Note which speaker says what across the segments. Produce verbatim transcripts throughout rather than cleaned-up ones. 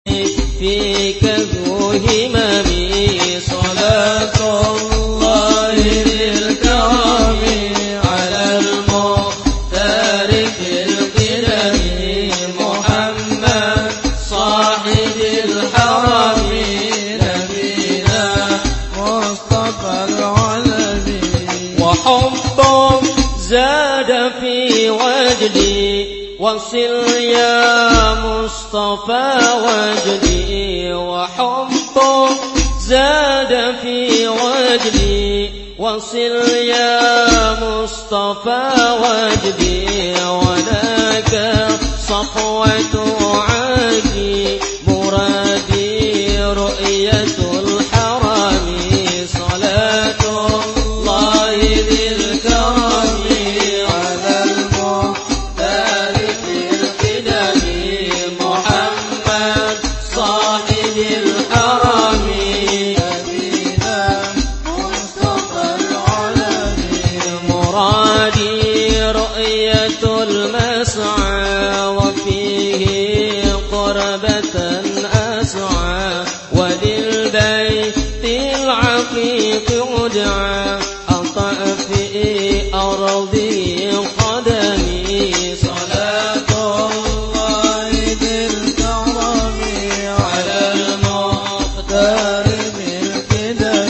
Speaker 1: فيك ذو هممي صلاة الله بالكرم على المختار في القدم محمد صاحب الحرم نبينا مصطفى العالمين وحبه زاد في وجدي وصل يا مصطفى وجدي وحبه زاد في وجدي وصل يا مصطفى وجدي ولك صفوة عاجي مرادي رؤية الحرم صلاة الله بالكرم على المختار في القدم محمد صاحب الحرم نبينا مصطفى العالمين مرادي رؤية المسعى وفيه قربة أسعى وللبيت العقيق ادعى أطأ في أرضي قدمي صلاة الله بالكرم على المختار بالقدم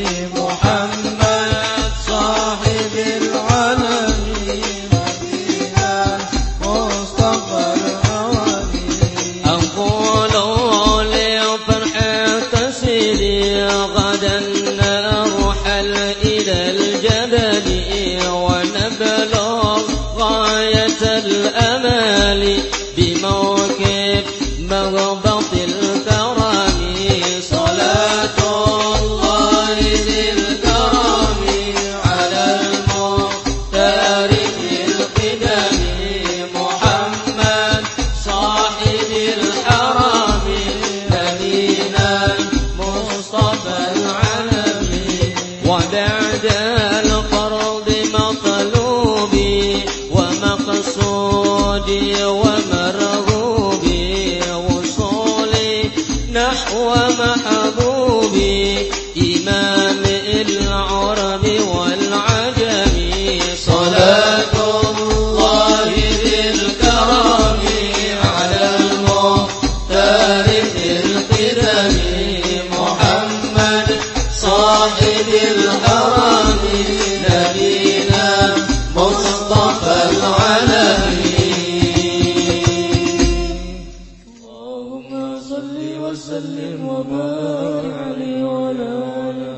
Speaker 1: محمد صاحب العالم نبينا مصطفى العالمين أقول لفرحة سيدي غدا نرحل إلى الجبل ونبلغ غاية الأمال بموكب مغبط الكرم صلاة الله بالكرم على المختار في القدم محمد صاحب الحرم نبينا مصطفى العالمين وبعد الفرض مطلوبي ومقصودي ومرغوبي وصولي نحو محبوبي إمام العرب والعجم صلاة الله بالكرم على المختار في القدم محمد صاحب الحرم نبينا مصطفى العالمين اللهم صل وسلم وبارك عليه وعلى آله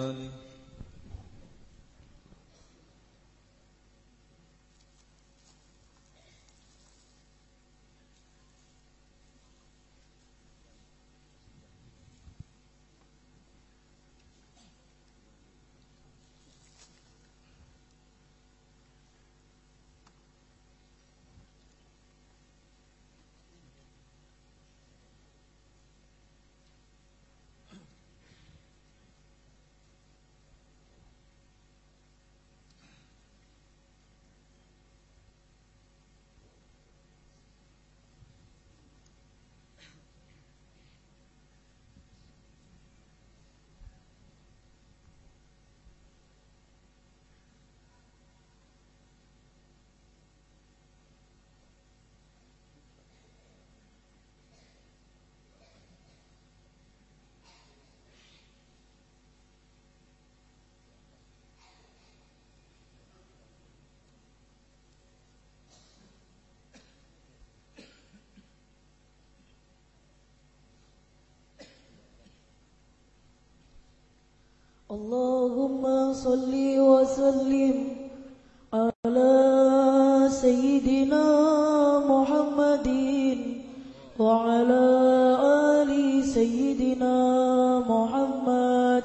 Speaker 2: اللهم صل وسلم على سيدنا محمد وعلى آل سيدنا محمد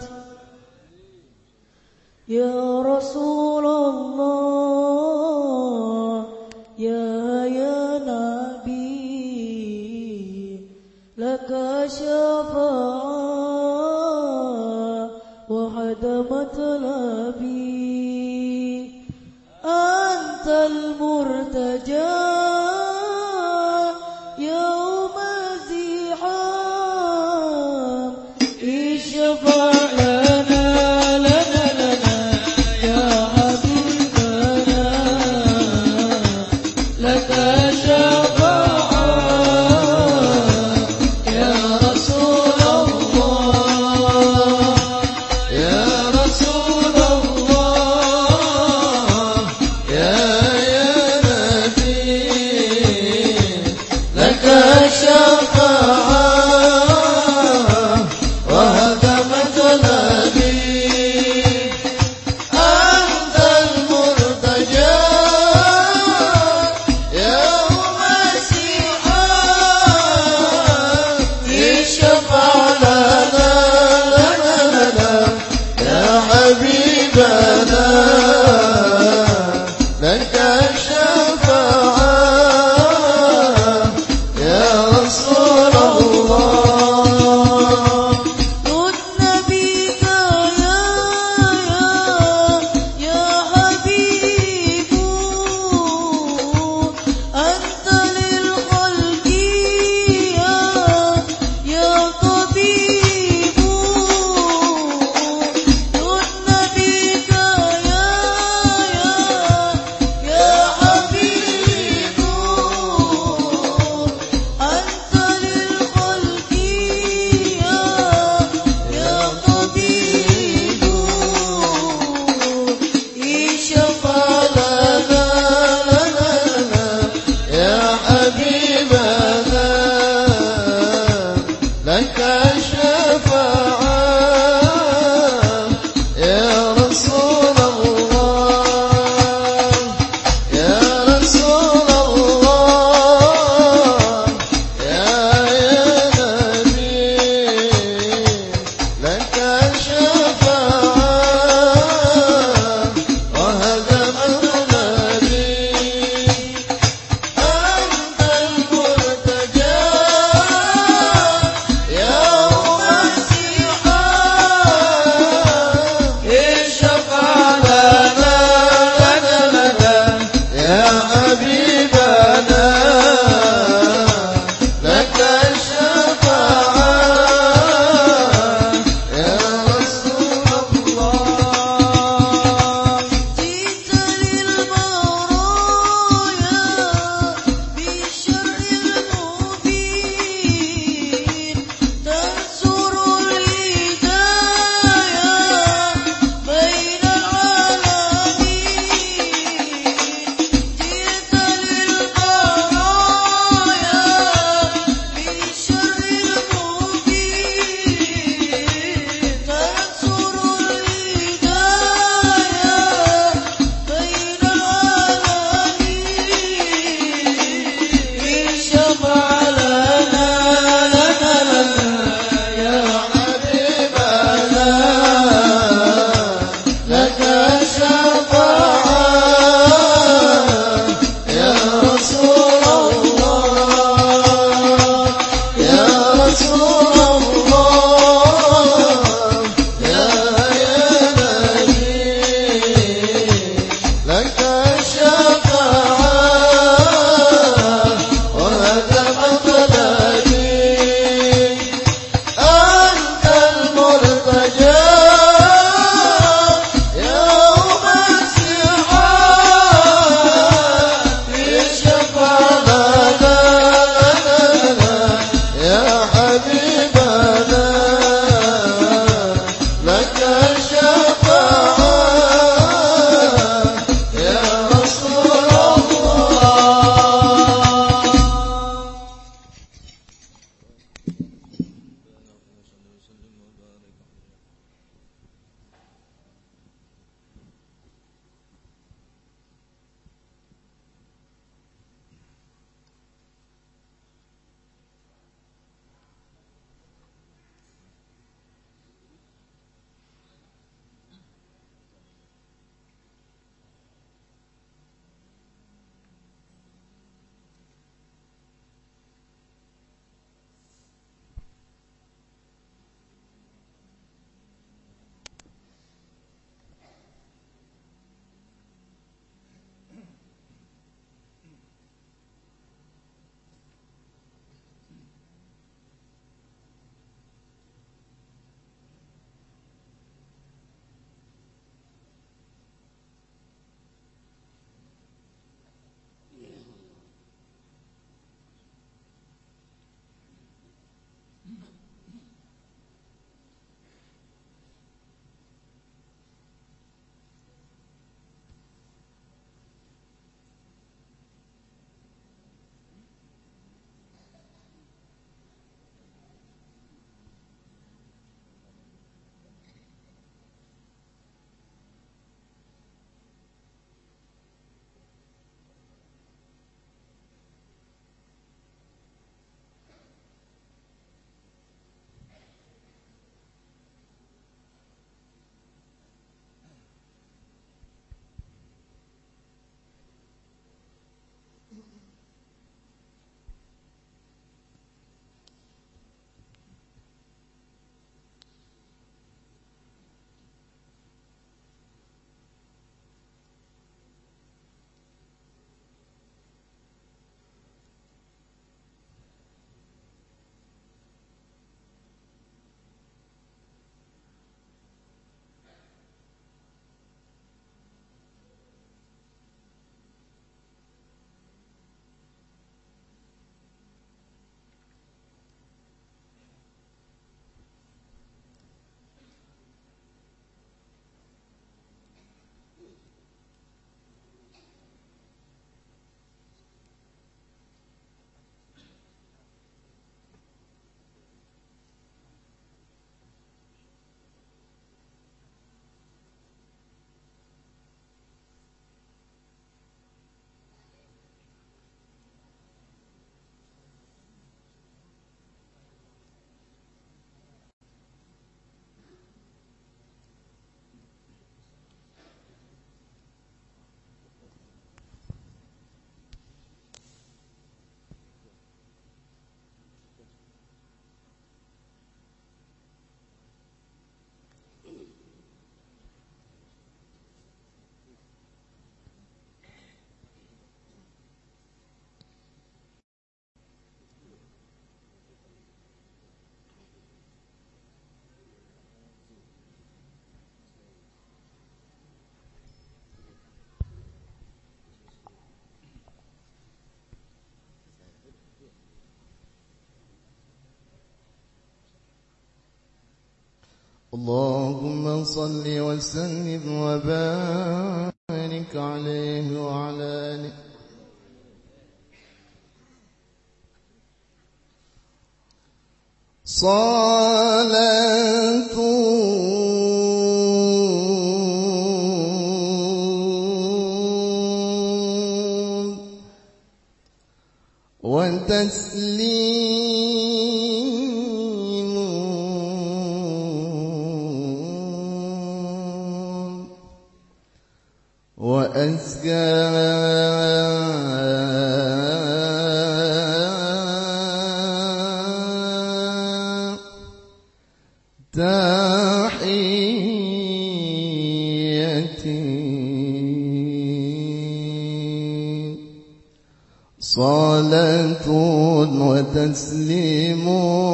Speaker 2: يا رسول الله يا يا نبي لك شفاعة وحد مطلبي أنت المرتجى يوم الزحام
Speaker 1: لك الشفاعة يا رسول الله يا رسول الله يا يا نبي لك الشفاعة وهذا مطلبي أنت المرتجى حبيب اللهم صل وسلم وبارك عليه وعلى آله صلاة وتسليم وأزكى صلاة وتسليم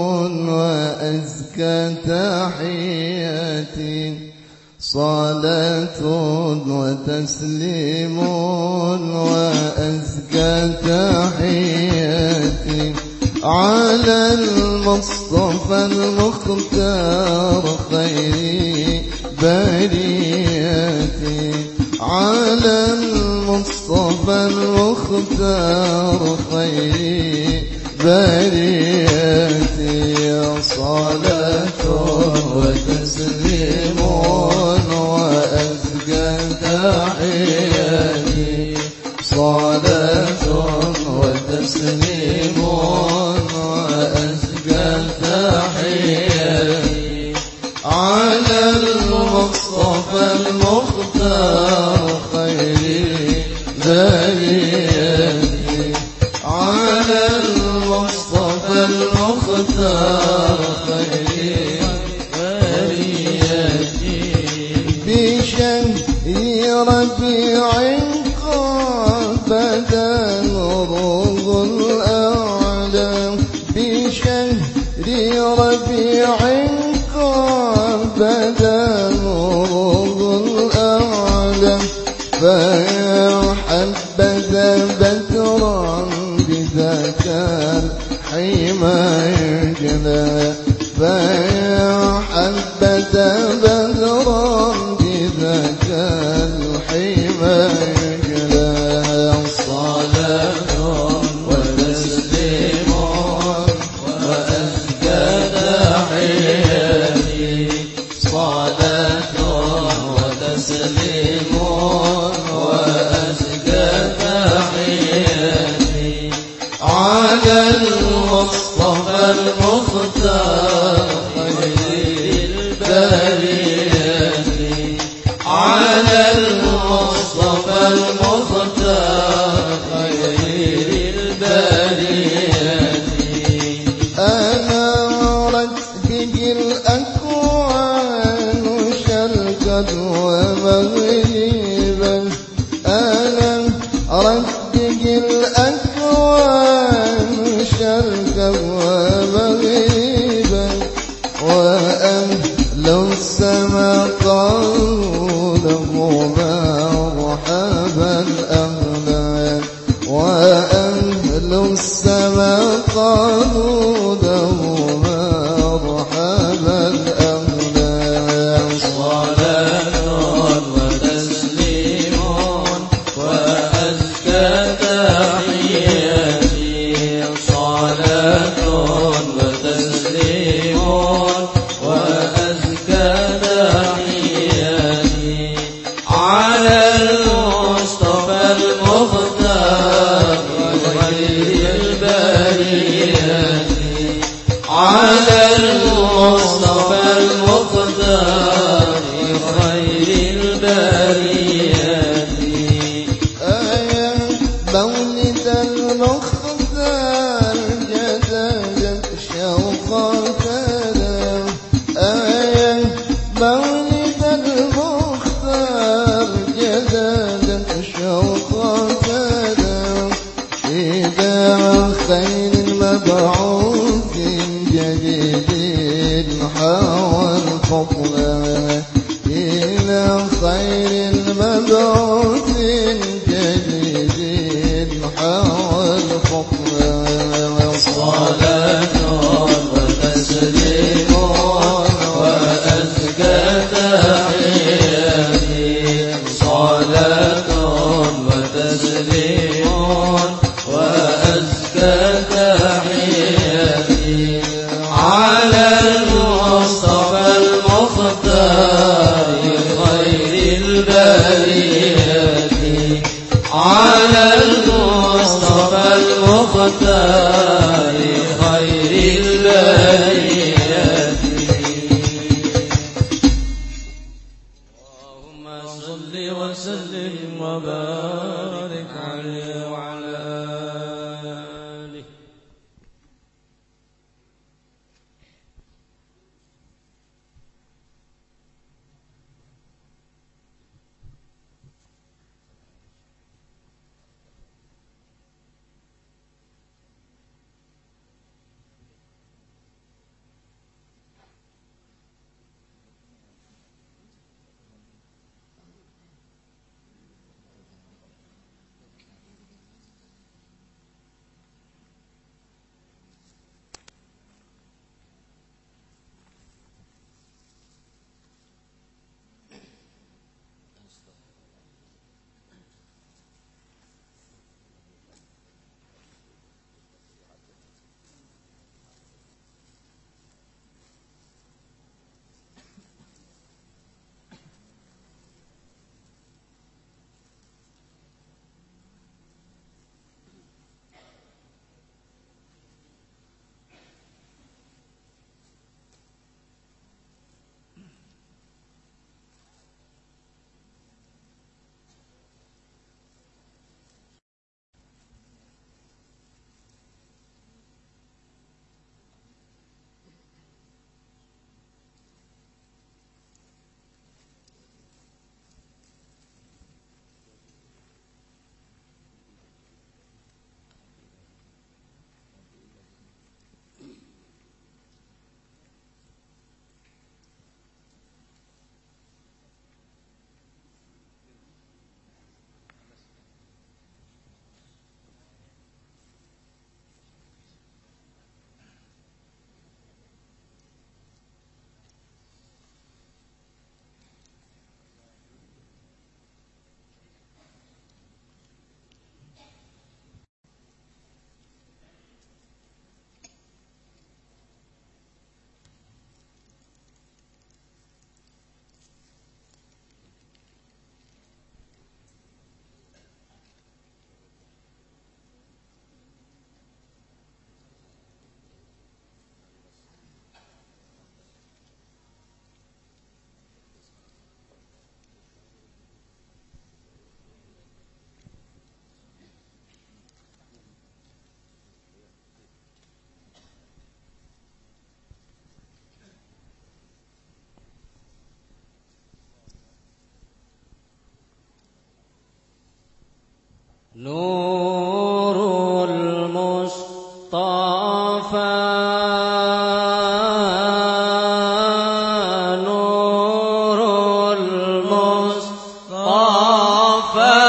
Speaker 1: وأزكى تحية صلاة وتسليم وأزكى تحية على المصطفى المختار خير برية على المصطفى المختار خير برية صلاة وتسليم وأزكى تحية صلاة وتسليم وأزكى تحية على المصطفى المختار خير برية على المصطفى المختار خير برية بشهر ربيع قد بدا نوره الأعلى بشهر ربيع قد بدا نوره الأعلى فيا حبذا بدرا بذاك الحمى يجلى فيا حبذا بدرا بذاك الحمى يجلى صلاة وتسليم وأزكى تحية صلاة وتسليم وأزكى تحية على المصطفى المختار خير البرية على المصطفى المختار خير البرية أنارت به الأكوان شرقا ومغربا أنارت به الأكوان شرقا ومغربا وأهل السماء قالوا له مرحبا أهلا وأهل السماء قالوا له مرحبا أهلا صلاة وتسليم وأزكى تحية صلاة وتسليم وأزكى تحية على المصطفى المختار خير البرية على المصطفى المختار خير البرية آية مولد المختار جددت شوقا كلام آية مولد المختار جددت شوقا كلام إلى خير المبعوث جديد حوى الفضل إلى خير المبعوث جديد حوى الفضل صلاة وتسليم وأزكى
Speaker 3: المصطفى المختار خير البرية على المصطفى المختار خير البرية اللهم صل وسلم وبارك عليه وعلى آله. نور المصطفى نور المصطفى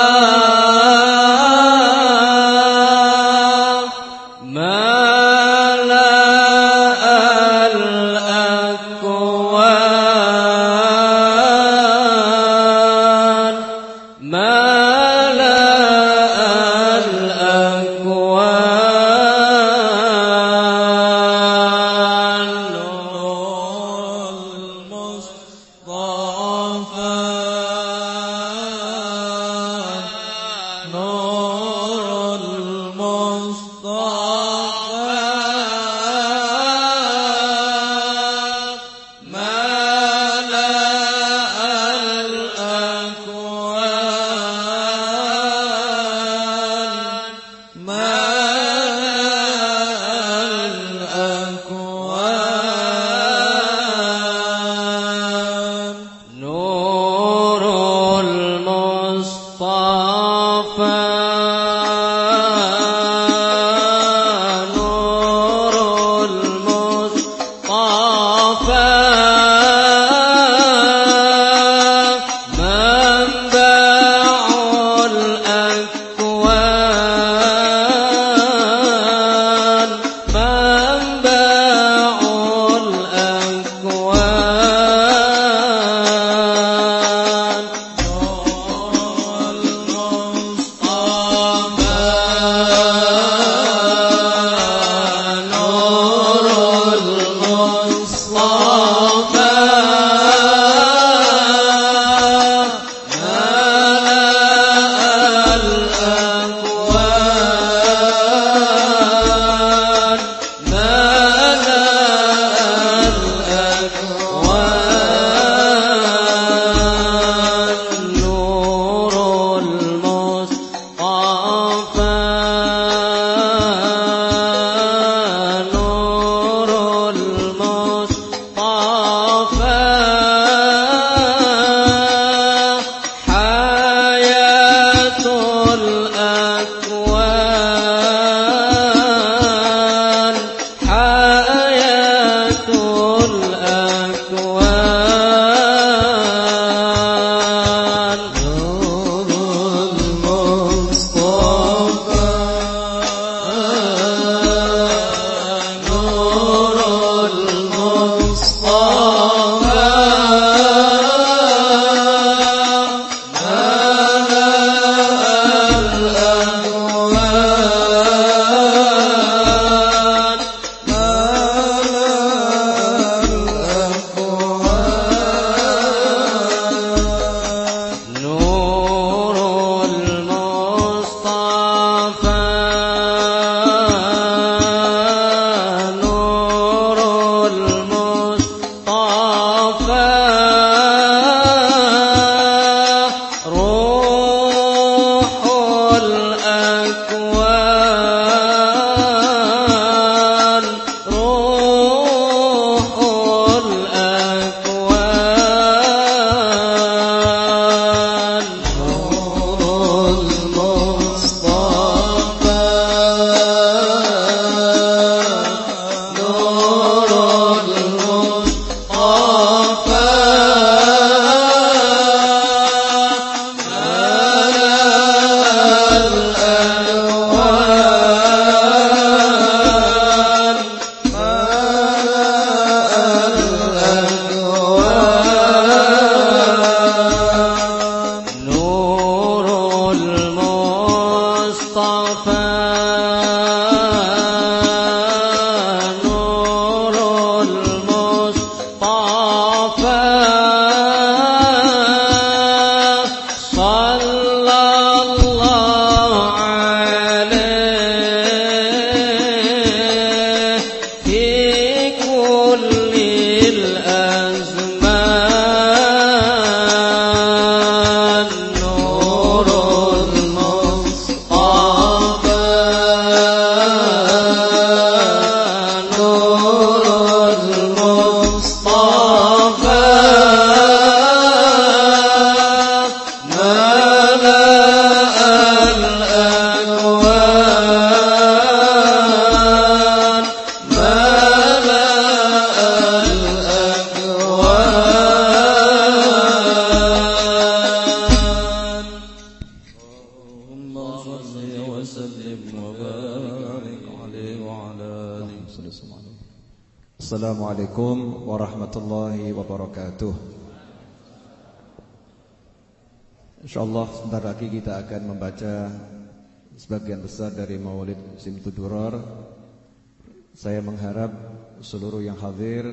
Speaker 3: ملأ الأكوان ملأ
Speaker 4: Assalamualaikum warahmatullahi wabarakatuh. InsyaAllah sebentar lagi kita akan membaca sebagian besar dari Maulid Simtud Duror. Saya mengharap seluruh yang hadir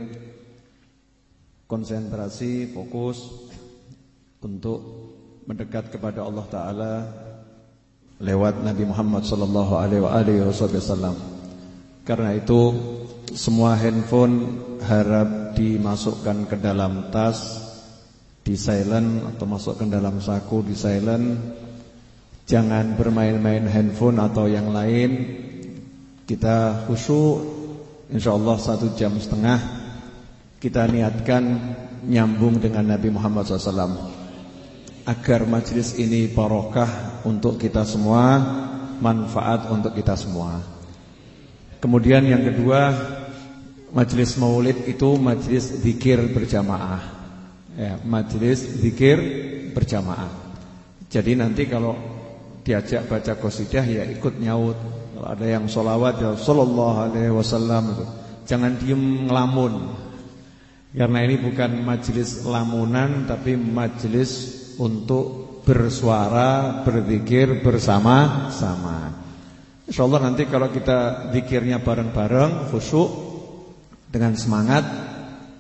Speaker 4: konsentrasi, fokus untuk mendekat kepada Allah Ta'ala lewat Nabi Muhammad sallallahu alaihi wasallam. Karena itu semua handphone harap dimasukkan ke dalam tas, di silent atau masuk ke dalam saku di silent. Jangan bermain-main handphone atau yang lain. Kita khusyuk, insyaallah satu jam setengah kita niatkan nyambung dengan Nabi Muhammad sallallahu alaihi wasallam, agar majlis ini barokah untuk kita semua, manfaat untuk kita semua. Kemudian yang kedua, majlis maulid itu majlis zikir berjamaah, ya, majlis zikir berjamaah. Jadi nanti kalau diajak baca qasidah ya ikut nyaut. Kalau ada yang sholawat ya sallallahu alaihi wasallam, jangan diem ngelamun. Karena ini bukan majlis lamunan, tapi majlis untuk bersuara, berzikir bersama-sama. InsyaAllah nanti kalau kita zikirnya bareng-bareng, khusyuk, dengan semangat,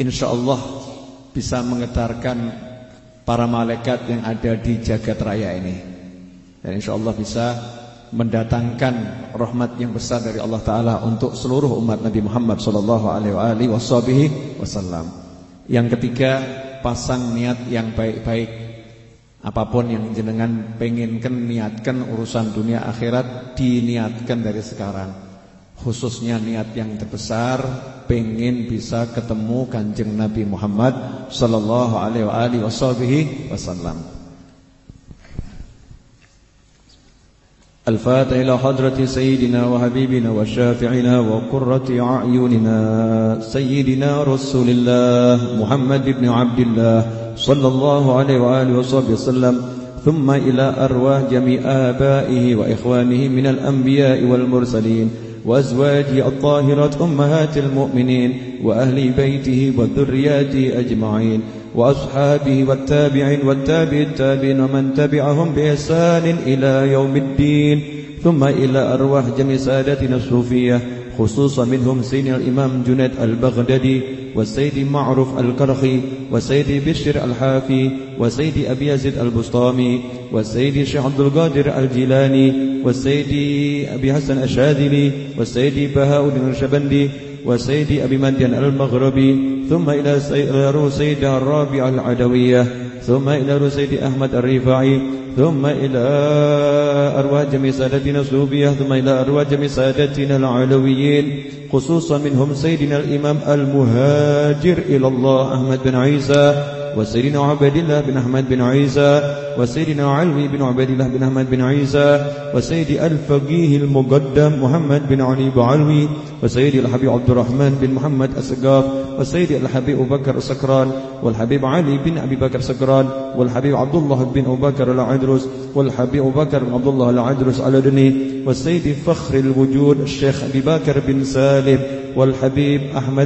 Speaker 4: insyaallah bisa menggetarkan para malaikat yang ada di jagat raya ini. Dan insyaallah bisa mendatangkan rahmat yang besar dari Allah Ta'ala untuk seluruh umat Nabi Muhammad sallallahu alaihi wasallam. Yang ketiga, pasang niat yang baik-baik. Apapun yang jenengan penginkan, niatkan urusan dunia akhirat, diniatkan dari sekarang. Khususnya niat yang terbesar, pengen bisa ketemu Kanjeng Nabi Muhammad sallallahu alaihi wasallam. الفاتحة إلى حضرة سيدنا وحبيبنا وشافعنا وقرة أعيننا سيدنا رسول الله محمد بن عبد الله صلى الله عليه وآله وصحبه وسلم، ثم إلى أرواح جميع آبائه وإخوانه من الأنبياء والمرسلين وأزواجه الطاهرات أمهات المؤمنين وأهل بيته وذرياته أجمعين وأصحابه والتابعين والتابع التابعين ومن تبعهم بإحسان إلى يوم الدين، ثم إلى أرواح جميع سادتنا الصوفية خصوصا منهم سيدنا الإمام جنيد البغدادي والسيد معروف الكرخي وسيد بشر الحافي وسيد أبي يزيد البسطامي والسيد الشيخ عبد القادر الجيلاني والسيد أبي حسن الشاذلي والسيد بهاء الدين الشبندي وسيد أبي مدين المغربي، ثم إلى سيد الرابع العدوية، ثم إلى سيد أحمد الرفاعي، ثم إلى أرواح جميع سادتنا الصوفية، ثم إلى أرواح جميع سادتنا العلويين خصوصا منهم سيدنا الإمام المهاجر إلى الله أحمد بن عيسى وسيدنا عبد الله بن أحمد بن عيسى وسيدنا علوي بن عبد الله بن أحمد بن عيسى وسيد الفقيه المقدم محمد بن علي بعلوي وسيد الحبيب عبد الرحمن بن محمد السقاف وسيد الحبيب أبو بكر السكران والحبيب علي بن أبي بكر السكران والحبيب عبد الله بن أبو بكر العدرس والحبيب أبو بكر بن عبد الله العدرس الأدني والسيد فخر الوجود الشيخ أبي بكر بن سالم والحبيب أحمد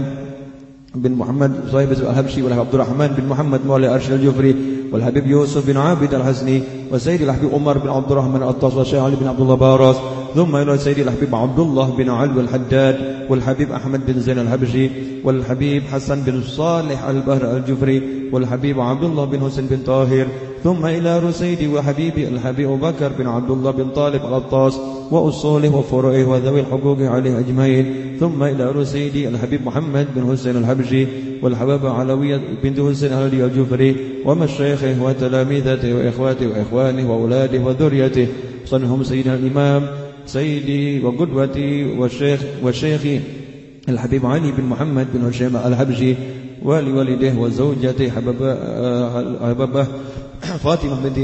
Speaker 4: بن محمد صاحب الحبشي والحبيب عبد الرحمن بن محمد مولى أرشد الجفري والحبيب يوسف بن عابد الحسني وسيد الحبيب عمر بن عبد الرحمن الطاس والشيخ علي بن عبد الله باراس، ثم إلى سيد الحبيب عبد الله بن علي الحداد والحبيب أحمد بن زين الحبشي والحبيب حسن بن صالح البهر الجفري والحبيب عبد الله بن حسين بن طاهر، ثم إلى رسيدي وحبيبي الحبيب أبو بكر بن عبد الله بن طالب الطاس وأصوله وفروعه وذوي الحقوق عليه أجمعين، ثم إلى رسيدي الحبيب محمد بن حسين الحبشي والحبابة علوية بنت حسين الهدي الجفري ومشايخه وتلاميذته وإخواته وإخوانه وأولاده وذريته، صنهم سيدنا الإمام سيدي وقدوتي والشيخ والشيخي الحبيب علي بن محمد بن هشام الحبشي ولوالده وزوجته حبابة فاطمة بنت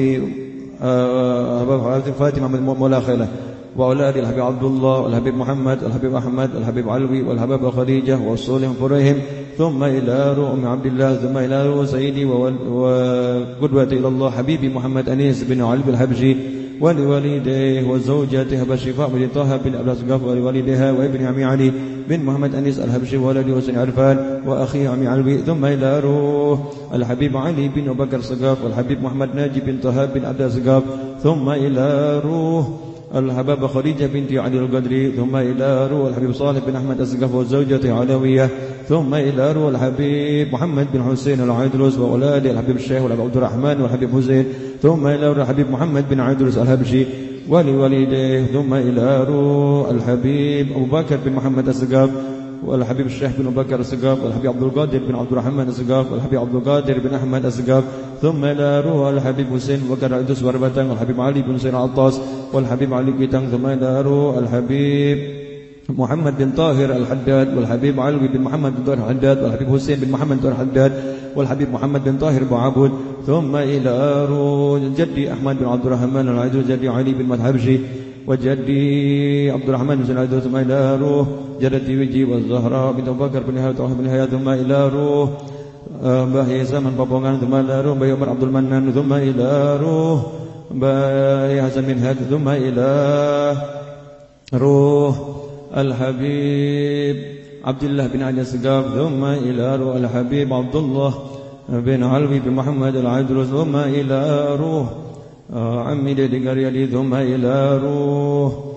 Speaker 4: فاطمة بن مولاخلة وأولاد الحبيب عبد الله والحبيب محمد الحبيب أحمد الحبيب علوي والحبابة خديجة وصولهم فريهم، ثم إلى روح أم عبد الله، ثم إلى روح سيدي وقدوتي إلى الله حبيبي محمد أنيس بن علي الحبشي ولوالديه وزوجته بشفاء بن طه بن أبي الأسقاف ولوالدها وابن عمي علي بن محمد أنيس الحبشي وولده حسين عرفان وأخيه عمي علوي، ثم إلى روح الحبيب علي بن أبي بكر السقاف والحبيب محمد ناجي بن طه بن أبي الأسقاف، ثم إلى روح الحبابة خديجة بنت علي القدري، ثم إلى روح الحبيب صالح بن أحمد السقاف وزوجته علوية، ثم إلى روح الحبيب محمد بن حسين العيدروس وأولاده الحبيب الشيخ والحبيب عبد الرحمن والحبيب حسين، ثم إلى روح الحبيب محمد بن عيدروس الحبشي ولوالديه، ثم إلى روح الحبيب أبو بكر بن محمد السقاف والحبيب الشيخ بن بكر السقاف والحبيب عبد القادر بن عبد الرحمن السقاف والحبيب عبد القادر بن أحمد السقاف، ثم إلى روح الحبيب حسين بكر عيدروس وربتان والحبيب علي بن حسين العطاس والحبيب علي كيتان، ثم إلى روح الحبيب محمد بن طاهر الحداد والحبيب علوي بن محمد بن طاهر الحداد والحبيب حسين بن محمد بن طاهر الحداد والحبيب محمد بن طاهر بن عبود، ثم إلى روح جدي أحمد بن عبد الرحمن العيدروس جدي علي بن مذهبشي وجدي عبد الرحمن بن العيدروس، ثم إلى روح جدتي وجي والزهراء بنت أبو بكر بن هيا بن هيا، ثم إلى روح Mbah Yesa Man Papongan, thumma ila ruh Mbah Umar Abdul Mannan, thumma ila ruh Mbah Hasan bin Had, thumma ila ruh Al-Habib Abdullah bin Ali Asgaf, thumma ila ruh Al-Habib Abdullah bin Alwi bin Muhammad Al-Aidrus, thumma ila ruh Ammi Dedi Garyali, thumma ila ruh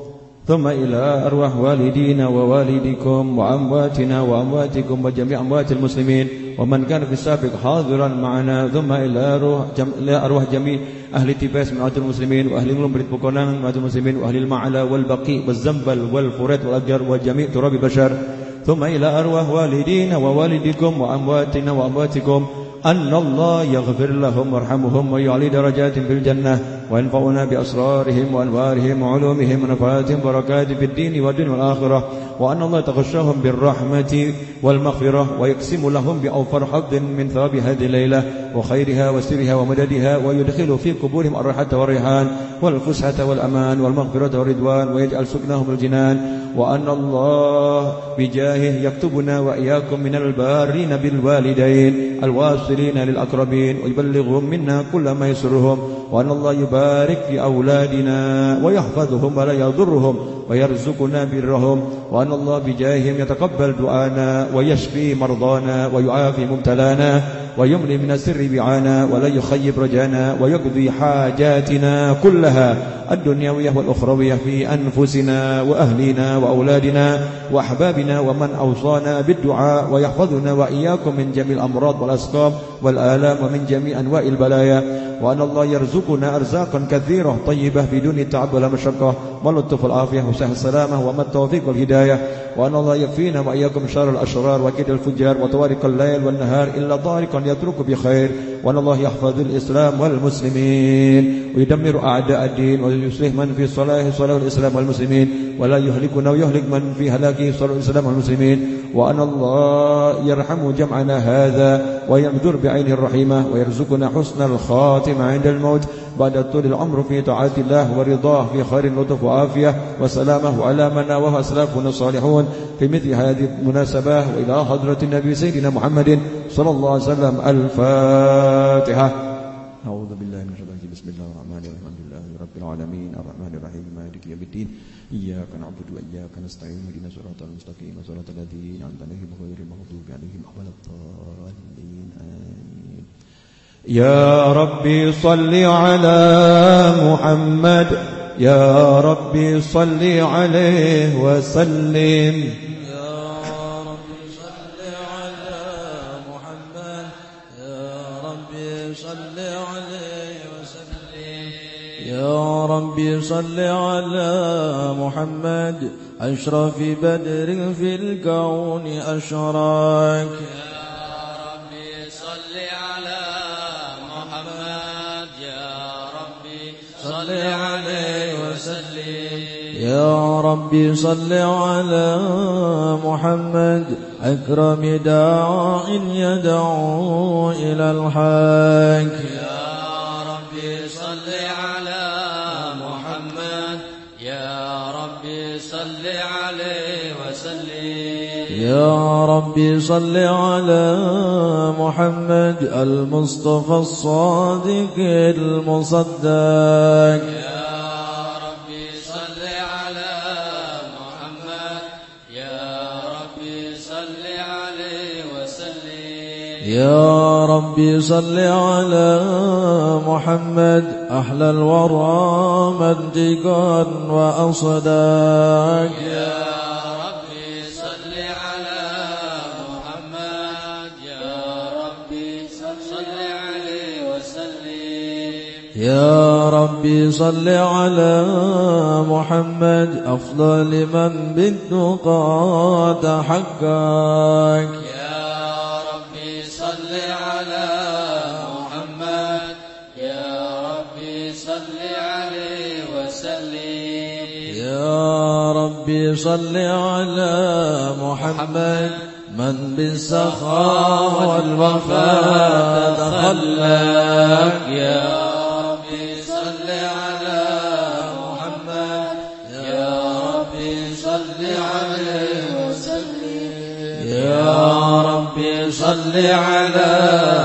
Speaker 4: ثم إلى أرواح والدينا ووالدكم وأمواتنا وأمواتكم وجميع أموات المسلمين ومن كان في السابق حاضرا معنا ثم إلى أرواح, جم... أرواح جميع أهل تباس من أموات المسلمين وأهل المبرد بكونان من أموات المسلمين وأهل المعلى والبقي والزنبل والفرات والأجر وجميع تراب البشر ثم إلى أرواح والدينا ووالدكم وأمواتنا وأمواتكم أن الله يغفر لهم وارحمهم ويعلي درجاتهم في الجنة وينفعنا بأسرارهم وأنوارهم وعلومهم ونفعاتهم وبركاتهم في الدين والدنيا والآخرة وأن الله يتغشاهم بالرحمة والمغفرة ويقسم لهم بأوفر حظ من ثواب هذه الليلة وخيرها وسرها ومددها ويدخل في قبورهم الراحة والريحان والفسحة والأمان والمغفرة والرضوان ويجعل سكنهم الجنان وأن الله بجاهه يكتبنا وإياكم من البارين بالوالدين الواصلين للأقربين ويبلغهم منا كل ما يسرهم وأن الله يبارك في أولادنا ويحفظهم ولا يضرهم ويرزقنا برهم وأن الله بجاههم يتقبل دعانا ويشفي مرضانا ويعافي مبتلانا ويملي من السر بعانا ولا يخيب رجانا ويقضي حاجاتنا كلها الدنيوية والأخروية في أنفسنا وأهلنا وأولادنا وأحبابنا ومن أوصانا بالدعاء ويحفظنا وإياكم من جميع الأمراض والأسقام والآلام ومن جميع أنواع البلايا وأن الله يرزقنا أرزاقا كثيرة طيبة بدون تعب ولا مشقة واللطف والعافية وسهل السلامة وما التوفيق والهداية وأن الله يكفينا وإياكم شر الأشرار وكيد الفجار وطوارق الليل والنهار إلا طارقا يترك بخير وأن الله يحفظ الإسلام والمسلمين ويدمر أعداء الدين ويصلح من في صلاح صلاح الإسلام والمسلمين ولا يهلكنا ويهلك من في هلاكه صلاح الإسلام والمسلمين وأن الله يرحم جمعنا هذا وينظر بعينه الرحيمة ويرزقنا حسن الخاتمة عند الموت بعد طول العمر في طاعة الله ورضاه في خير لطف وعافية وسلامه وعلى من وهو أسلافنا الصالحون في مثل هذه المناسبة وإلى حضرة النبي سيدنا محمد صلى الله عليه وسلم. الفاتحة. أعوذ بالله من الشيطان الرجيم. بسم الله الرحمن الرحيم. الحمد لله رب العالمين الرحمن الرحيم مالك يوم الدين إياك نعبد وإياك نستعين اهدنا الصراط المستقيم صراط الذين أنعمت عليهم غير المغضوب عليهم ولا الضالين آمين. يا ربي صل على محمد يا ربي صل عليه وسلم
Speaker 5: يا ربي صل على محمد أشرف بدر في الكون أشراك
Speaker 3: يا ربي صل على محمد يا ربي صل عليه وسلم
Speaker 5: يا ربي صل على محمد أكرم داع يدعو إلى الحق يا ربي صل على محمد المصطفى الصادق المصدق
Speaker 3: يا ربي صل على محمد يا ربي صل عليه وسلم
Speaker 5: يا ربي صل على محمد أحلى الورى منطقا وأصداق يا ربي صل على محمد أفضل من بالتقى تحقق
Speaker 3: يا ربي صل على محمد يا ربي صل عليه وسلم
Speaker 5: يا ربي صل على محمد من بالسخاء والوفاء تخلق يا يا ربي صل على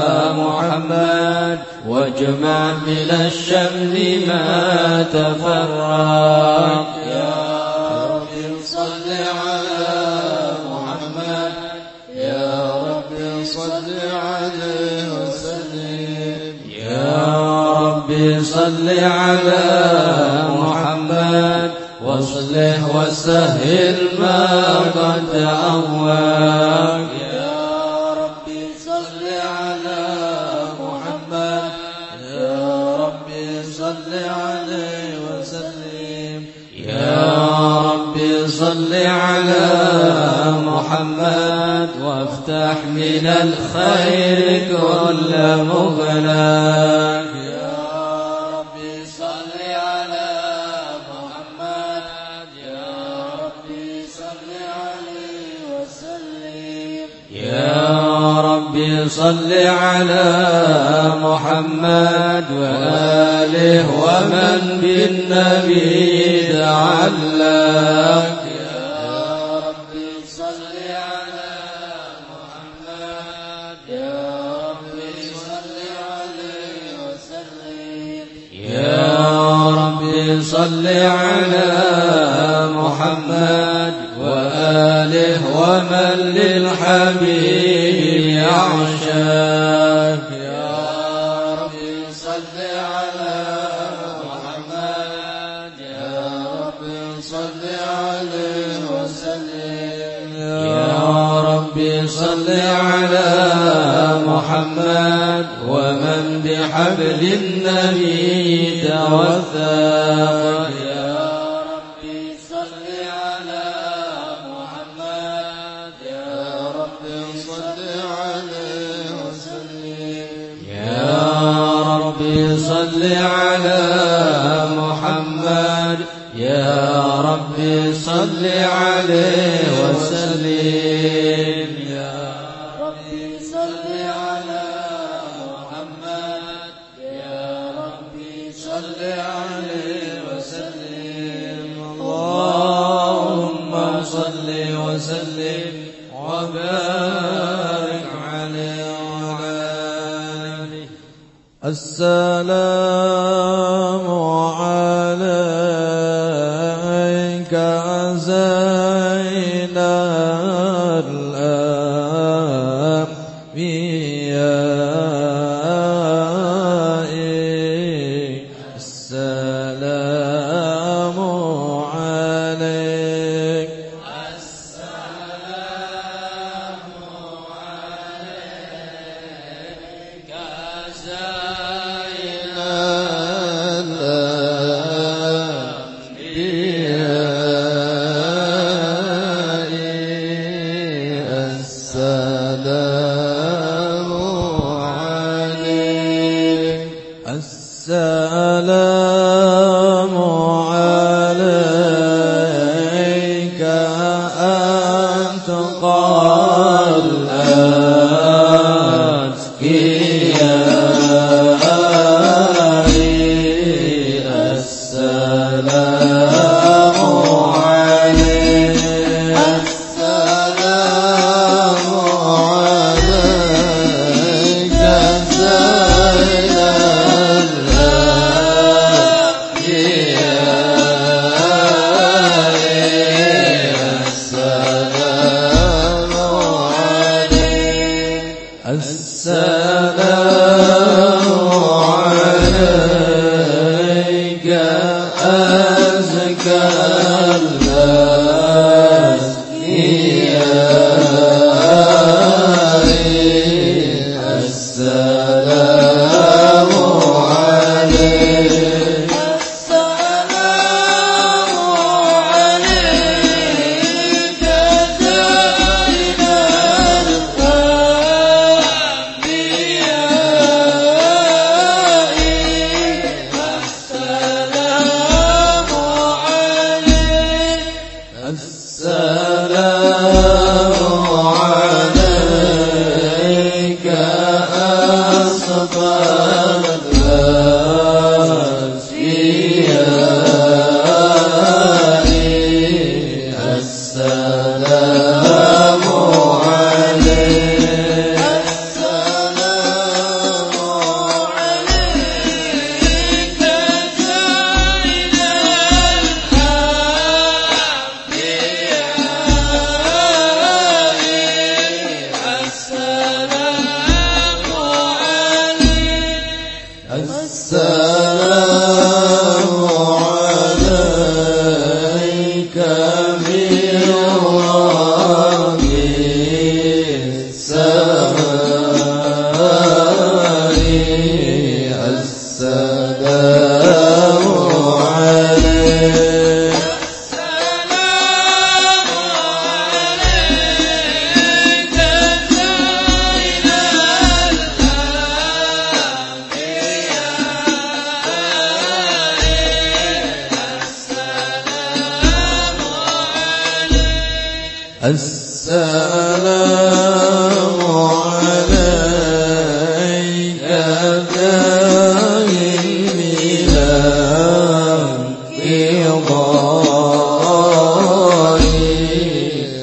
Speaker 5: محمد واجمع من الشمل ما تفرق
Speaker 3: يا ربي صل على محمد يا ربي صل عليه وسلم
Speaker 5: يا ربي صل على محمد أصلح وسهل ما قد تعوج
Speaker 2: يا ربي صل على محمد
Speaker 5: يا ربي صل عليه وسلم يا ربي صل على محمد وافتح من الخير كل مغلاق يا ربي صل على محمد يا ربي صل عليه وسلم يا ربي صل على محمد وآله ومن بالنبي تعلق صل على محمد وآله ومن للحبيب يعشاق يا ربي صل على محمد يا ربي صل عليه وسلم يا ربي صل على محمد ومن بحبل النبي توثق يا ربي صل على محمد يا ربي صل عليه وسلم يا ربي صل على محمد يا ربي صل عليه وسلم يا ربي صل على محمد يا ربي صل عليه وسلم اللهم صل وسلم وبارك عليه وعلى آله السلام عليك زين الأنبياء السلام عليك السلام عليك زين السلام عليك أنت قال أزكيائي السلام عليك السلام عليك السلام عليك أزكى الأزكياء السلام عليك السلام عليك زين السلام عليك أصفى الأصفياء السلام عليك السلام عليك السلام عليك
Speaker 3: السلام عليك دائم الانقضاء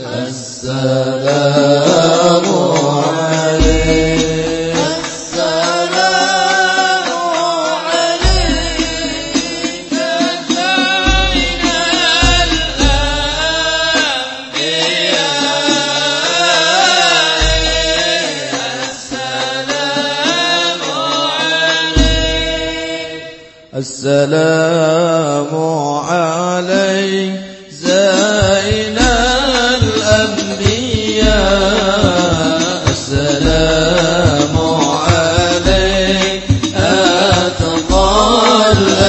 Speaker 3: السلام عليك
Speaker 2: السلام عليك زين الأنبياء
Speaker 3: السلام عليك زين الأنبياء السلام عليك أتقى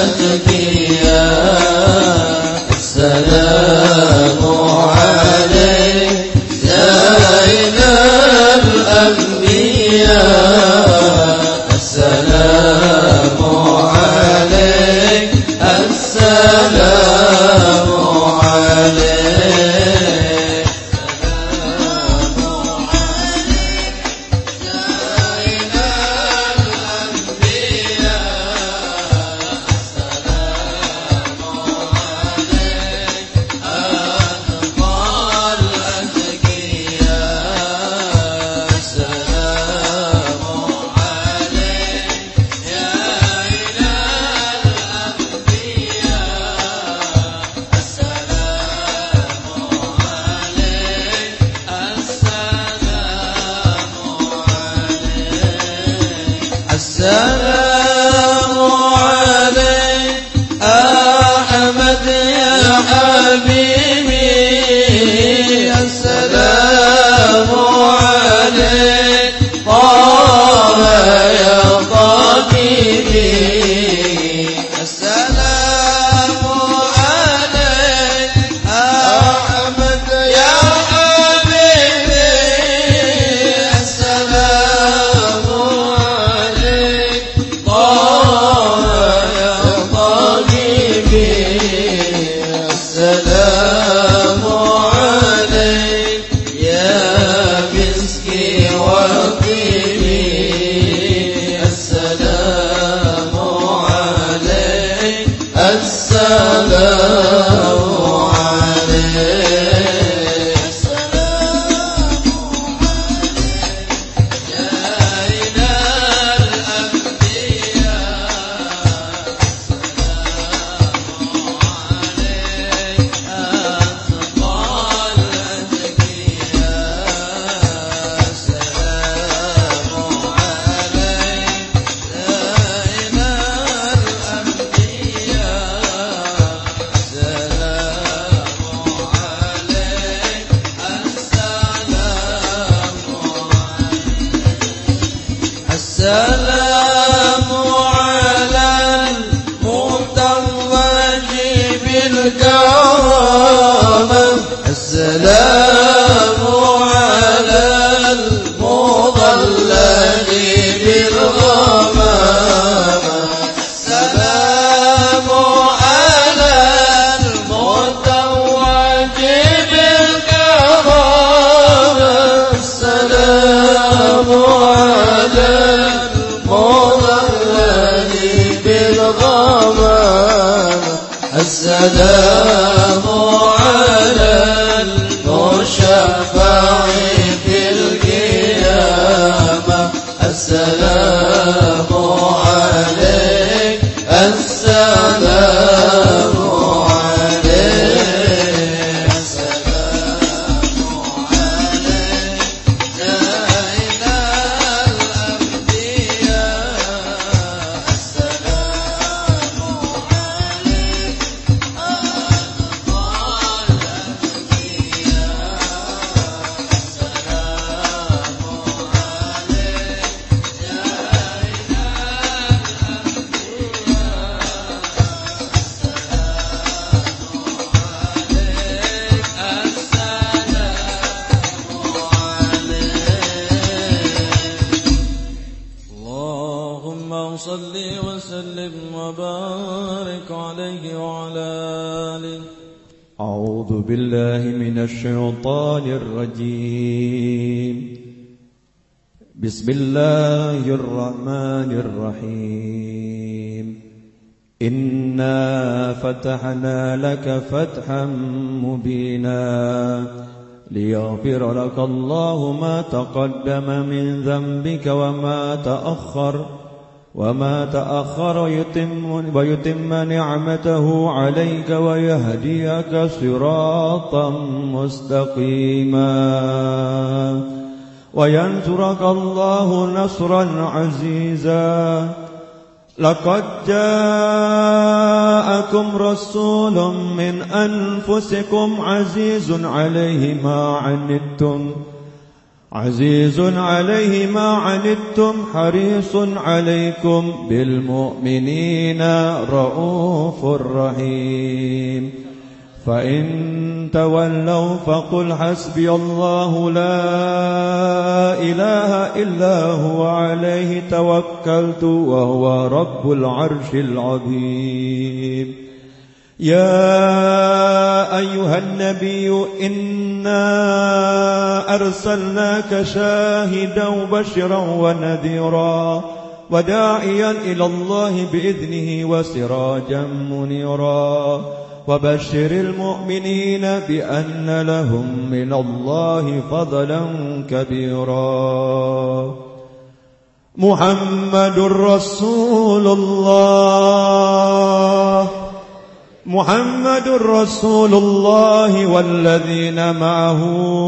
Speaker 3: الأتقياء السلام عليك زين الأنبياء السلام عليك السلام عليك السلام عليك أحمد يا حبيبي السلام عليك طه يا طبيبي السلام عليك أحمد يا حبيبي السلام عليك طه يا طبيبي السلام عليك يا مسكي وطيبي السلام عليك السلام عليك زين السلام على المتوج بالكرامة السلام على المضلل بالغمامة السلام على المتوج بالكرامة السلام على المضلل بالغمامة السلام على المشفع في القيامة السلام عليك السلام عليك السلام عليك زين الأنبياء السلام عليك أتقى وسلم وبارك عليه وعلى آله
Speaker 4: أعوذ بالله من الشيطان الرجيم. بسم الله الرحمن الرحيم. إنا فتحنا لك فتحا مبينا ليغفر لك الله ما تقدم من ذنبك وما تأخر وما تأخر ويتم, ويتم نعمته عليك ويهديك صراطا مستقيما وينصرك الله نصرا عزيزا. لقد جاءكم رسول من أنفسكم عزيز عليه ما عنتم عزيز عليه ما عنتم حريص عليكم بالمؤمنين رؤوف رحيم. فإن تولوا فقل حسبي الله لا إله إلا هو عليه توكلت وهو رب العرش العظيم. يا أيها النبي إنا أرسلناك شاهدا وبشرا ونذيرا وداعيا إلى الله بإذنه وسراجا منيرا وبشر المؤمنين بأن لهم من الله فضلا كبيرا. محمد رسول الله محمد رسول الله والذين معه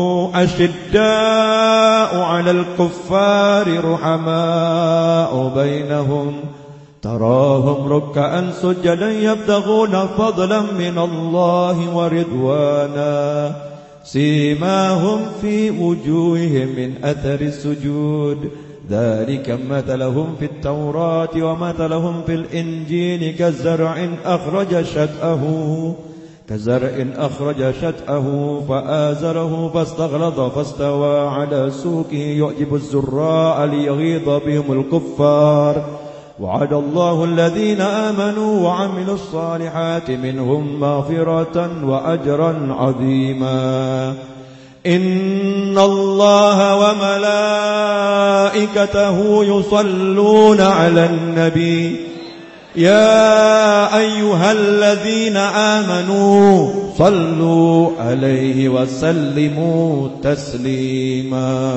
Speaker 4: أشداء على الكفار رحماء بينهم تراهم ركعا سجدا يبتغون فضلا من الله ورضوانا سيماهم في وجوههم من أثر السجود ذلك مثلهم في التوراة ومثلهم في الإنجيل كزرع أخرج شطأه كزرع أخرج شطأه فآزره فاستغلظ فاستوى على سوقه يعجب الزراء ليغيظ بهم الكفار. وعد الله الذين آمنوا وعملوا الصالحات منهم مغفرة وأجرا عظيما. إن الله وملائكته يصلون على النبي يا أيها الذين آمنوا صلوا عليه وسلموا تسليما.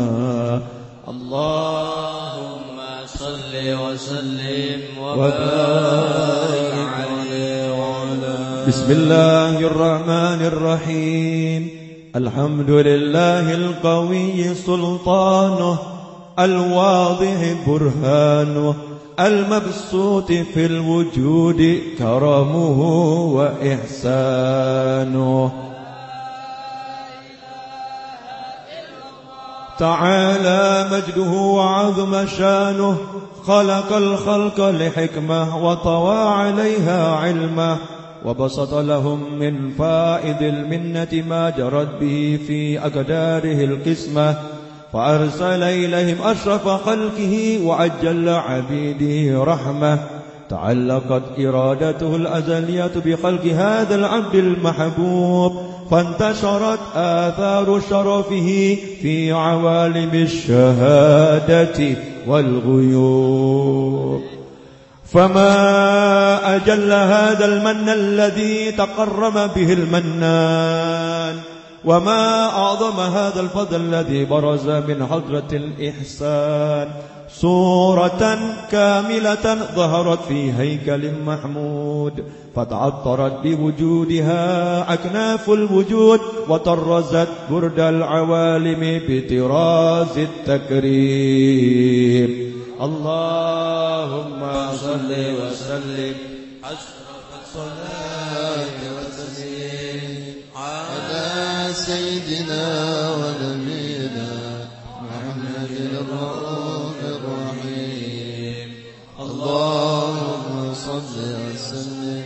Speaker 3: اللهم صل وسلم وبارك عليه وعلى.
Speaker 4: بسم الله الرحمن الرحيم. الحمد لله القوي سلطانه الواضح برهانه المبسوط في الوجود كرمه وإحسانه. تعالى مجده وعظم شانه خلق الخلق لحكمة وطوى عليها علمه وبسط لهم من فائد المنة ما جرت به في أقداره القسمة فأرسل إليهم أشرف خلقه وأجل عبيده رحمة. تعلقت إرادته الأزلية بخلق هذا العبد المحبوب فانتشرت آثار شرفه في عوالم الشهادة والغيوب. فما أجل هذا المن الذي تقرب به المنان وما أعظم هذا الفضل الذي برز من حضرة الإحسان. صورة كاملة ظهرت في هيكل محمود فتعطرت بوجودها أكناف الوجود وطرزت برد العوالم بطراز التكريم. اللهم صل وسلم
Speaker 3: أشرف الصلاة والتسليم
Speaker 1: على سيدنا ونبينا محمد الرؤوف الرحيم. اللهم صل وسلم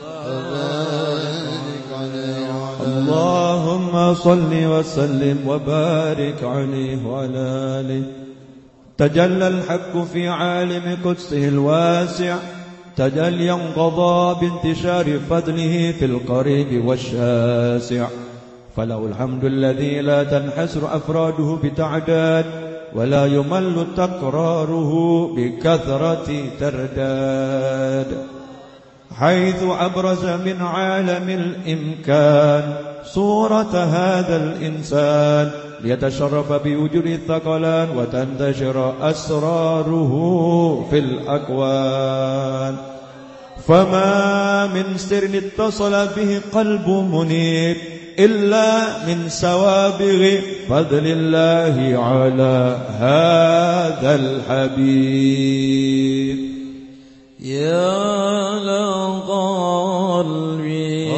Speaker 1: وبارك عليه وعلى.
Speaker 4: اللهم صل وسلم وبارك عليه وعلى آله. تجلى الحق في عالم قدسه الواسع تجليا قضى بانتشار فضله في القريب والشاسع، فله الحمد الذي لا تنحسر أفراده بتعداد، ولا يمل تكراره بكثرة ترداد، حيث أبرز من عالم الإمكان صورة هذا الإنسان ليتشرف بوجود الثقلان وتنتشر أسراره في الأكوان. فما من سر اتصل به قلب منيب إلا من سوابغ فضل الله على هذا الحبيب.
Speaker 3: يا لقلبي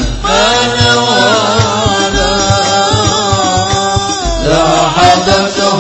Speaker 1: حدث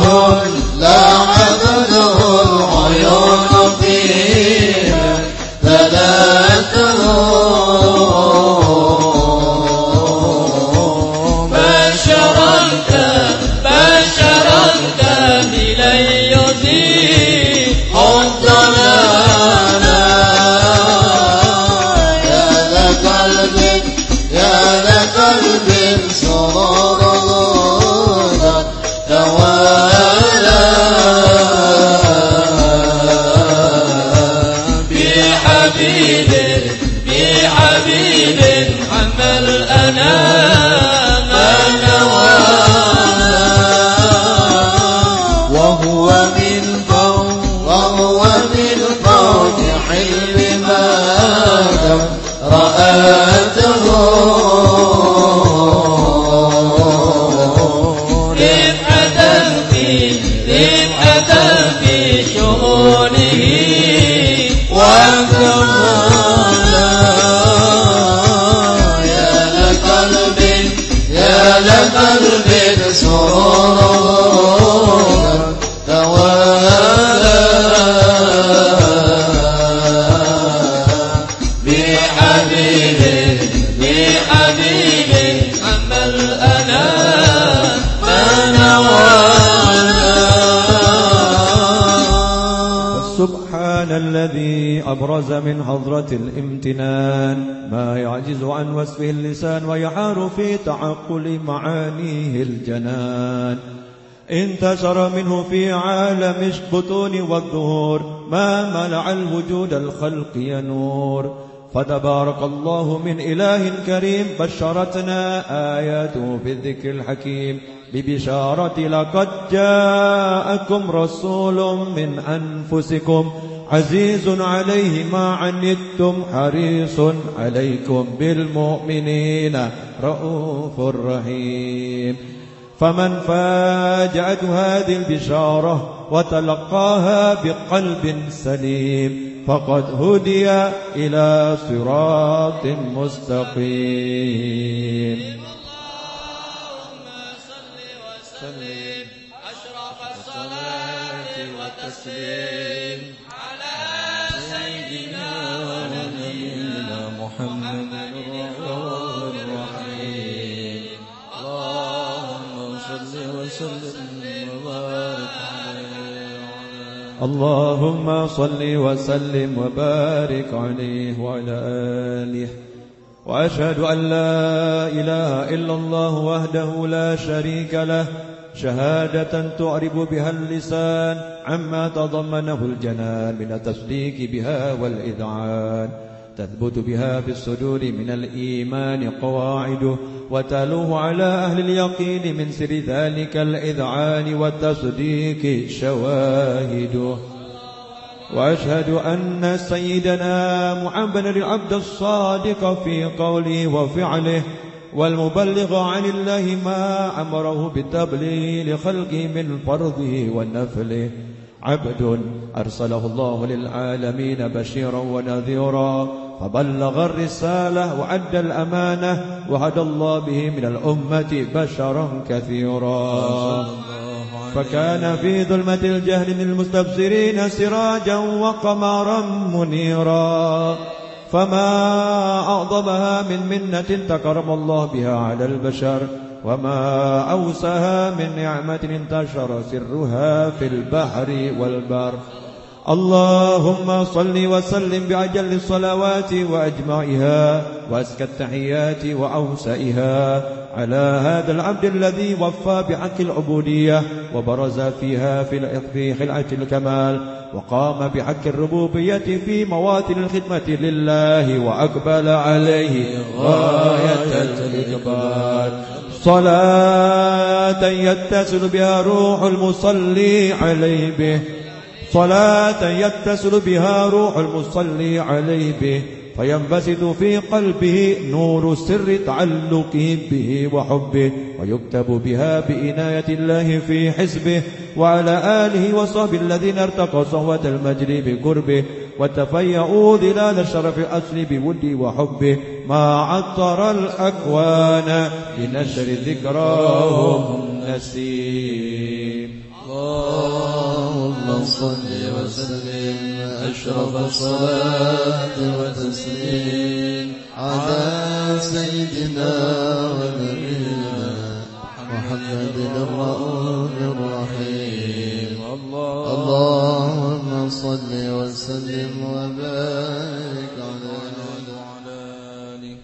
Speaker 1: سرورا توالى بحبيبه بحبيبه أما الأنام فنوالا.
Speaker 4: سبحان الذي أبرز من حضرة الامتنان ما يعجز عن وصفه اللسان ويحار في تعقل معانيه الجنان. انتشر منه في عالم البطون والظهور ما ملع الوجود الخلق ينور. فتبارك الله من إله كريم بشرتنا آياته في الذكر الحكيم ببشارة لقد جاءكم رسول من أنفسكم عزيز عليه ما عنتم حريص عليكم بالمؤمنين رؤوف رحيم. فمن فاجأت هذه البشارة وتلقاها بقلب سليم فقد هدي إلى صراط مستقيم.
Speaker 2: اللهم صل وسلم أشرف الصلاة والتسليم على سيدنا ونبينا محمد الرؤوف الرحيم. اللهم صل وسلم وبارك عليه.
Speaker 4: اللهم صل وسلم وبارك عليه وعلى آله. وأشهد أن لا إله إلا الله وحده لا شريك له شهادة تعرب بها اللسان عما تضمنه الجنان من التصديق بها والإذعان. تثبت بها في الصدور من الإيمان قواعده وتلوه على أهل اليقين من سر ذلك الإذعان والتصديق شواهده. وأشهد أن سيدنا محمدا العبد الصادق في قوله وفعله والمبلغ عن الله ما أمره بالتبليغ لخلقه من فرضه ونفله. عبد أرسله الله للعالمين بشيرا ونذيرا فبلغ الرسالة وأدى الأمانة وهدى الله به من الأمة بشرا كثيرا. فكان في ظلمة الجهل للمستبصرين سراجا وقمرا منيرا. فما أعظمها من منة تكرم الله بها على البشر وما أوسها من نعمة انتشر سرها في البحر والبر. اللهم صل وسلم بعجل الصلوات وأجمعها وأزكى التحيات وأوسئها على هذا العبد الذي وفى بحق العبودية وبرز فيها في خلعة الكمال وقام بحق الربوبية في مواطن الخدمة لله وأقبل عليه غاية الإقبال. صلاة يتصل بها روح المصلي عليه به صلاة يتصل بها روح المصلي عليه به فينبسط في قلبه نور سر تعلقه به وحبه ويكتب بها بإناية الله في حزبه. وعلى آله وصحبه الذين ارتقوا صهوة المجد بقربه وتفيأوا ظلال الشرف الأصل بوده وحبه ما عطر الأكوان بنشر ذكراهم نسيم.
Speaker 1: اللهم صل وسلم أشرف الصلاة والتسليم على سيدنا ونبينا محمد الرؤوف الرحيم. اللهم صل وسلم وبارك عليه.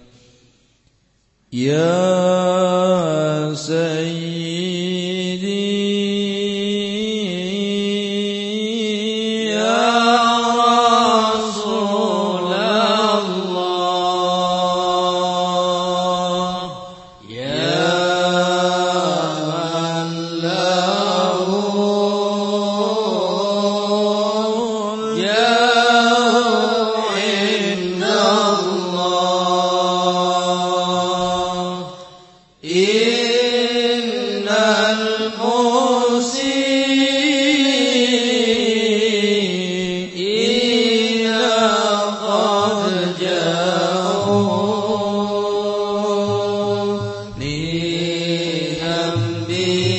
Speaker 3: يا سيدي
Speaker 1: be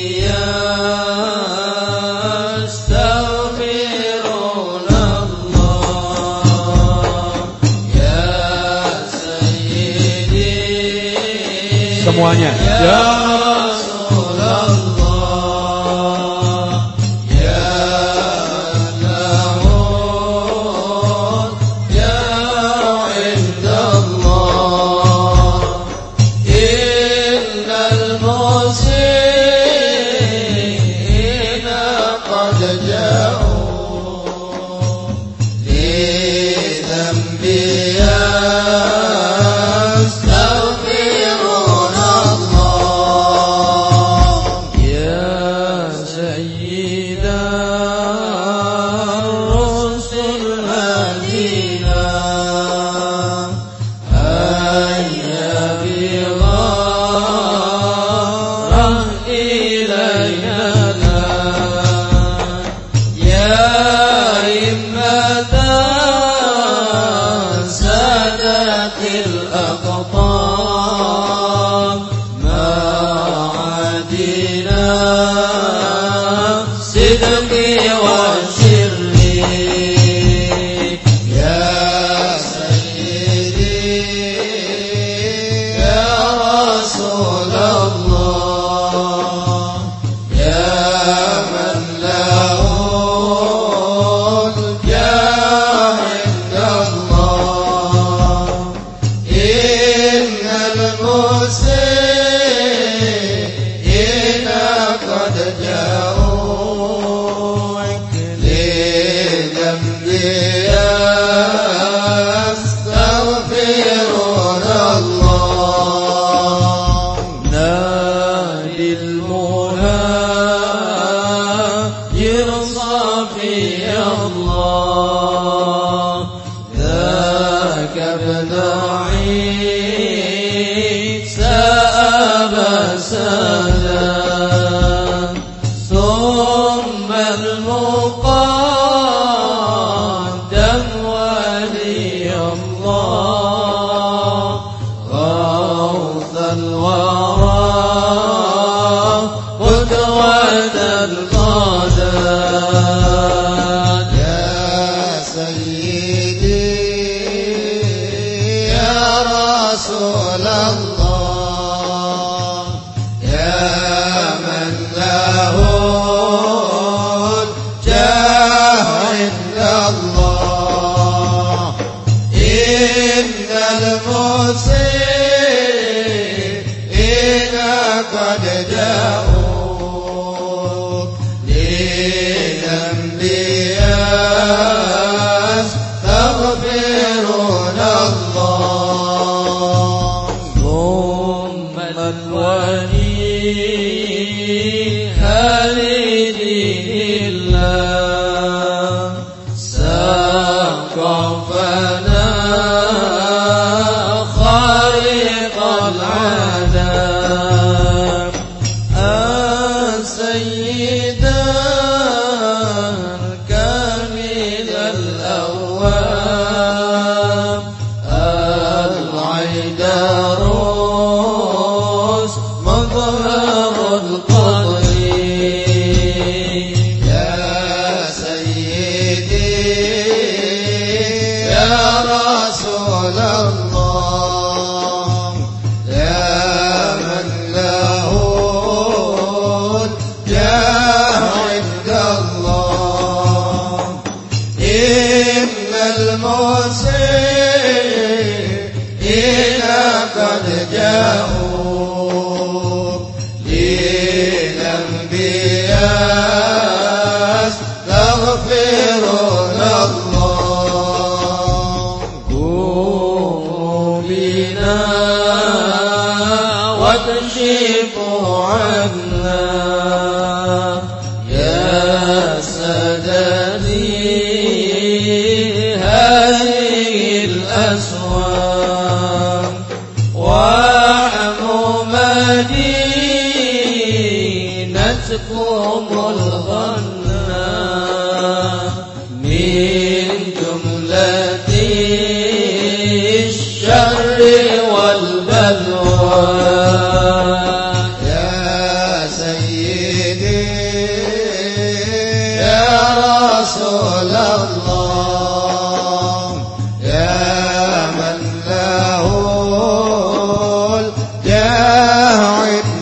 Speaker 6: يا من له الجاه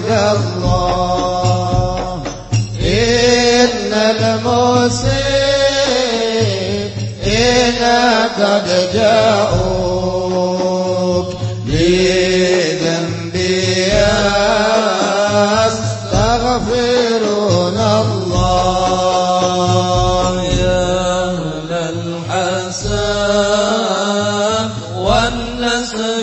Speaker 1: المسيئين قد جاءوك لذنبي يستغفرون الله
Speaker 3: يا أهل الحسن والنسر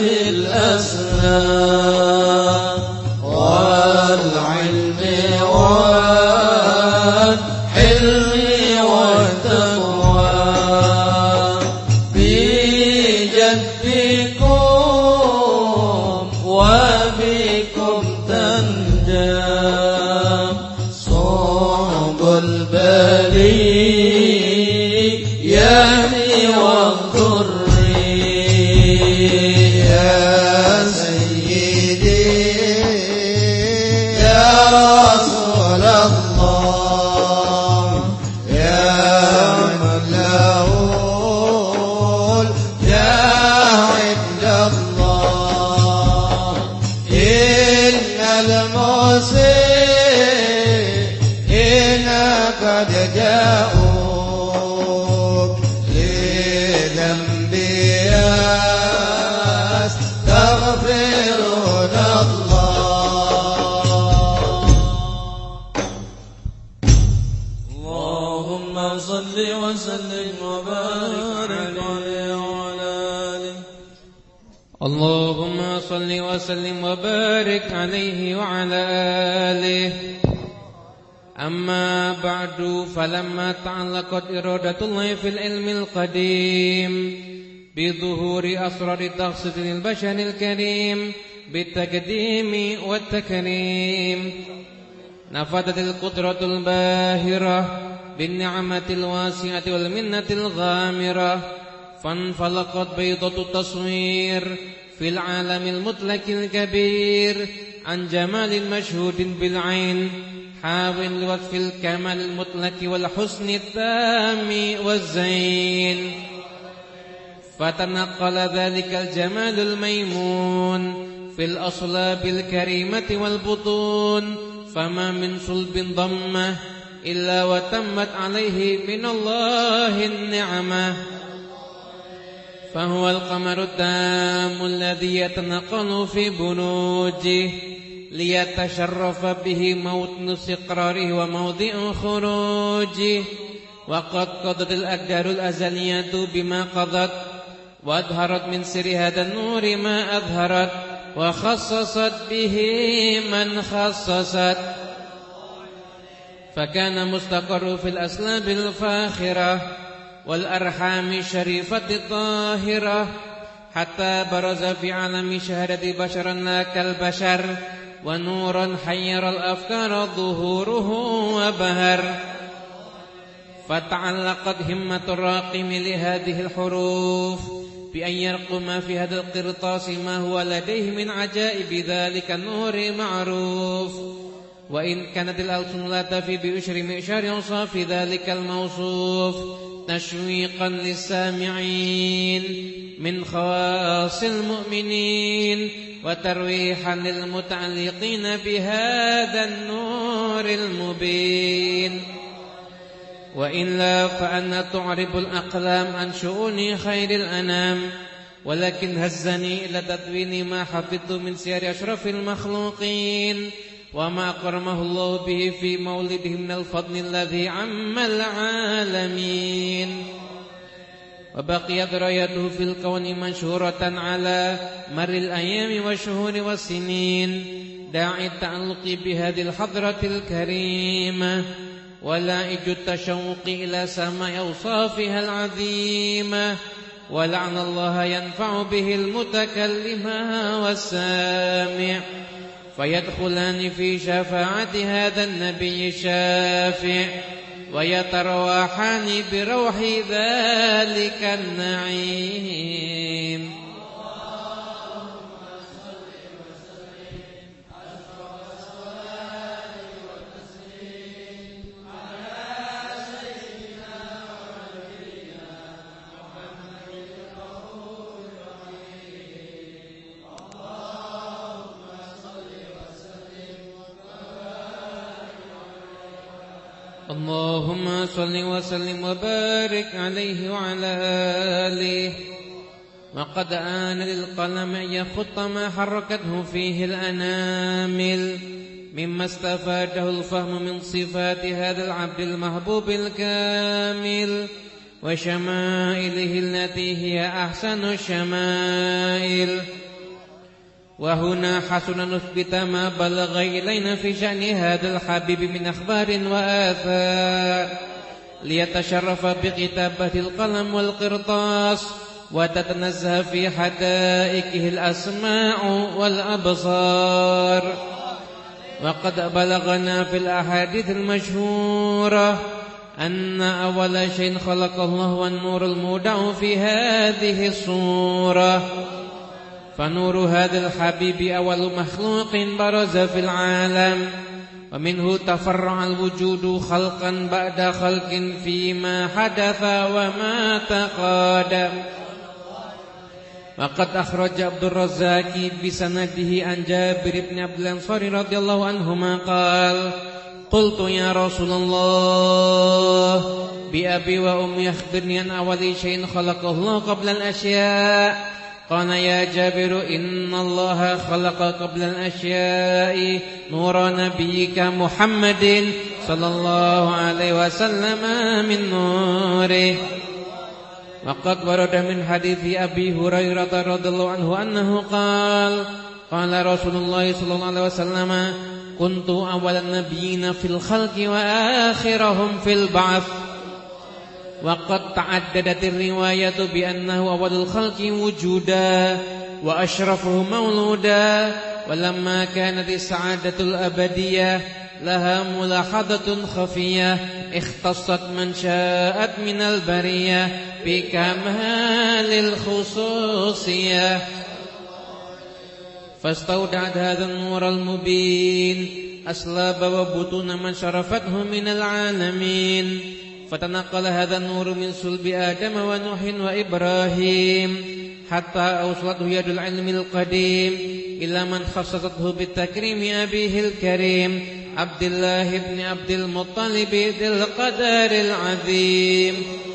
Speaker 3: الأسلام والعلم والحلم والتقوى بجدكم وبكم تنجم صعب البلية والضر
Speaker 1: يا سيدي يا رسول الله يا من له الجاه عند الله إن المسيئين قد جاءوك لذنبي يستغفرون الله
Speaker 3: اللهم صل وسلم وبارك عليه وعلى آله.
Speaker 2: اللهم صل وسلم وبارك عليه وعلى آله. أما بعد فلما تعلقت إرادة الله في العلم القديم بظهور أسرار تخصيص البشر الكريم بالتقديم والتكريم نفذت القدرة الباهرة بالنعمة الواسعة والمنة الغامرة فانفلقت بيضة التصوير في العالم المطلق الكبير عن جمال مشهود بالعين حاول لوصف الكمال المطلق والحسن التام والزين فتنقل ذلك الجمال الميمون في الأصلاب الكريمة والبطون فما من صلب ضمه إلا وتمت عليه من الله النعمة فهو القمر التام الذي يتنقل في بنوجه ليتشرف به موطن استقراره وموضع خروجه وقد قضت الأقدار الأزلية بما قضت وأظهرت من سر هذا النور ما أظهرت وخصصت به من خصصت فكان مستقر في الأسلاب الفاخرة والأرحام الشريفة الطاهرة حتى برز في عالم شهادة بشرا لا كالبشر ونورا حير الأفكار ظهوره وبهر فتعلقت همة الراقم لهذه الحروف بأن يرقم في هذا القرطاس ما هو لديه من عجائب ذلك النور معروف وإن كانت الألسن لا تفي بأشر مئشار أوصاف ذلك الموصوف تشويقا للسامعين من خواص المؤمنين وترويحا للمتعلقين بهذا النور المبين وإلا فأن تعرب الأقلام عن شؤون خير الأنام ولكن هزني إلى تدوين ما حفظت من سير أشرف المخلوقين وما أكرمه الله به في مولده من الفضل الذي عم العالمين وبقيت رايته في الكون منشورة على مر الأيام والشهور والسنين داعي التعلق بهذه الحضرة الكريمة ولائج التشوق إلى سماء أوصافها العظيمة ولعن الله ينفع به المتكلم والسامع فيدخلان في شفاعة هذا النبي الشافع ويترواحان بروح ذلك النعيم اللهم صل وسلم وبارك عليه وعلى آله. وقد آن للقلم أن يخط ما حركته فيه الأنامل مما استفاده الفهم من صفات هذا العبد المحبوب الكامل وشمائله التي هي أحسن الشمائل. وهنا حسن نثبت ما بلغ إلينا في شأن هذا الحبيب من أخبار وآثار ليتشرف بكتابة القلم والقرطاس وتتنزه في حدائقه الأسماع والأبصار. وقد بلغنا في الأحاديث المشهورة أن أول شيء خلق الله هو النور المودع في هذه الصورة. فنور هذا الحبيب أول مخلوق برز في العالم، ومنه تفرع الوجود خلقا بعد خلق فيما حدث وما تقادم. وقد أخرج عبد الرزاق بسنده عن جابر بن عبد الأنصاري رضي الله عنهما قال: قلت يا رسول الله بأبي وأمي أخبرني عن أول شيء خلقه الله قبل الأشياء. قال: يا جابر إن الله خلق قبل الأشياء نور نبيك محمد صلى الله عليه وسلم من نوره. وقد ورد من حديث أبي هريرة رضي الله عنه أنه قال: قال رسول الله صلى الله عليه وسلم: كنت أول النبيين في الخلق وآخرهم في البعث. وقد تعددت الرواية بأنه أول الخلق وجودا وأشرفه مولودا. ولما كانت السعادة الأبدية لها ملاحظة خفية اختصت من شاءت من البرية بكمال الخصوصية، فاستودعت هذا النور المبين أسلاب وبطون من شرفته من العالمين. فتنقل هذا النور من صلب آدم ونوح وإبراهيم حتى أوصلته يد العلم القديم إلى من خصصته بالتكريم أبيه الكريم عبد الله بن عبد المطلب ذي القدر العظيم،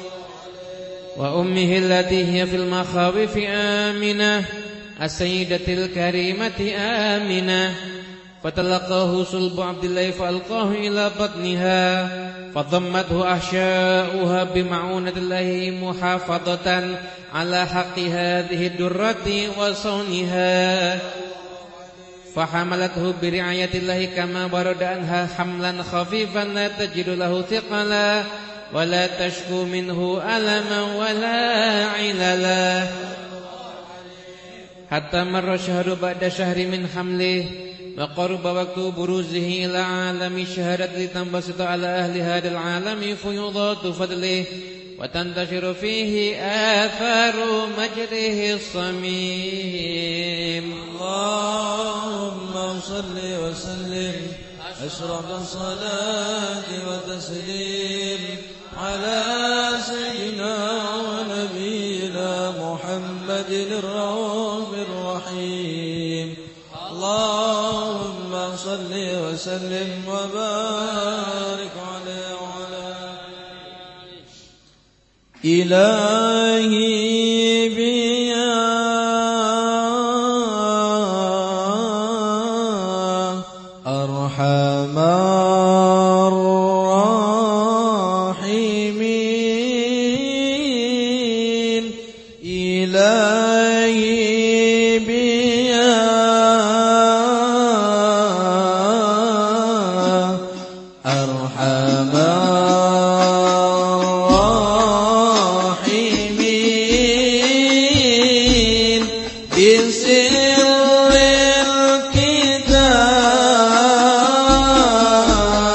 Speaker 2: وأمه التي هي في المخاوف آمنة السيدة الكريمة آمنة. فتلقاه صلب عبد الله فألقاه إلى بطنها فضمته أحشاؤها بمعونة الله محافظة على حق هذه الدرة وصونها، فحملته برعاية الله كما ورد عنها حملا خفيفا لا تجد له ثقلا ولا تشكو منه ألما ولا عللا، حتى مر شهر بعد شهر من حمله وقرب وقت بروزه إلى عالم الشهادة لتنبسط على أهل هذا العالم فيضات فضله وتنتشر فيه آثار مجده الصميم.
Speaker 3: اللهم صل وسلم أشرف الصلاة وتسليم على سيدنا ونبينا محمد الرؤوف الرحيم. اللهم صل وسلم وبارك عليه وعلى إلهي بيا أرحم الراحمين إلهي بيا أرحم الراحمين بسر الكتاب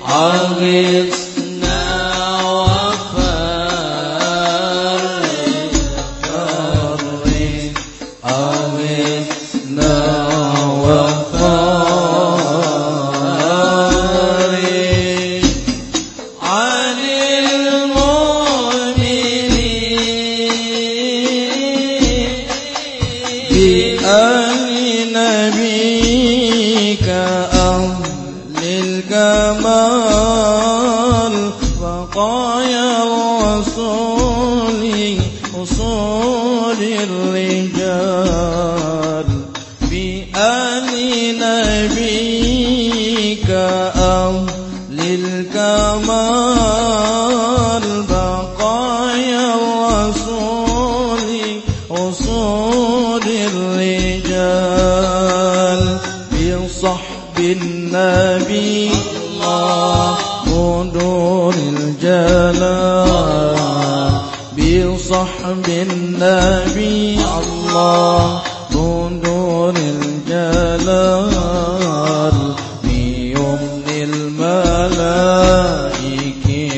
Speaker 3: عغثنا وفرج فرج عغثنا وفرج عن المؤمنين بأهل نبيك أهل الكمال بقايا الرسول أصول الرجال بأهل نبيك أهل الكمال بقايا الرسول أصول الرجال بصحب النبي الله نور الجلال بصحب النبي الله نور الجلال بيمن الملائكة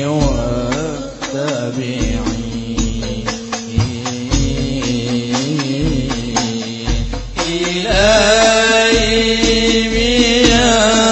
Speaker 3: والتابعين إلهي بيا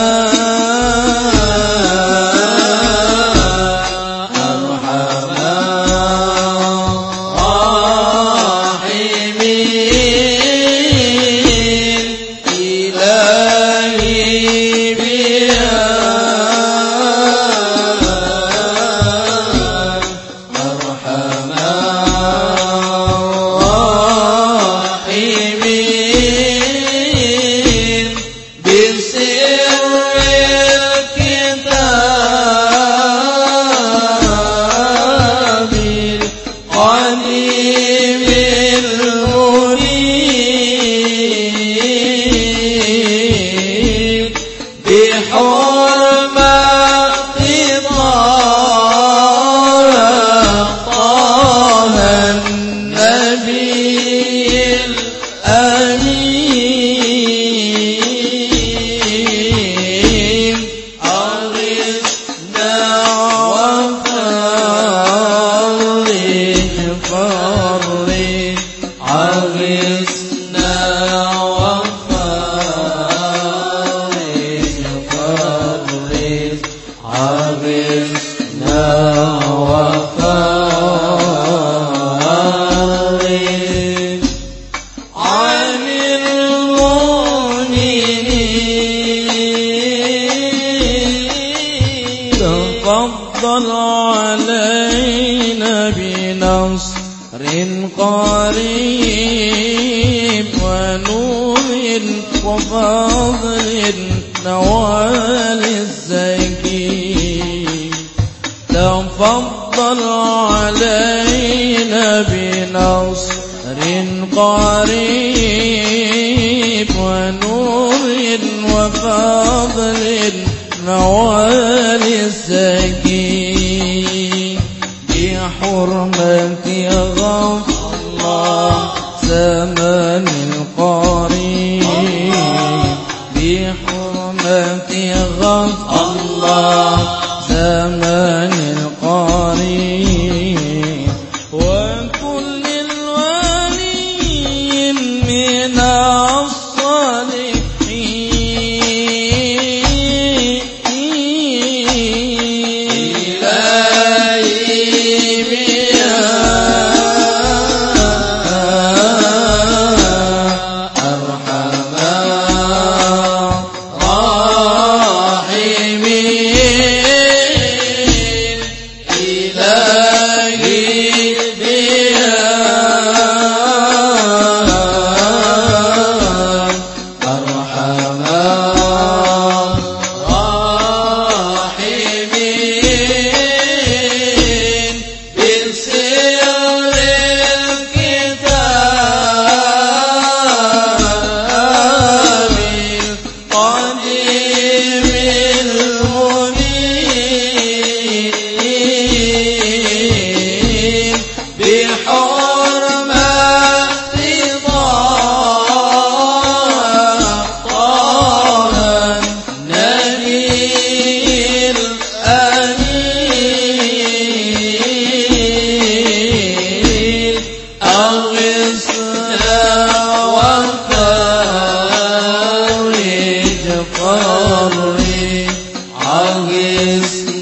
Speaker 3: تفضل علينا بنصر قريب ونور وفضل نوال الزكي تفضل علينا بنصر قريب ونور وفضل نوال الزكي بحرمة غفر الله زمن القريب بحرمة غفر الله زمن القريب وكل الولي من الصالحين إلهي بيا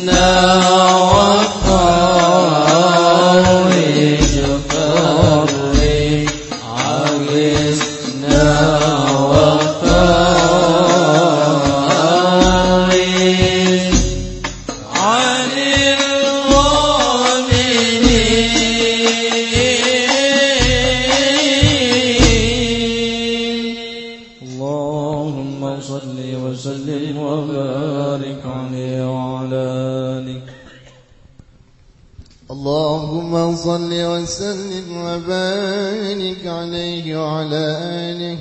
Speaker 3: وفرج فرج عجزنا وفرج عن الظالمين. اللهم صل وسلم وبارك عليه وعلى آله.
Speaker 1: اللهم صل وسلم وبارك عليه وعلى آله.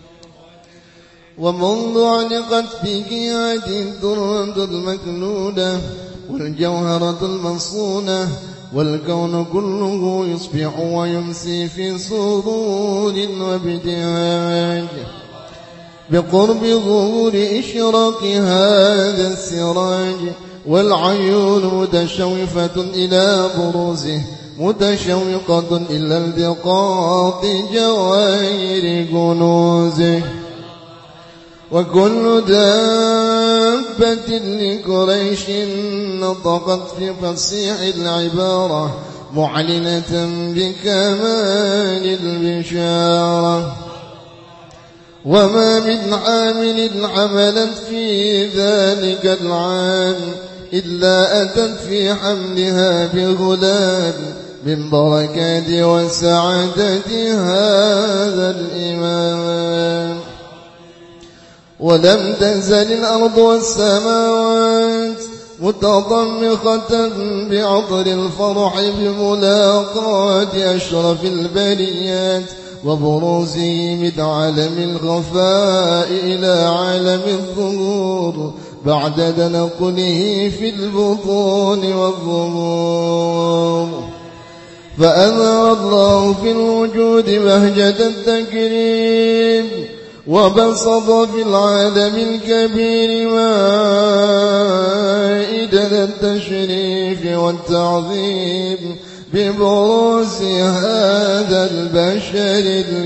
Speaker 1: ومنذ علقت فيك هذه الدرة المكنونة والجوهرة المصونة والكون كله يصبح ويمسي في سرور وابتهاج بقرب ظهور إشراق هذا السراج، والعيون متشوفة إلى بروزه متشوقة إلى التقاط جواهر كنوزه. وكل دابة لقريش نطقت في فصيح العبارة معلنة بكمال البشارة. وما من عامل عملت في ذلك العام إلا أتت في حملها بغلام من بركات وسعادة هذا الإمام. ولم تزل الأرض والسماوات متضمخة بعطر الفرح بملاقاة أشرف البريات وبروزه من عالم الخفاء إلى عالم الظهور بعد تنقله في البطون والظهور. فأنار الله في الوجود بهجة التكريم، وبسط في العالم الكبير مائدة التشريف والتعظيم ببروز هذا البشر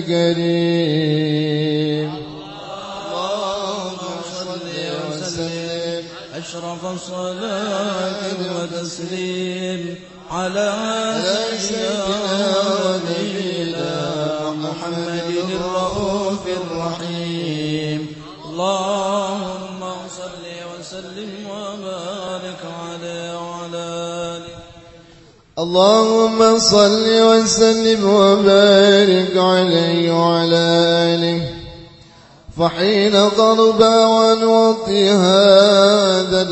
Speaker 1: الكريم. اللهم صل وسلم
Speaker 3: أشرف الصلاة وتسليم على سيدنا ونبينا محمد الرؤوف الرحيم. اللهم صل وسلم وبارك عليه وعلى آله.
Speaker 1: اللهم صل وسلم وبارك عليه وعلى آله. فحين قرب عن وطي هذا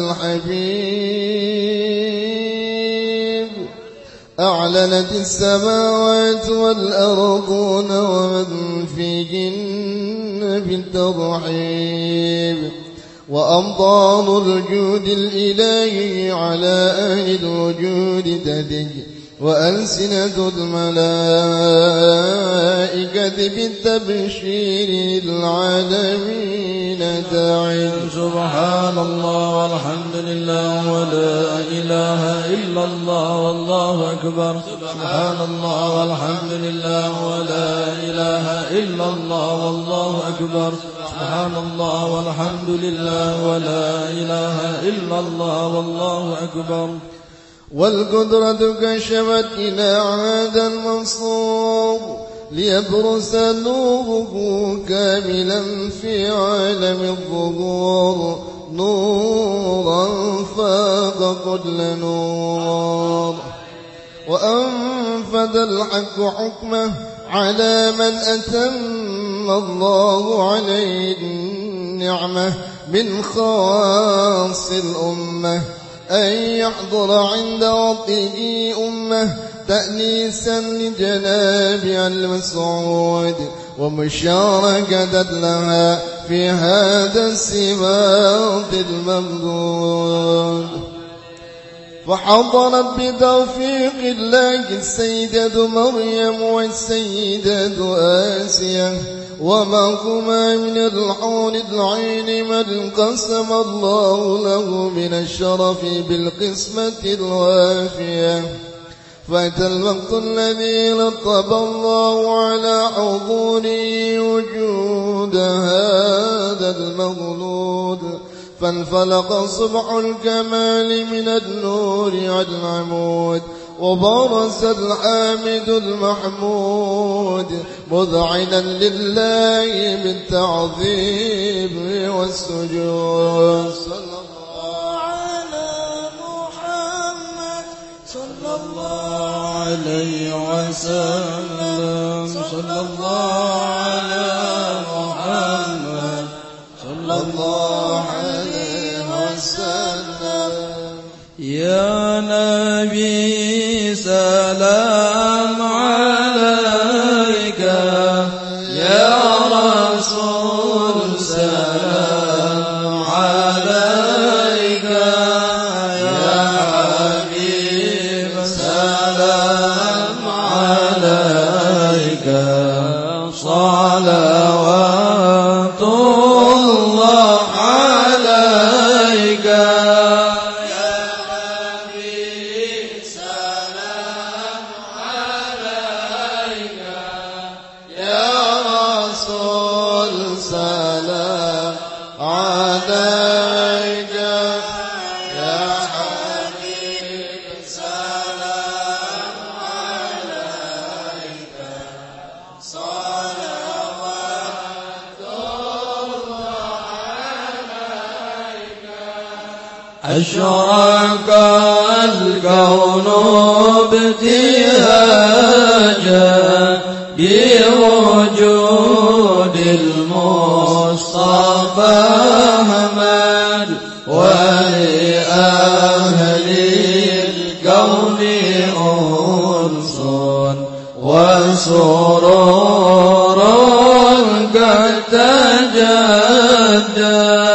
Speaker 1: الحبيب أعلنت السماوات والأرضون ومن فيهن بالتضحيب، وأمطار الجود الإلهي على أهل الوجود تدج، وألسنة الملائكة بالتبشير للعالمين تعد.
Speaker 3: سبحان الله والحمد لله ولا إله إلا الله والله أكبر. سبحان الله والحمد لله ولا إله إلا الله والله أكبر. سبحان الله والحمد لله ولا إله إلا الله والله أكبر.
Speaker 1: والقدرة كشفت إلى هذا المنصور ليبرز نوره كاملا في عالم الظهور، نورا فاق كل نور. وأنفذ الحق حكمه على من أتم الله عليه النعمة من خواص الأمة أن يحضر عند وطئه أمة تأنيسا لجناب المسعود ومشاركة لها في هذا السباط الممدود. فحضرت بتوفيق الله السيدة مريم والسيدة آسيا ومعهما من الحور العين من قسم الله له من الشرف بالقسمة الوافية. فأتى الوقت الذي لطب الله على حضوره وجود هذا المولود، فانفلق صبح الكمال من النور على العمود وبرز الحامد المحمود مذعنا لله بالتعظيم والسجود. صلى الله على محمد صلى الله عليه وسلم. صلى الله على محمد صلى الله عليه وسلم.
Speaker 3: يا نبي سلام عليك، يا رسول سلام عليك، يا حبيب سلام عليك، صلوات الله عليك. أشرق الكون ابتهاجا بوجود المصطفى أحمد، ولأهل الكون أنس وسرور قد تجدد.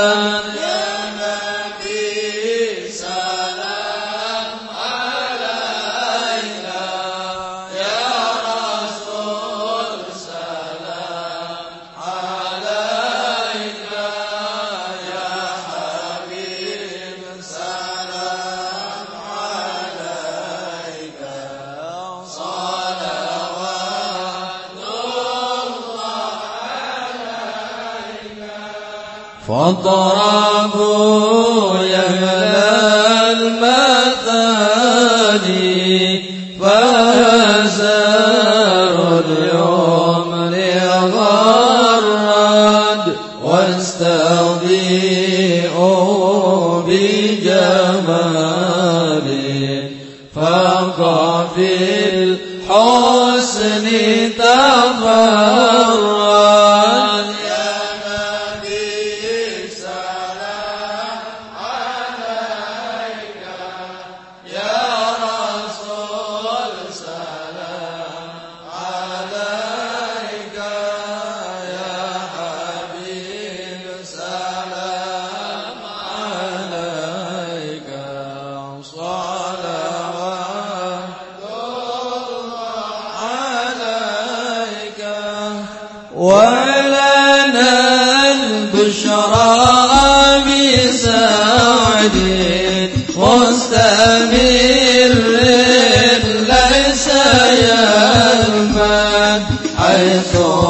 Speaker 3: فاضربوا يا المثاني فهزروا اليوم لغرد، واستضيئوا بجمال فقفي الحسن تفرد. ولنا البشرى بسعد مستمر ليس يلمن، حيث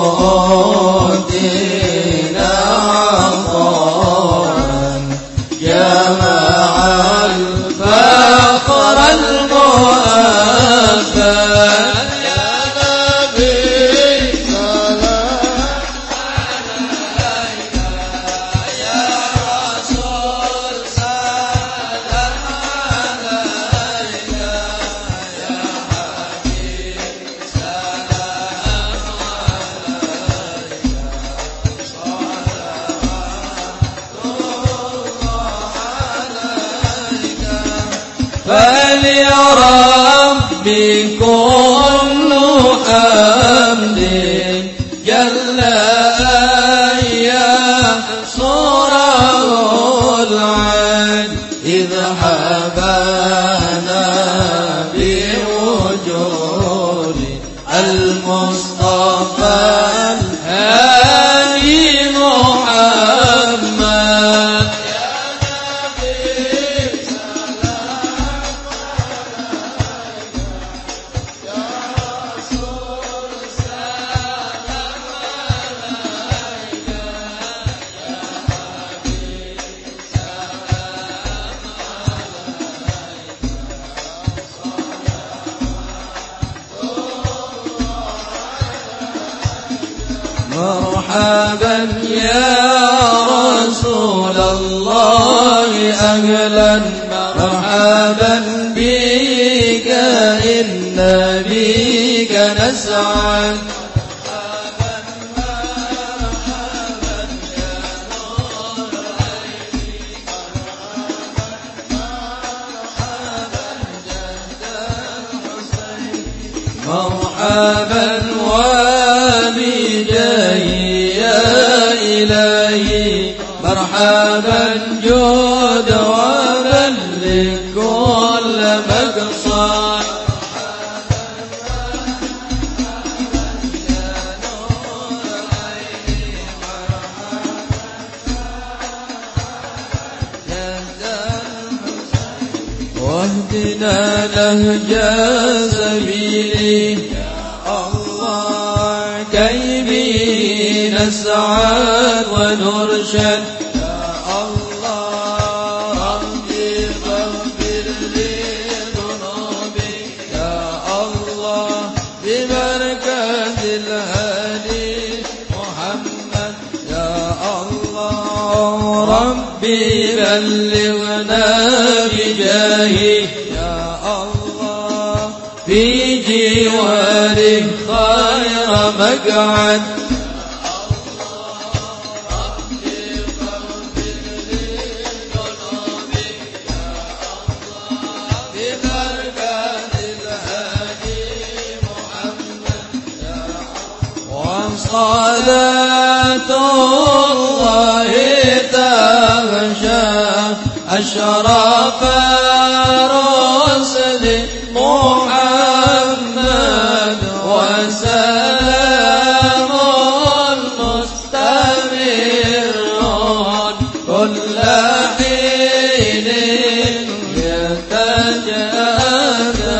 Speaker 3: أوتينا عطاء جمع الفقر المؤبد. فلربي كل حمد جل أن يحصره العين، إذ حبانا بوجود المصطفى الهادي محمد. مرحبا يا رسول الله أهلا مرحبا بك إن بك نسعد مرحبا وبجاهي يا إلهي مرحبا جود وبلغ كل مقصد واهدنا نهجا سبيلي الله كي به نسعد ونرشد يا الله ربي فاغفر لي ذنوبي يا الله ببركة الهادي محمد يا الله ربي بلغنا بجاهه يا الله في جواره خير مقعد صلاة الله تغشى أشرف رسل محمد وسلام مستمر كل حين يتجدد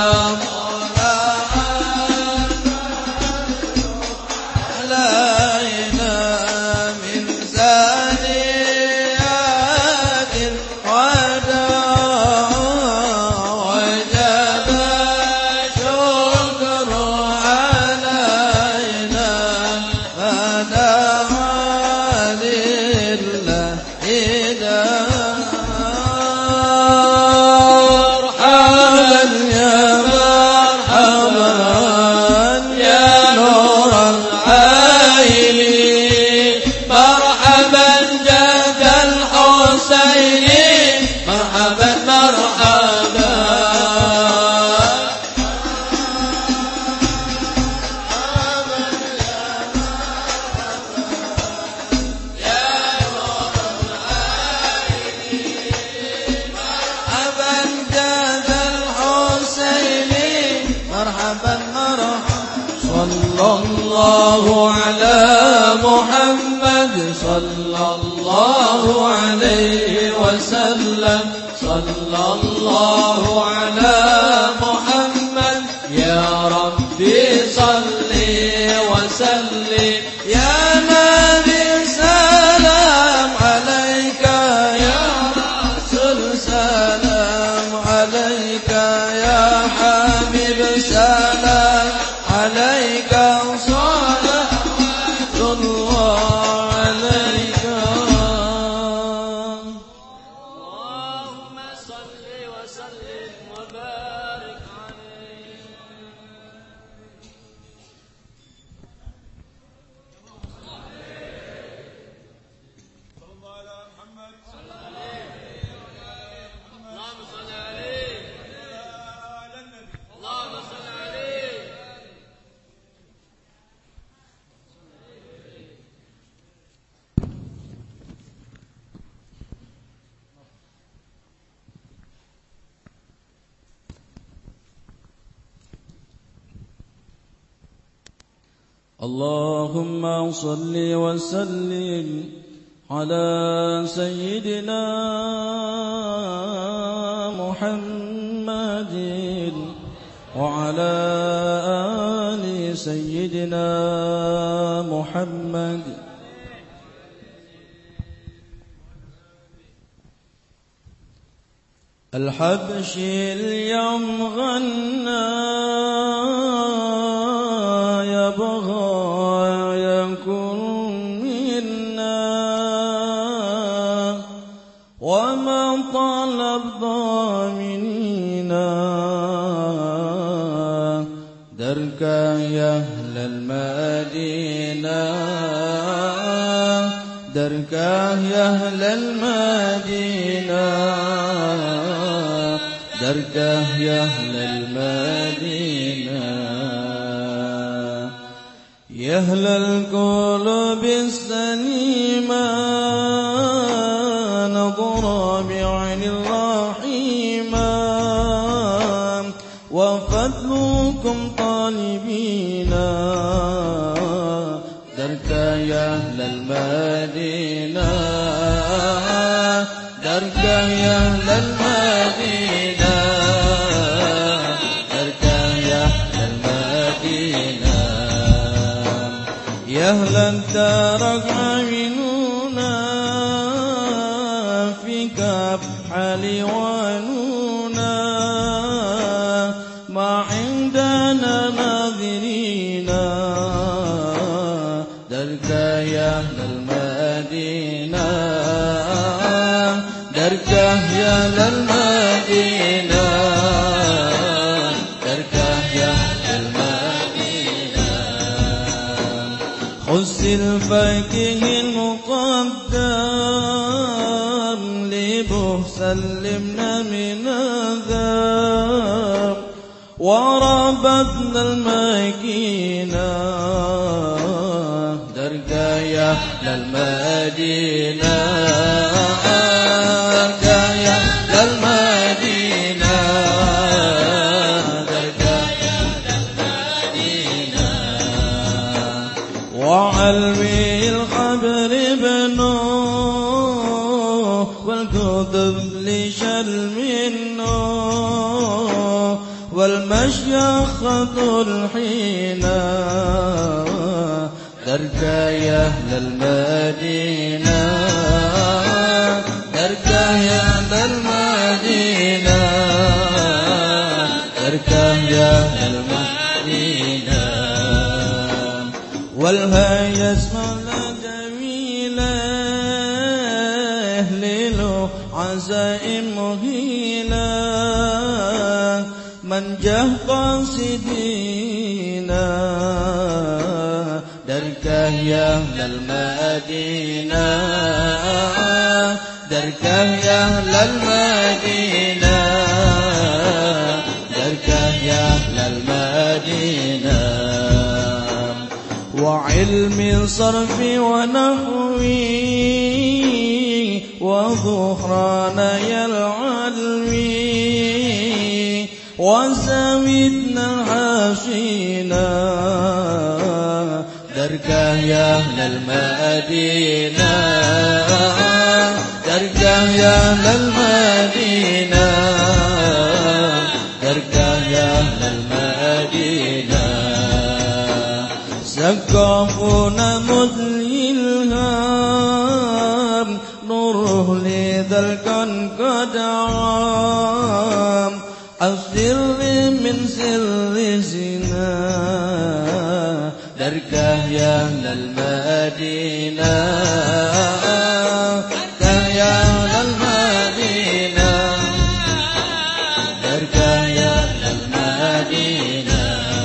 Speaker 1: اللهم صل وسلم على سيدنا محمد وعلى آل سيدنا محمد الحبشي اليوم غنى يبغى يكون دركاه يا أهل المدينة دركاه يا أهل المدينة دركاه يا أهل المدينة يا أهل القلوب السليمة نظر بعين الرحيمة وفضلكم طالبين دركاه يا أهل المدينة دركاه يا أهل المدينة دركاه يا أهل المدينة يا أهل الدرك عينونا فيك بحال ونونا ما عندنا ناظرين دركاه يا أهل المدينة دركاه يا أهل المدينة دركاه يا أهل المدينة خذ الفقيه المقدم لبه سلمنا من الذنب وربطنا المكينة دركاه يا أهل المدينة دركاه يا أهل المدينة دركاه يا أهل المدينة وعلوي الخبر بنوه والكتب لشل منه والمشيخة الحينة دركاه يا أهل المدينة دركاه يا أهل المدينة دركاه يا أهل المدينة والهيا اسمنا جميلة أهلله عزائم مهيلة من جه قاصدينا دركاه يا أهل المدينة دركاه يا أهل المدينة دركاه يا أهل المدينة وعلم صرف ونحوي وظهران يا العلوي وزودنا الحاشينا دركاه يا أهل المدينة دركاه يا أهل المدينة دركاه يا أهل المدينة سقفنا مذللهم نوره لذلك قد عام السر من سر زنا دركاه يا أهل المدينة دركاه يا أهل المدينة دركاه يا أهل المدينة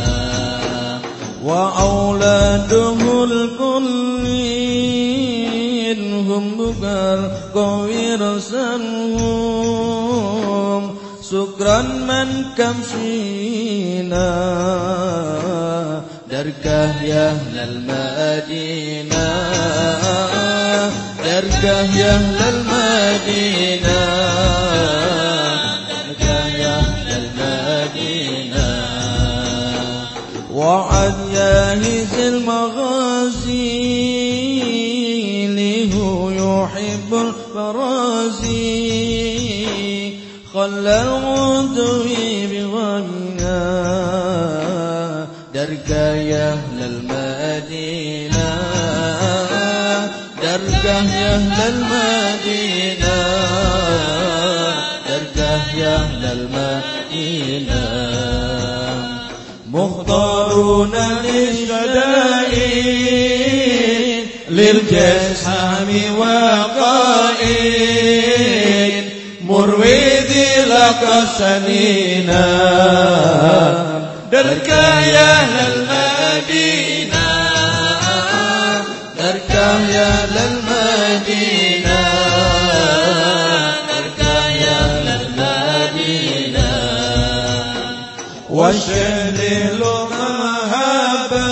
Speaker 1: وأولاده الكلين هم بكر وورثهم سكرا من كمشينا دركاه يا أهل المدينة دركاه يا أهل المدينة دركاه يا أهل المدينة وعد ياهز المغازي له يحب الفرازي خلى الغدو بغنى دركاه يا أهل المدينة دركاه يا أهل المدينة دركاه يا أهل المدينة مختارون للشدائد للجسام وقائد مروي ذي لك سنينا دركاه يا أهل المدينة دركاه يا أهل المدينة دركاه يا أهل المدينة والشهد له مهابة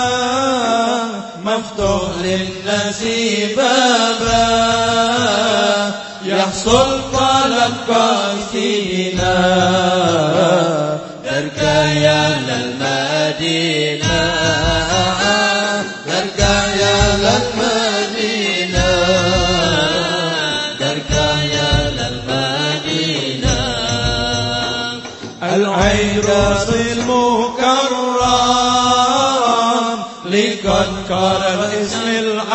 Speaker 1: مفتوح للناس بابا يحصل طلب قاسينا دركاه يا أهل المدينة دركاه يا أهل المدينة دركاه يا أهل المدينة العيرس المكرم لقنقر الاسم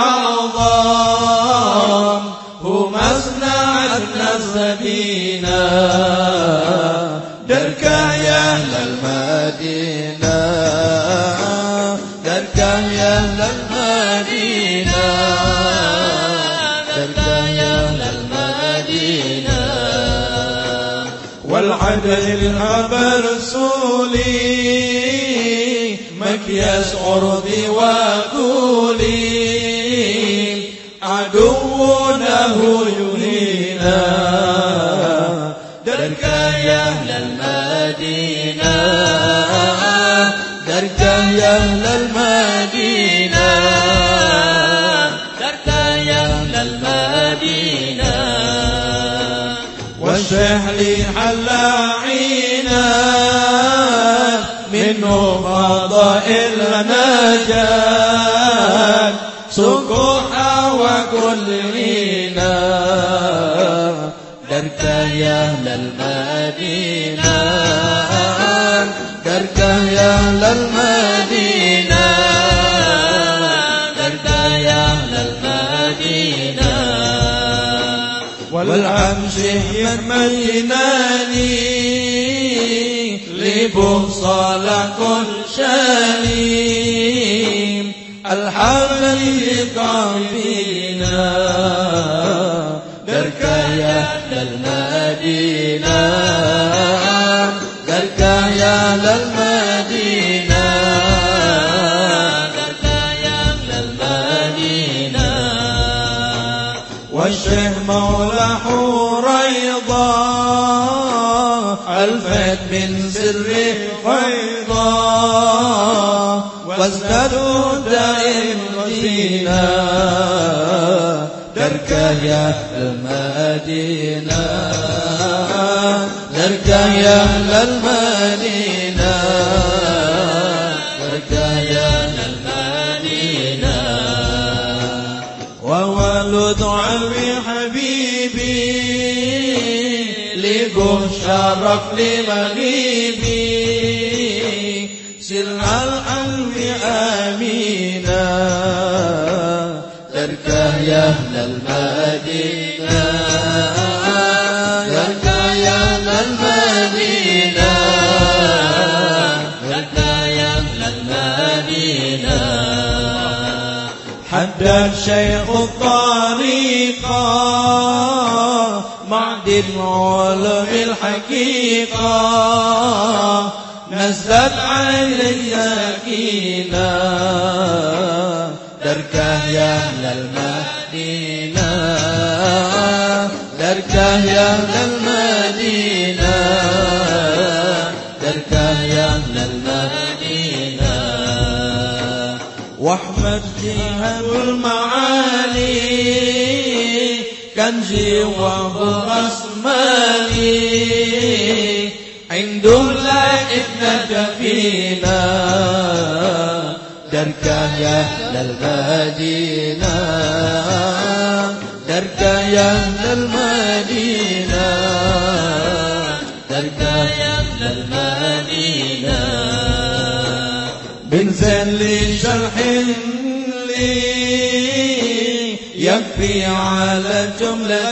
Speaker 1: الأعظم هو مصنع النسبينا دركاه يا أهل المدينة دركاه يا أهل المدينة دركاه يا أهل المدينة والعدل الأبرسولي مكياس عرضي وقولي عدونه يهينا دركاه يا أهل المدينة دركاه يا أهل المدينة دركاه يا أهل المدينة والسهل حل عينا منه فضائل نجاة سكوحا وكل غنى دركاه يا أهل المدينة دركاه يا أهل المدينة دركاه يا أهل المدينة والأمشي يميناني لبصال كل شليم الحبيب قلبنا دركاه يا أهل المدينة دركاه يا أهل المدينة دركاه يا أهل المدينة والشيخ مولى حريضة الفت من سر فيضا وازدادوا دائم غزينا دركاه يا أهل المدينة دركاه يا أهل المدينة دركاه يا أهل المدينة وولد عمي حبيبي لقه شرف لمغيبي سر القلب آمينا دركاه يا أهل المدينة دركاه يا أهل المدينة دركاه يا أهل المدينة حدد شيخ الطريقة معدن علم الحقيقة نزلت علي سكينة دركاه يا أهل المدينة دركاه يا أهل المدينة دركاه يا أهل المدينة واحمد فيها المعالي كنزي وهو رسمالي عنده لا ابن جفينا دركاه يا أهل المدينة دركاه يا أهل المدينة دركاه يا أهل المدينة بنزل لي شرح لي يكفي على جملة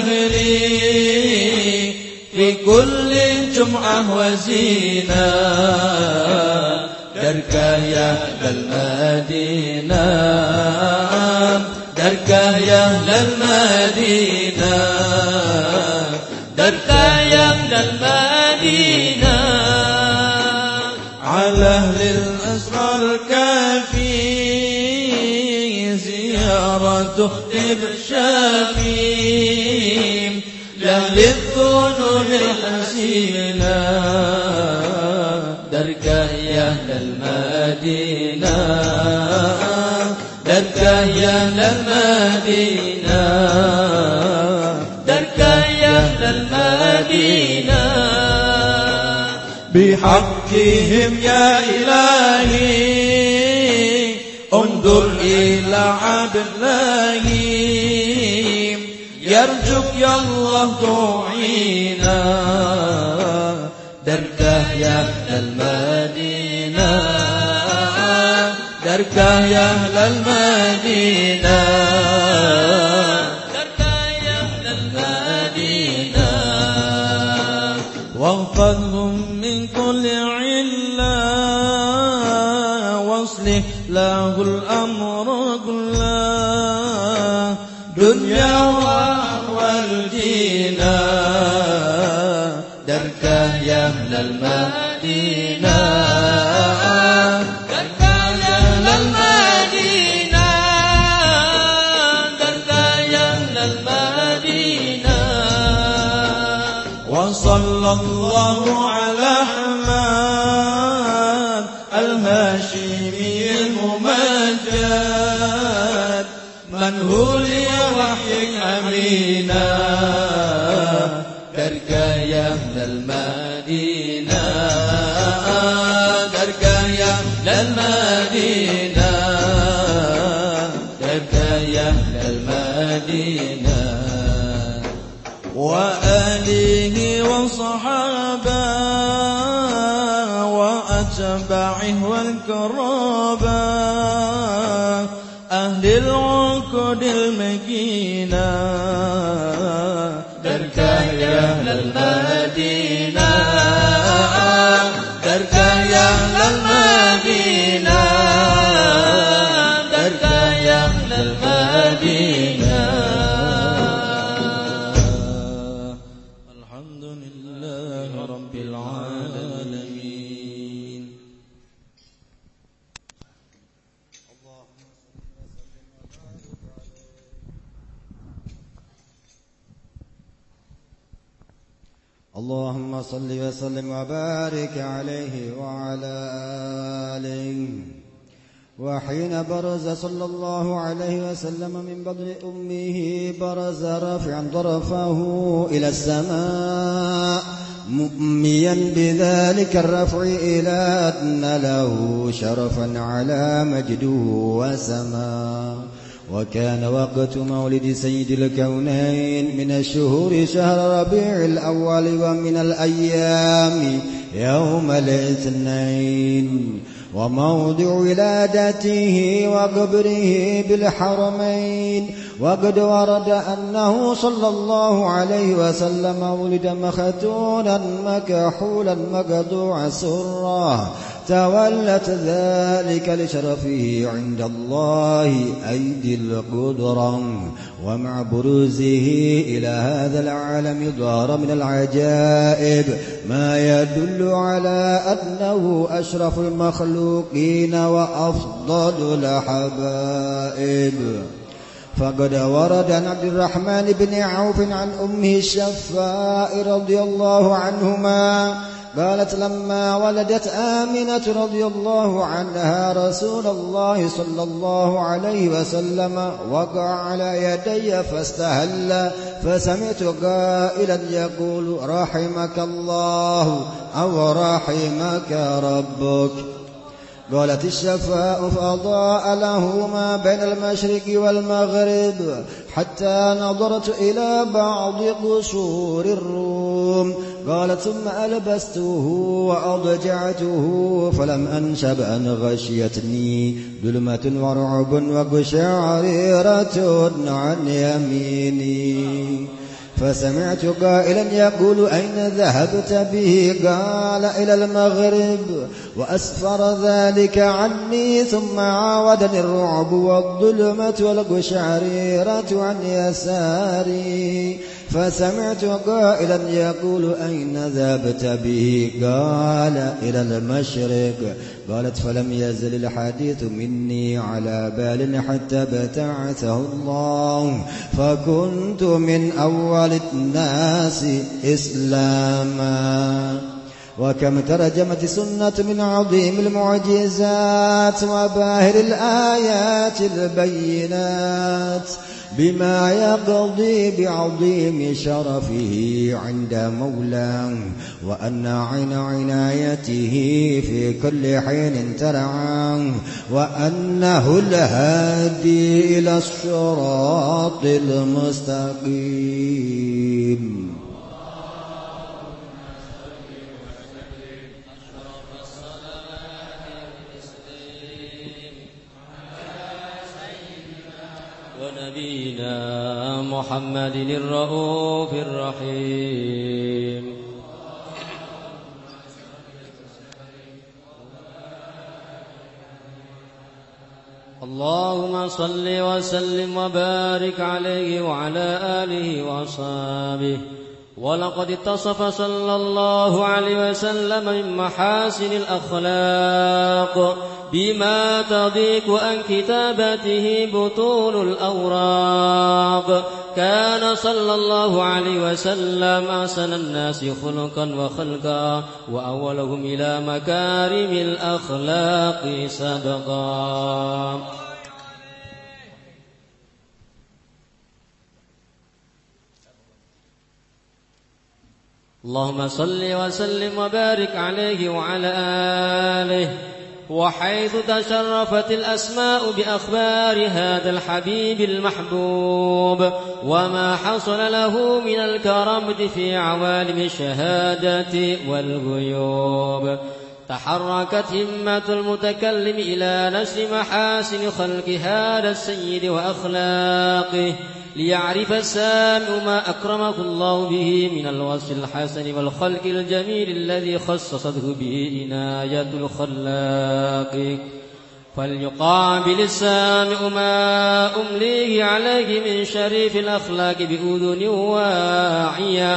Speaker 1: دهري في كل جمعة وزينة دركاه يا أهل المدينة دركاه يا أهل المدينة دركاه يا أهل المدينة على أهل الأسرار كافي زيارته إرشافي لأهل الذنوب الحسينة دركه يا أهل المدينة دركه يا أهل المدينة دركه يا أهل المدينة بحقهم يا إلهي انظر إلى عبد الله يرجوك يا الله تعينا دركه يا أهل المدينة دركه يا أهل المدينة دركه يا أهل المدينة واغفرهم من كل علة واصلح له الأمر كله دنيا وأحوال دينا دركه يا أهل المدينة دركه يا أهل المدينة دركه يا أهل المدينة وصلى الله على أحمد الهاشمي الممجد من هو لوحيك أمينا دركه يا أهل المدينة دركه يا أهل المدينة دركه يا أهل المدينة وآله وصحابه وأتباعه والكرابة أهل العقود المكينة دركه يا أهل المدينة دركه يا أهل المدينة دركه يا أهل المدينة الحمد لله رب العالمين.
Speaker 6: اللهم صل وسلم وبارك عليه وعلى آله. وحين برز صلى الله عليه وسلم من بطن أمه برز رافعا طرفه إلى السماء مؤميا بذلك الرفع إلى أن له شرفا على مجده وسماء. وكان وقت مولد سيد الكونين من الشهور شهر ربيع الأول ومن الأيام يوم الاثنين. وموضع ولادته وقبره بالحرمين. وقد ورد أنه صلى الله عليه وسلم ولد مختونا مكحولا مقطوع سرا تولت ذلك لشرفه عند الله أيدي القدرة. ومع بروزه إلى هذا العالم ظهر من العجائب ما يدل على أنه أشرف المخلوقين وأفضل الحبائب. فقد ورد عن عبد الرحمن بن عوف عن أمه الشفاء رضي الله عنهما قالت لما ولدت آمنة رضي الله عنها رسول الله صلى الله عليه وسلم وقع على يدي فاستهل فسمعت قائلا يقول رحمك الله أو رحمك ربك. قالت الشفاء فأضاء له ما بين المشرق والمغرب حتى نظرت إلى بعض قصور الروم. قالت ثم ألبسته وأضجعته فلم أنشب أن غشيتني ظلمة ورعب وقشعريرة عن يميني. فسمعت قائلا يقول أين ذهبت به؟ قال إلى المغرب. وأسفر ذلك عني ثم عاودني الرعب والظلمة والقشعريرة عن يساري. فسمعت قائلا يقول أين ذهبت به؟ قال إلى المشرق. قالت فلم يزل الحديث مني على بال حتى ابتعثه الله، فكنت من أول الناس إسلاما. وكم ترجمت سنة من عظيم المعجزات وباهر الآيات البينات بما يقضي بعظيم شرفه عند مولاه، وأن عين عنايته في كل حين ترعاه، وأنه الهادي إلى الصراط المستقيم.
Speaker 1: ونبينا محمد الرؤوف الرحيم. اللهم صل وسلم وبارك عليه وعلى آله وأصحابه. ولقد اتصف صلى الله عليه وسلم من محاسن الأخلاق بما تضيق عن كتابته بطون الأوراق. كان صلى الله عليه وسلم أحسن الناس خلقا وخلقا، وأولهم إلى مكارم الأخلاق سبقا. اللهم صل وسلم وبارك عليه وعلى آله. وحيث تشرفت الأسماء بأخبار هذا الحبيب المحبوب وما حصل له من الكرامة في عوالم الشهادة والغيوب، تحركت همة المتكلم إلى نشر محاسن خلق هذا السيد وأخلاقه، ليعرف السامع ما أكرمه الله به من الوصف الحسن والخلق الجميل الذي خصصته به عناية الخلاق. فليقابل السامع ما أمليه عليه من شريف الأخلاق بأذن واعية،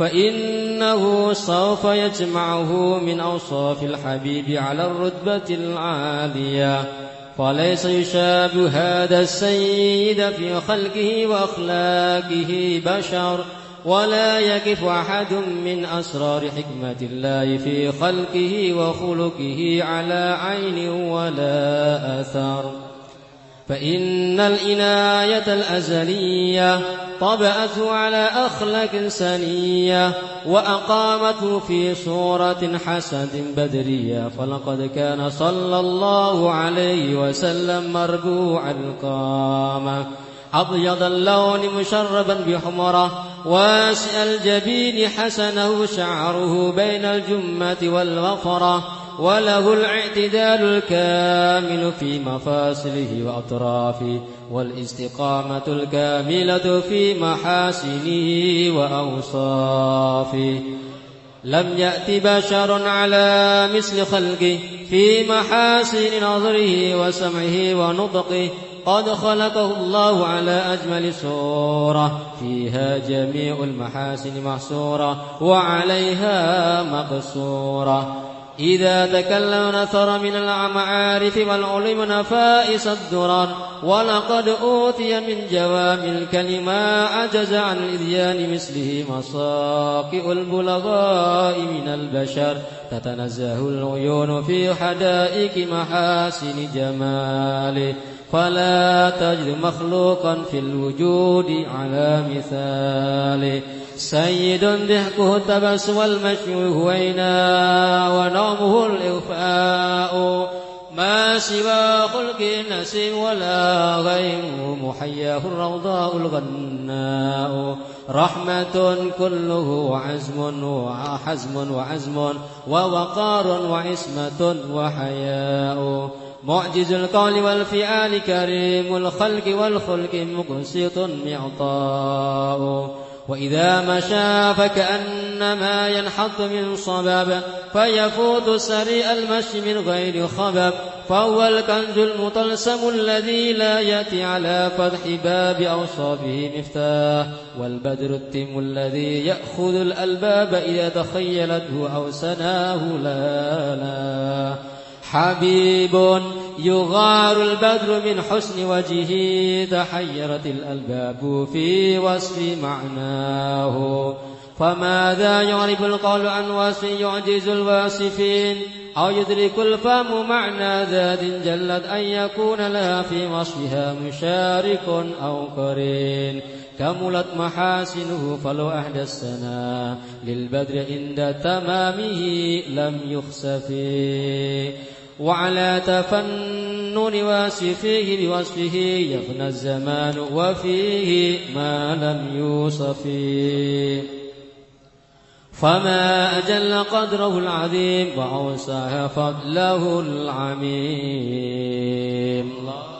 Speaker 1: فإنه سوف يجمعه من أوصاف الحبيب على الرتبة العالية. فليس يشابه هذا السيد في خلقه وأخلاقه بشر، ولا يقف أحد من أسرار حكمة الله في خلقه وخلقه على عين ولا أثر. فإن العناية الأزلية طبعته على أخلاق سنية، وأقامته في صورة حسنة بدرية. فلقد كان صلى الله عليه وسلم مربوع القامة، أبيض اللون مشربا بحمرة، واسع الجبين حسنه شعره بين الجمة والوفرة، وله الاعتدال الكامل في مفاصله وأطرافه، والاستقامة الكاملة في محاسنه وأوصافه. لم يأت بشر على مثل خلقه في محاسن نظره وسمعه ونطقه، قد خلقه الله على أجمل صورة، فيها جميع المحاسن محصورة وعليها مقصورة. إذا تكلم نثر من المعارف والعلم نفائس الدرر، ولقد أوتي من جوامع الكلمة عجز عن الإذيان مثله مصاقع البلغاء من البشر، تتنزه العيون في حدائق محاسن جماله، فلا تجد مخلوقا في الوجود على مثاله. سيد ضحكه التبسم والمشي هوينا، ونومه الإغفاء، ما سوى خلق نسيم ولا غيره، محياه الروضاء الغناء. رحمة كله عزم وحزم وعزم، ووقار وعصمة وحياء. معجز القول والفعال، كريم الخلق والخلق، مقسط معطاء. وإذا مشى فكأنما ينحط من صباب فيفوت سريع المشي من غير خبب فهو الكنز المطلسم الذي لا يأتي على فتح باب أوصافه مفتاح والبدر التم الذي يأخذ الألباب إذا تخيلته أو سناه لا لا حبيب يغار البدر من حسن وجهه تحيرت الألباب في وصف معناه فماذا يعرف القول عن وصف يعجز الواصفين أو يدرك الفهم معنى ذات جلت أن يكون لها في وصفها مشارك أو قرين كملت محاسنه فلو أهدى السنا للبدر عند تمامه لم يخسف وعلى تفنن واصفيه بوصفه يفنى الزمان وفيه ما لم يوصف فما أجل قدره العظيم وأوسع فضله العميم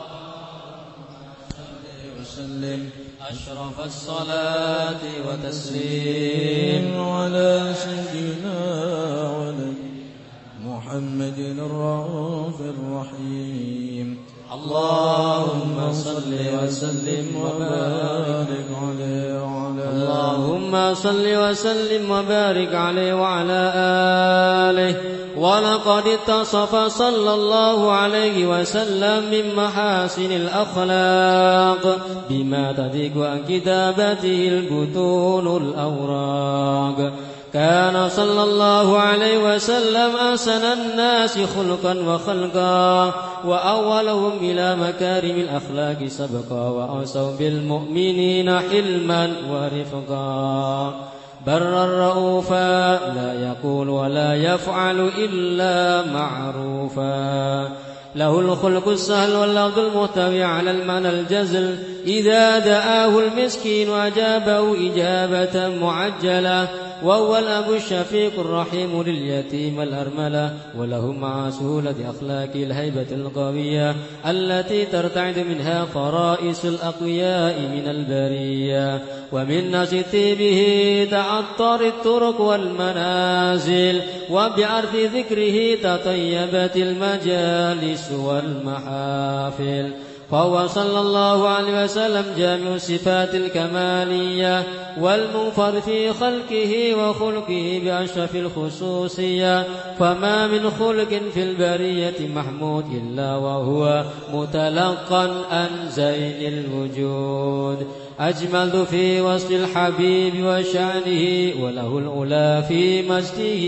Speaker 3: وسلم
Speaker 1: أشرف الصلاة وتسليم
Speaker 3: على سيدنا ونبينا محمد الرؤوف الرحيم
Speaker 1: اللهم صل وسلم وبارك
Speaker 3: عليه وعلى
Speaker 1: اللهم صل وسلم وبارك عليه وعلى آله ولقد اتصف صلى الله عليه وسلم من محاسن الأخلاق بما تضيق عن كتابته البطون الأوراق كان صلى الله عليه وسلم أحسن الناس خلقا وخلقا وأولهم إلى مكارم الأخلاق سبقا وأوسوا بالمؤمنين حلما ورفقا برا رؤوفا لا يقول ولا يفعل إلا معروفا له الخلق السهل واللفظ المحتوي على المعنى الجزل إذا دعاه المسكين أجابه إجابة معجلة وهو الأب الشفيق الرحيم لليتيم الأرملة وله مع سهولة أخلاق الهيبة القوية التي ترتعد منها فرائس الأقوياء من البرية ومن نشط به تعطر الطرق والمنازل وبعرض ذكره تطيبت المجالس والمحافل فهو صلى الله عليه وسلم جامع الصفات الكمالية والمنفرد في خلقه وخلقه بأشرف الخصوصية فما من خلق في البرية محمود إلا وهو متلقا عن زين الوجود أجملت في وصف الحبيب وشأنه وله الأولى في مجده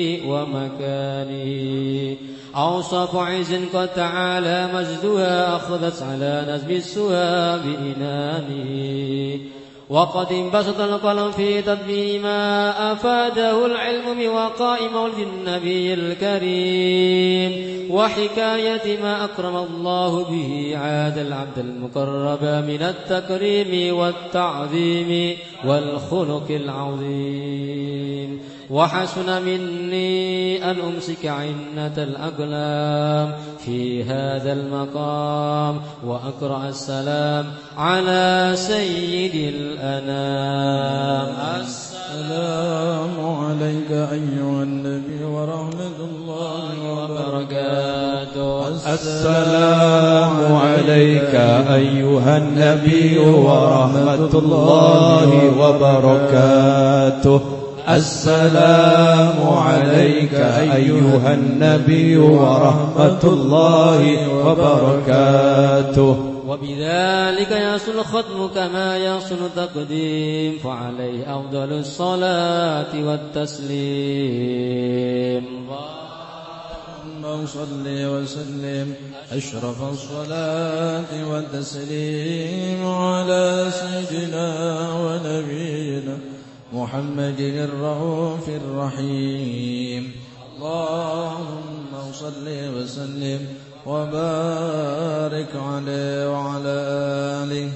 Speaker 1: ومكانه أوصاف عز قد تعالى مجدها أخذت على نسب السوى بإنانه وقد انبسط القلم في تدبير ما أفاده العلم من وقاء مولد النبي الكريم وحكاية ما أكرم الله به عاد العبد المقرب من التكريم والتعظيم والخلق العظيم وحسن مني أن أمسك عنة الأقلام في هذا المقام وأقرأ السلام على سيد الأنام.
Speaker 3: السلام عليك أيها النبي ورحمة الله وبركاته.
Speaker 4: السلام عليك أيها النبي ورحمة الله وبركاته. السلام عليك أيها النبي ورحمة الله وبركاته.
Speaker 1: وبذلك يصل الختم كما يصل التقديم فعليه أفضل الصلاة والتسليم.
Speaker 3: اللهم صل وسلم أشرف الصلاة والتسليم على سيدنا ونبينا محمد الرؤوف الرحيم. اللهم صل وسلم وبارك عليه وعلى آله.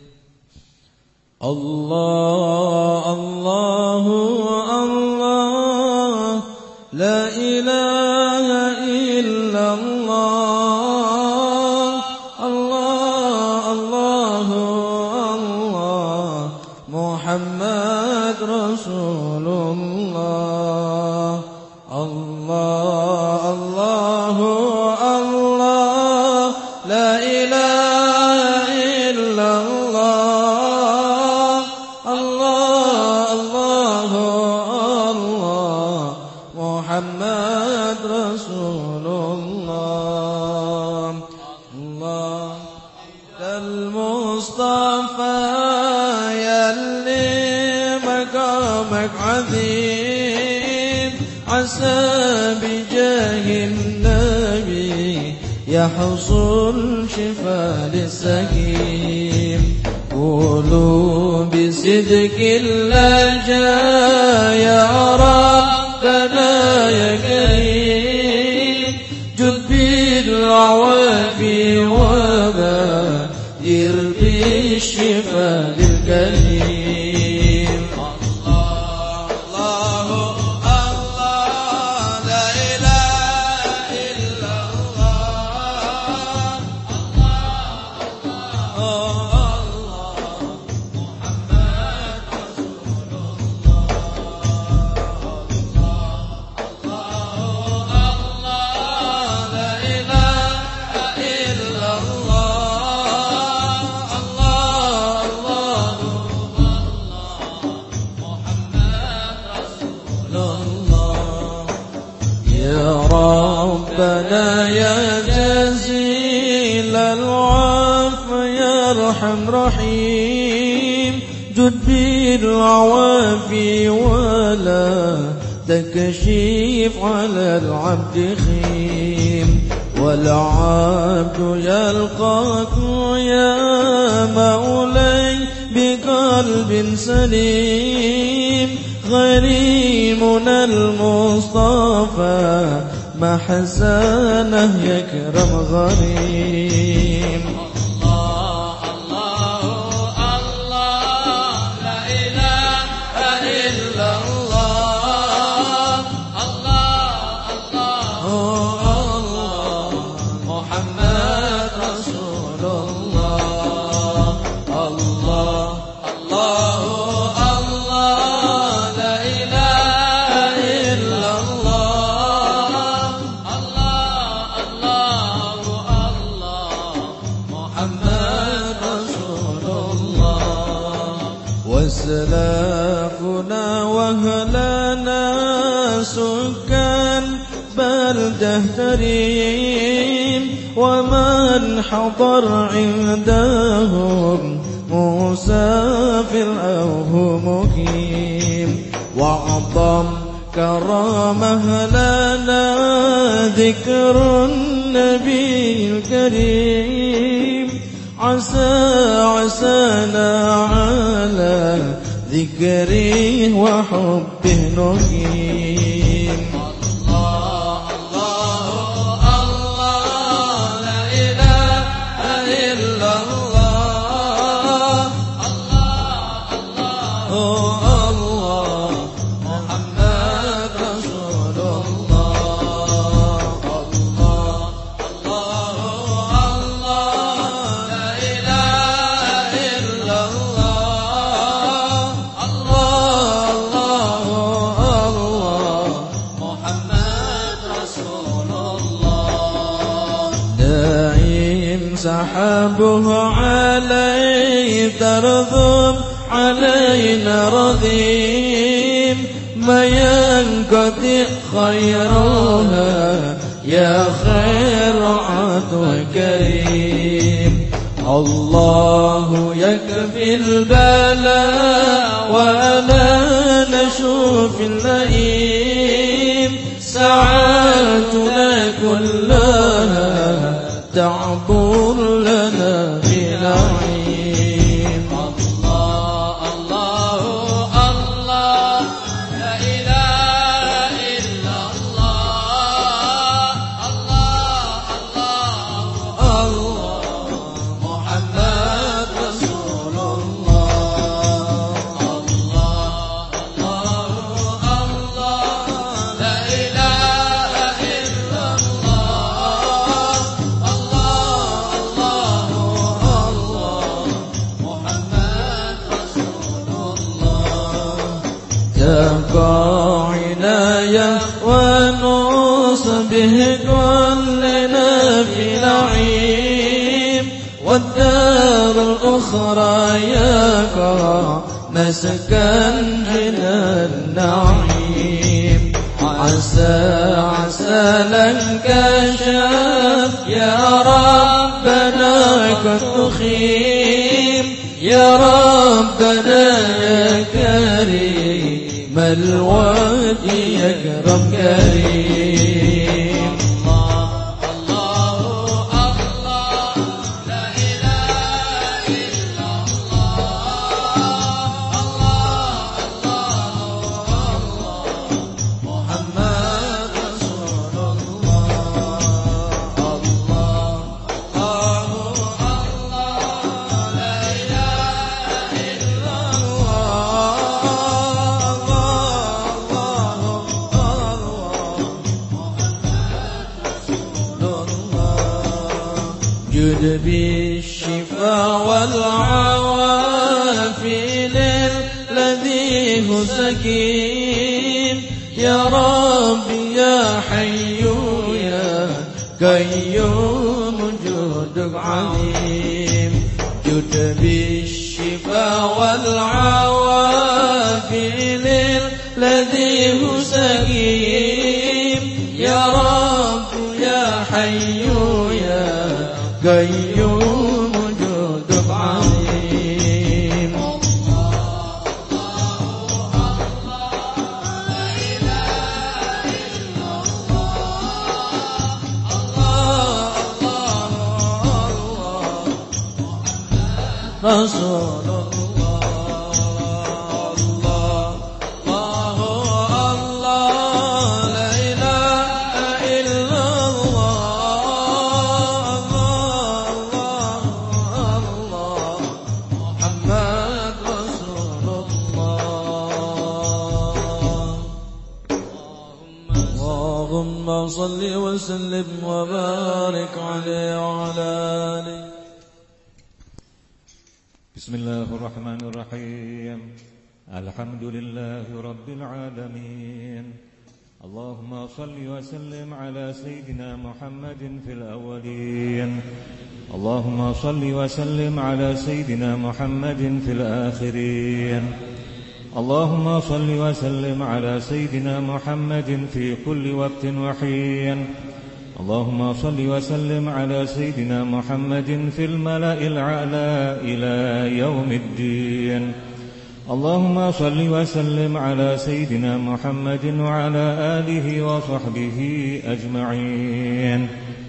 Speaker 3: الله الله الله لا إله إلا الله. الله الله الله محمد الله الله لا إله إلا الله الله الله الله محمد رسول الله الله المصطفى يلي مقامك عظيم عسى بجاه النبي يحصل شفاء للسقيم قولوا بصدق اللجا يا ربنا يا كريم جد بالعوافي وبادر بالشفاء للكريم ربنا يا جزيل العفو يا ارحم رحيم جد بالعوافي ولا تكشف على العبد خيم والعبد يلقاك يا مولاي بقلب سليم غريمنا المصطفى ما حسنه يكرم غريم
Speaker 5: الله الله الله لا إله إلا الله الله الله الله محمد رسول الله الله الله الله لا إله إلا الله
Speaker 3: وسلافنا وهلنا سكان بلده تريم ومن حضر عندهم مسافر أو مقيم وأعظم كرامة لنا ذكر النبي الكريم عسى عسانا على ذكره وحبه نقيم
Speaker 5: الله الله الله لا إله إلا الله الله الله الله محمد رسول الله الله الله الله لا إله إلا الله الله الله الله محمد رسول الله
Speaker 3: دائم سحابه علي ترذم علينا رذيم ما ينقطع خيرها يا خير عطو كريم الله يكفي البلاء ولا نشوف اللئيم ساعاتنا كلها تعبر لنا بنعيم
Speaker 5: الله الله الله لا إله إلا الله الله الله الله محمد رسول الله الله الله الله لا إله إلا الله الله الله الله محمد رسول الله
Speaker 3: تقع عناية ونور به كلنا في نعيم والدار الأخرى يقع مسكن من النعيم عسى عسى لنكشف يا ربنا كالتخيم يا ربنا يا كريم الوجه يا كرم كريم جد بالشفاء والعوافي للذي هو سكين يا ربي يا حي يا قيوم جودك عظيم جد بالشفاء والعوافي للذي هو سكين يا رب يا حي يا قيوم جودك عظيم رسول صل وسلم وبارك عليه وعلى آله.
Speaker 7: بسم الله الرحمن الرحيم. الحمد لله رب العالمين. اللهم صل وسلم على سيدنا محمد في الأولين. اللهم صل وسلم على سيدنا محمد في الآخرين. اللهم صل وسلم على سيدنا محمد في كل وقت وحين. اللهم صل وسلم على سيدنا محمد في الملأ الأعلى إلى يوم الدين. اللهم صل وسلم على سيدنا محمد وعلى آله وصحبه أجمعين.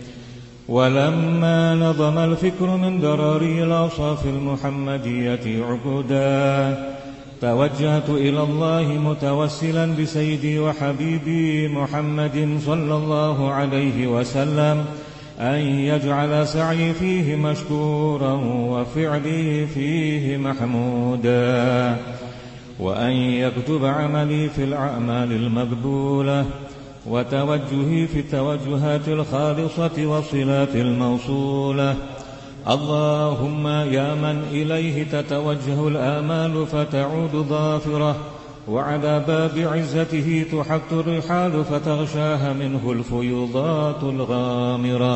Speaker 7: ولما نظم الفكر من دراري الأوصاف المحمدية عقودا توجهت إلى الله متوسلا بسيدي وحبيبي محمد صلى الله عليه وسلم أن يجعل سعي فيه مشكورا وفعلي فيه محمودا وأن يكتب عملي في الأعمال المقبولة وتوجهي في التوجهات الخالصة والصلات الموصولة. اللهم يا من إليه تتوجه الآمال فتعود ظافرة وعلى باب عزته تحط الرحال فتغشاها منه الفيوضات الغامرة،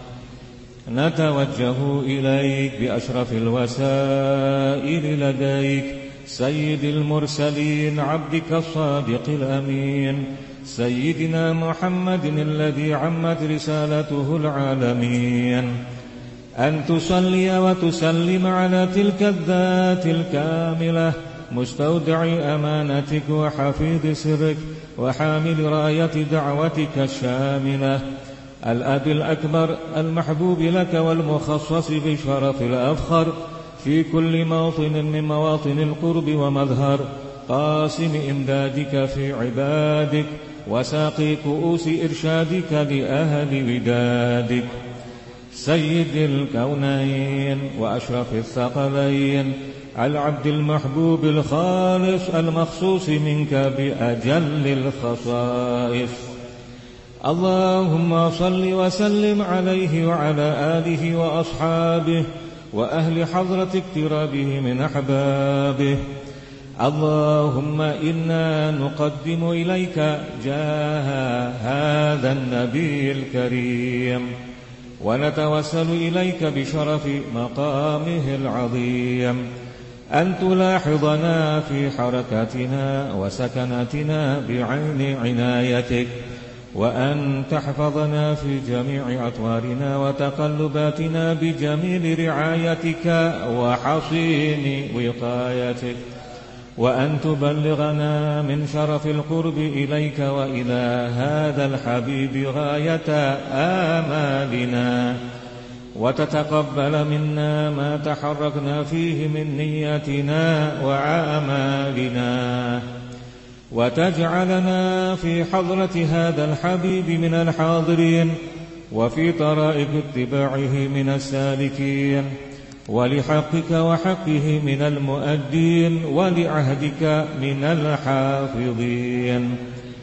Speaker 7: نتوجه إليك بأشرف الوسائل لديك سيد المرسلين عبدك الصادق الأمين سيدنا محمد الذي عمت رسالته العالمين، أن تصلي وتسلم على تلك الذات الكاملة مستودع أمانتك وحفيظ سرك وحامل راية دعوتك الشاملة، الأب الأكبر المحبوب لك والمخصص بشرف الأفخر في كل موطن من مواطن القرب ومظهر قاسم إمدادك في عبادك وساقي كؤوس إرشادك لأهل ودادك، سيد الكونين وأشرف الثقلين العبد المحبوب الخالص المخصوص منك بأجل الخصائص. اللهم صل وسلم عليه وعلى آله وأصحابه وأهل حضرة اقترابه من أحبابه. اللهم إنا نقدم إليك جاه هذا النبي الكريم، ونتوسل إليك بشرف مقامه العظيم أن تلاحظنا في حركاتنا وسكناتنا بعين عنايتك، وأن تحفظنا في جميع أطوارنا وتقلباتنا بجميل رعايتك وحصين وقايتك، وأن تبلغنا من شرف القرب إليك وإلى هذا الحبيب غاية آمالنا، وتتقبل منا ما تحركنا فيه من نياتنا وأعمالنا، وتجعلنا في حضرة هذا الحبيب من الحاضرين، وفي طرائق اتباعه من السالكين، ولحقك وحقه من المؤدين، ولعهدك من الحافظين.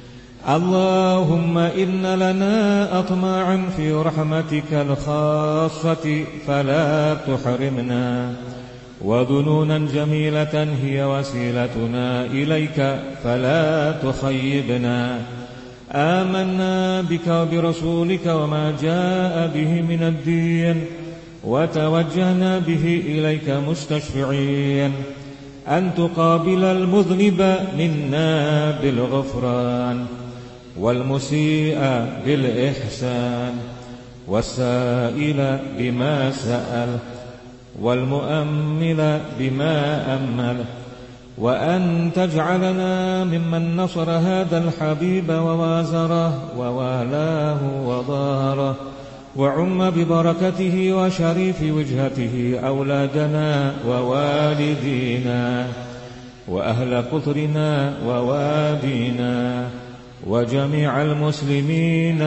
Speaker 7: اللهم إن لنا أطماعا في رحمتك الخاصة فلا تحرمنا، وظنونا جميلة هي وسيلتنا إليك فلا تخيبنا. آمنا بك وبرسولك وما جاء به من الدين، وتوجهنا به إليك مستشفعين أن تقابل المذنب منا بالغفران، والمسيء بالإحسان، والسائل بما سأل، والمؤمل بما أمل، وأن تجعلنا ممن نصر هذا الحبيب ووازره ووالاه وظاهره، وعم ببركته وشريف وجهته أولادنا ووالدينا وأهل قطرنا ووادينا وجميع المسلمين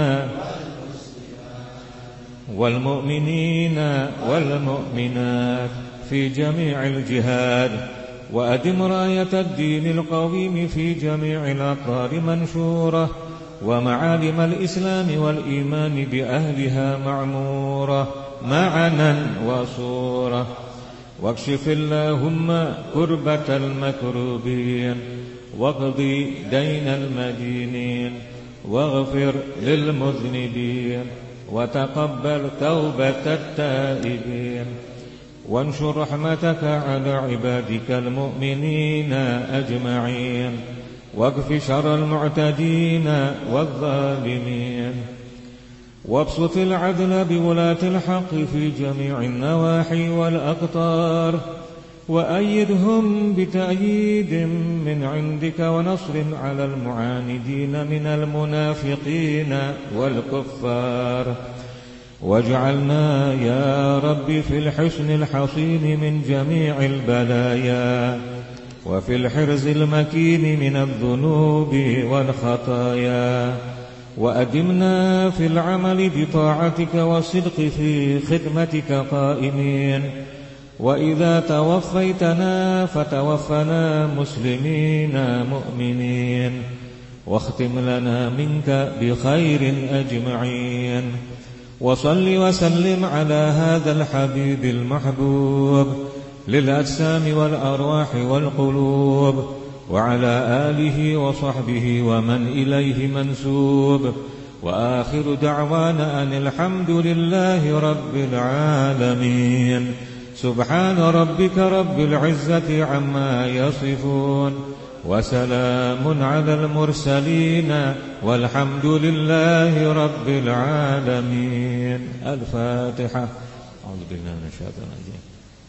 Speaker 7: والمؤمنين والمؤمنات في جميع الجهاد، وأدم راية الدين القويم في جميع الأقطار منشورة، ومعالم الإسلام والإيمان بأهلها معمورة معنا وصورة. واكشف اللهم كربة المكروبين، واقضي دين المدينين، واغفر للمذنبين، وتقبل توبة التائبين، وانشر رحمتك على عبادك المؤمنين أجمعين، واكف شر المعتدين والظالمين، وابسط العدل بولاة الحق في جميع النواحي والأقطار، وأيدهم بتأييد من عندك ونصر على المعاندين من المنافقين والكفار. واجعلنا يا رب في الحسن الحصين من جميع البلايا، وفي الحرز المكين من الذنوب والخطايا، وأدمنا في العمل بطاعتك والصدق في خدمتك قائمين، وإذا توفيتنا فتوفنا مسلمين مؤمنين، واختم لنا منك بخير أجمعين. وصل وسلم على هذا الحبيب المحبوب للأجسام والأرواح والقلوب، وعلى آله وصحبه ومن إليه منسوب. وآخر دعوانا أن الحمد لله رب العالمين. سبحان ربك رب العزة عما يصفون، وسلام على المرسلين، والحمد لله رب العالمين. الفاتحة. أعوذ بالله من الشيطان الرجيم.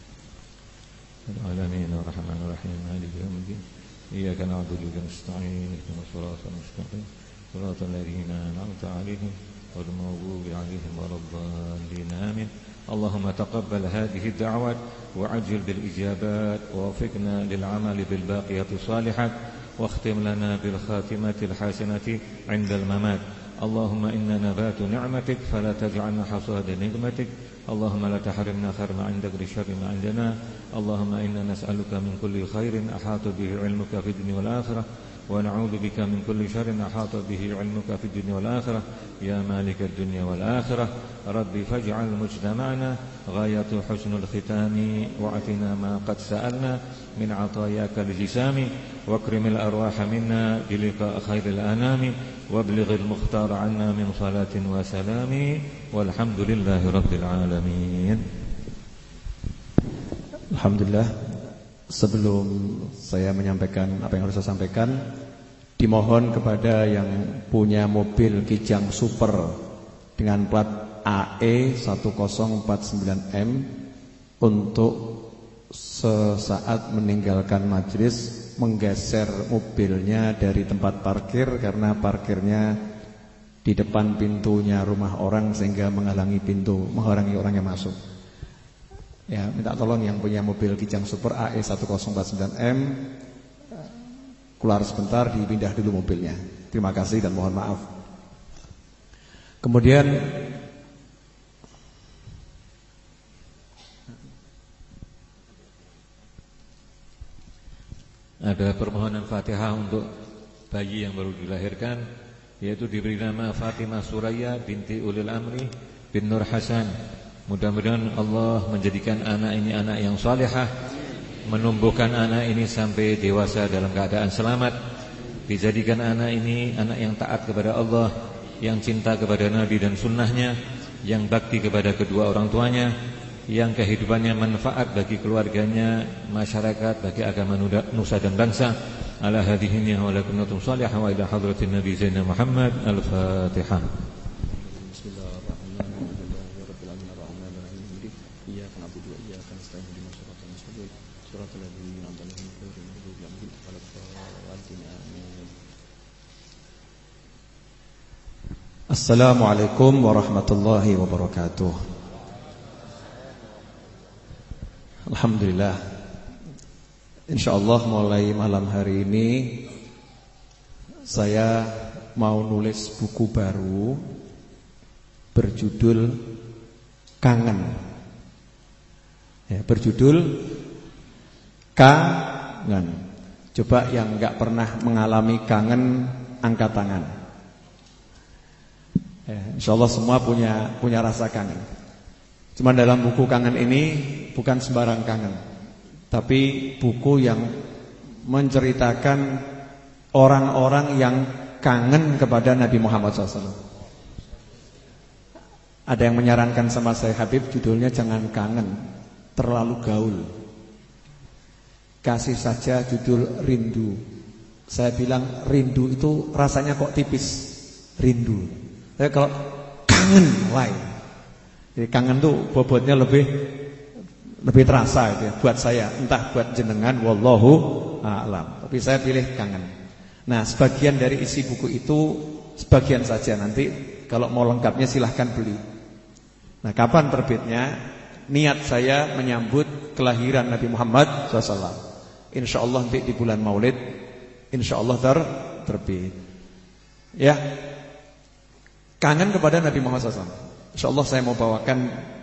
Speaker 7: العالمين الرحمن الرحيم مالك يوم الدين، إياك نعبد وإياك نستعين، اهدنا الصراط المستقيم صراط الذين أنعمت عليهم غير المغضوب عليهم ولا الضالين آمين. اللهم تقبل هذه الدعوات وعجل بالإجابات، ووفقنا للعمل بالباقيات الصالحات، واختم لنا بالخاتمة الحسنة عند الممات. اللهم إنا نبات نعمتك فلا تجعلنا حصاد نقمتك. اللهم لا تحرمنا خير ما عندك لشر ما عندنا. اللهم إنا نسألك من كل خير أحاط به علمك في الدنيا والآخرة، ونعوذ بك من كل شر أحاط به علمك في الدنيا والآخرة يا مالك الدنيا والآخرة ربي فاجعل مجتمعنا غاية حسن الختام واعطنا ما قد سألنا من عطاياك الجسام واكرم الأرواح منا بلقاء خير الأنام وابلغ المختار عنا من صلاة وسلام والحمد لله رب العالمين.
Speaker 4: Alhamdulillah. Sebelum saya menyampaikan apa yang harus saya sampaikan, dimohon kepada yang punya mobil Kijang Super dengan plat A E satu nol empat sembilan M untuk sesaat meninggalkan majelis menggeser mobilnya dari tempat parkir karena parkirnya di depan pintunya rumah orang sehingga menghalangi pintu, menghalangi orang yang masuk. Ya, minta tolong yang punya mobil Kijang Super A E satu nol empat sembilan M keluar sebentar, dipindah dulu mobilnya. Terima kasih dan mohon maaf. Kemudian
Speaker 7: ada permohonan Fatihah untuk bayi yang baru dilahirkan, yaitu diberi nama Fatimah Suraya binti Ulil Amri bin Nur Hasan. Mudah-mudahan Allah menjadikan anak ini anak yang salihah, menumbuhkan anak ini sampai dewasa dalam keadaan selamat, dijadikan anak ini anak yang taat kepada Allah, yang cinta kepada Nabi dan sunnahnya, yang bakti kepada kedua orang tuanya, yang kehidupannya manfaat bagi keluarganya, masyarakat, bagi agama nusa dan bangsa. Ala hadhihi niyya wa lakunnatum salihah wa ila hadratin Nabi Zainal Muhammad. Al-Fatihah.
Speaker 4: Assalamualaikum warahmatullahi wabarakatuh. Alhamdulillah, insyaallah mulai malam hari ini saya mau nulis buku baru berjudul Kangen. Ya, berjudul Kangen. Coba yang enggak pernah mengalami kangen angkat tangan. Ya, insyaallah semua punya punya rasa kangen. Cuma dalam buku kangen ini bukan sembarang kangen, tapi buku yang menceritakan orang-orang yang kangen kepada Nabi Muhammad shallallahu alaihi wasallam. Ada yang menyarankan sama saya, Habib, judulnya jangan kangen, terlalu gaul. Kasih saja judul rindu. Saya bilang rindu itu rasanya kok tipis, rindu. Tapi kalau kangen lain. Jadi kangen tuh bobotnya lebih lebih terasa gitu ya, buat saya, entah buat jenengan, wallahu a'lam. Tapi saya pilih kangen. Nah, sebagian dari isi buku itu, sebagian saja, nanti kalau mau lengkapnya silahkan beli. Nah, kapan terbitnya? Niat saya menyambut kelahiran Nabi Muhammad shallallahu alaihi wasallam. InsyaAllah nanti di bulan Maulid, InsyaAllah ter terbit. Ya, kangen kepada Nabi Muhammad shallallahu alaihi wasallam. InsyaAllah saya mau bawakan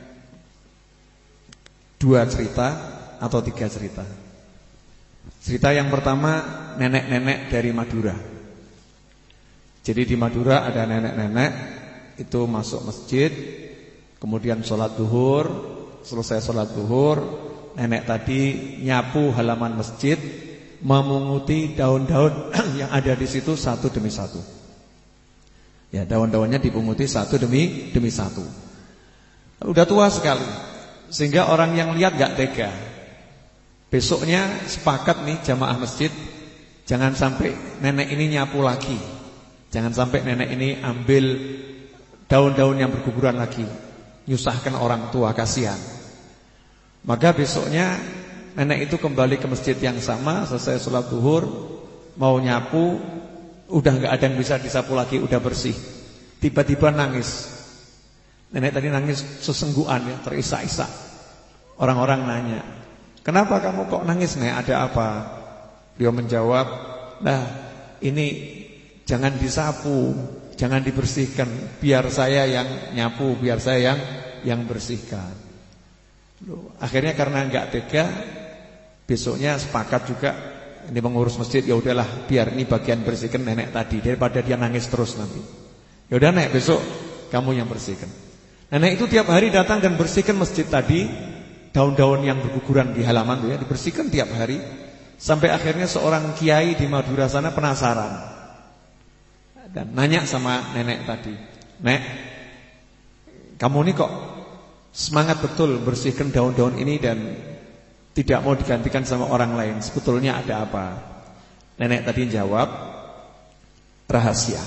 Speaker 4: dua cerita atau tiga cerita. Cerita yang pertama, nenek-nenek dari Madura. Jadi di Madura ada nenek-nenek itu masuk masjid, kemudian sholat duhur. Selesai sholat duhur, nenek tadi nyapu halaman masjid, memunguti daun-daun yang ada di situ satu demi satu. Ya, daun-daunnya dipunguti satu demi demi satu. Udah tua sekali, sehingga orang yang lihat gak tega. Besoknya sepakat nih jamaah masjid, jangan sampai nenek ini nyapu lagi, jangan sampai nenek ini ambil daun-daun yang berguguran lagi, nyusahkan orang tua, kasihan. Maka besoknya nenek itu kembali ke masjid yang sama, selesai sholat duhur, mau nyapu, udah gak ada yang bisa disapu lagi, udah bersih. Tiba-tiba nangis. Nenek tadi nangis sesenggukan ya, terisak-isak. Orang-orang nanya, kenapa kamu kok nangis, Nek? Ada apa? Beliau menjawab, nah ini jangan disapu, jangan dibersihkan, biar saya yang nyapu, biar saya yang yang bersihkan. Loh, akhirnya karena enggak tega, besoknya sepakat juga, ini pengurus masjid, ya udahlah biar ini bagian bersihkan nenek tadi daripada dia nangis terus nanti. Ya udah Nek, besok kamu yang bersihkan. Nenek itu tiap hari datang dan bersihkan masjid tadi, daun-daun yang berguguran di halaman ya, dibersihkan tiap hari. Sampai akhirnya seorang kiai di Madura sana penasaran dan nanya sama nenek tadi, "Nek, kamu ini kok semangat betul bersihkan daun-daun ini dan tidak mau digantikan sama orang lain. Sebetulnya ada apa?" Nenek tadi jawab, "Rahasia."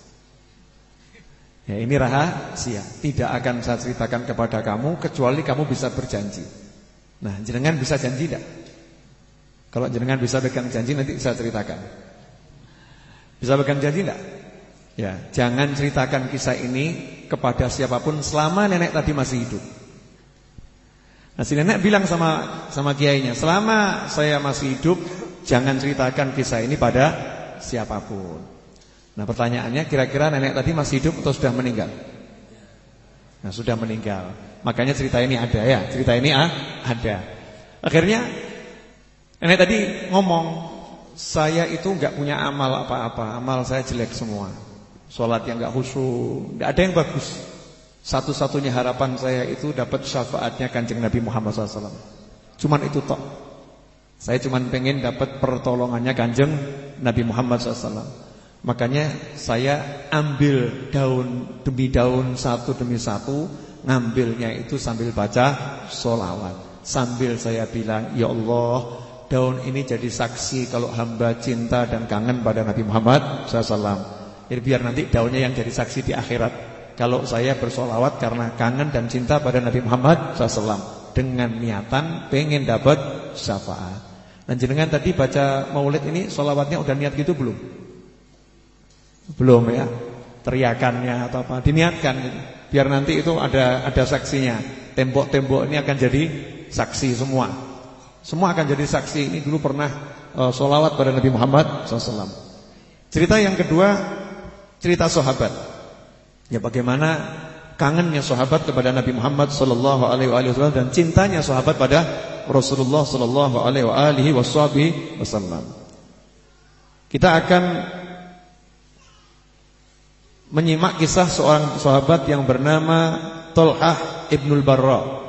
Speaker 4: Ya, ini rahasia. Tidak akan saya ceritakan kepada kamu kecuali kamu bisa berjanji. Nah, jenengan bisa janji tidak? Kalau jenengan bisa pegang janji nanti saya ceritakan. Bisa pegang janji tidak? Ya, jangan ceritakan kisah ini kepada siapapun selama nenek tadi masih hidup. Nah, si nenek bilang sama sama kiainya, "Selama saya masih hidup, jangan ceritakan kisah ini pada siapapun." Nah, pertanyaannya, kira-kira nenek tadi masih hidup atau sudah meninggal? Nah, sudah meninggal. Makanya cerita ini ada ya, cerita ini ah, ada. Akhirnya nenek tadi ngomong, "Saya itu enggak punya amal apa-apa, amal saya jelek semua. Salat yang enggak khusyuk, enggak ada yang bagus. Satu-satunya harapan saya itu dapat syafaatnya Kanjeng Nabi Muhammad shallallahu alaihi wasallam. Cuman itu tok. Saya cuman pengen dapat pertolongannya Kanjeng Nabi Muhammad shallallahu alaihi wasallam. Makanya saya ambil daun demi daun, satu demi satu, ngambilnya itu sambil baca sholawat. Sambil saya bilang, ya Allah, daun ini jadi saksi kalau hamba cinta dan kangen pada Nabi Muhammad shallallahu alaihi wasallam. Jadi biar nanti daunnya yang jadi saksi di akhirat kalau saya bersolawat karena kangen dan cinta pada Nabi Muhammad shallallahu alaihi wasallam, dengan niatan pengen dapat syafaat. Dan jenengan tadi baca maulid ini solawatnya udah niat gitu belum? Belum ya, teriakannya atau apa diniatkan gitu. Biar nanti itu ada ada saksinya. Tembok-tembok ini akan jadi saksi semua. Semua akan jadi saksi. Ini dulu pernah uh, solawat pada Nabi Muhammad shallallahu alaihi wasallam. Cerita yang kedua, cerita sahabat. Ya, bagaimana kangennya sahabat kepada Nabi Muhammad sallallahu alaihi wasallam dan cintanya sahabat pada Rasulullah sallallahu alaihi wasallam. Kita akan menyimak kisah seorang sahabat yang bernama Thalhah ibnul Barra.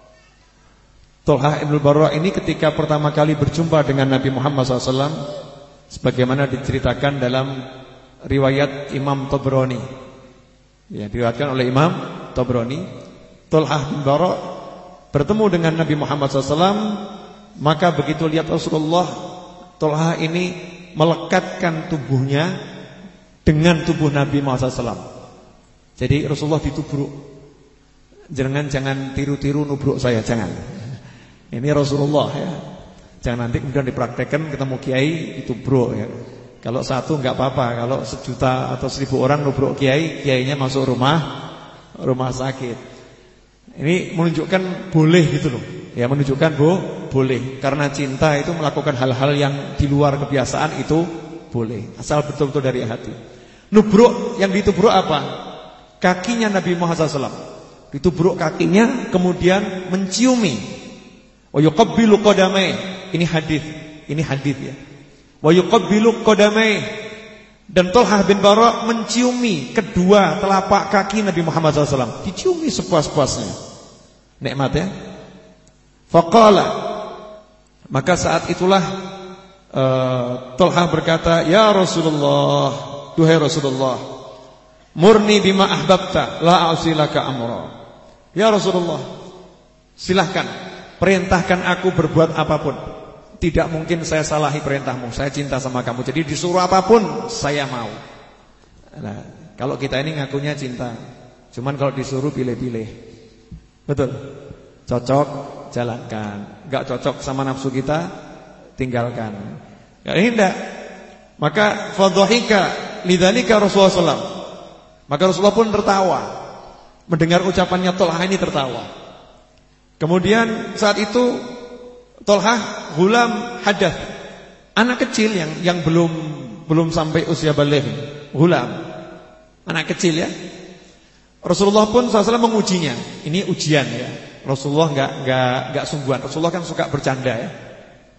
Speaker 4: Thalhah ibnul Barra ini ketika pertama kali berjumpa dengan Nabi Muhammad shallallahu alaihi wasallam, sebagaimana diceritakan dalam riwayat Imam Tabrani, ya, diriwayatkan oleh Imam Tabrani, Thalhah bin Barra bertemu dengan Nabi Muhammad shallallahu alaihi wasallam. Maka begitu lihat Rasulullah, Thalhah ini melekatkan tubuhnya dengan tubuh Nabi Muhammad shallallahu alaihi wasallam. Jadi Rasulullah ditubruk. Jangan jangan tiru-tiru nubruk saya, jangan. Ini Rasulullah ya. Jangan nanti kemudian dipraktekkan ketemu kiai ditubruk ya. Kalau satu enggak apa-apa, kalau sejuta atau seribu orang nubruk kiai, kiainya masuk rumah rumah sakit. Ini menunjukkan boleh gitu loh. Ya, menunjukkan bo, boleh. Karena cinta itu melakukan hal-hal yang di luar kebiasaan itu boleh, asal betul-betul dari hati. Nubruk, yang ditubruk apa? Kakinya Nabi Muhammad shallallahu alaihi wasallam. Ditubruk kakinya, kemudian menciumi. Wa yuqabbilu qadamai. Ini hadis, ini hadis ya. Wa yuqabbilu qadamai. Dan Thalhah bin Barra menciumi kedua telapak kaki Nabi Muhammad shallallahu alaihi wasallam. Diciumi sepuas-puasnya. Nikmat ya. Faqala, maka saat itulah Uh, Thalhah berkata, "Ya Rasulullah, duhai Rasulullah, murni bima ahbabta, la a'silaka amra." Ya Rasulullah, silahkan perintahkan aku berbuat apapun. Tidak mungkin saya salahi perintahmu. Saya cinta sama kamu, jadi disuruh apapun saya mau. Nah, kalau kita ini ngakunya cinta, cuman kalau disuruh pilih-pilih. Betul? Cocok, jalankan. Enggak cocok sama nafsu kita, tinggalkan. Ya, ini enggak. Maka fadhahika lidzalika Rasulullah sallallahu alaihi wasallam. Maka Rasulullah pun tertawa mendengar ucapannya Thalhah ini, tertawa. Kemudian saat itu Thalhah gulam hadath, anak kecil yang yang belum belum sampai usia baligh. Gulam, anak kecil ya. Rasulullah pun sallallahu alaihi wasallam mengujinya. Ini ujian ya. Rasulullah enggak enggak enggak sungguhan. Rasulullah kan suka bercanda ya.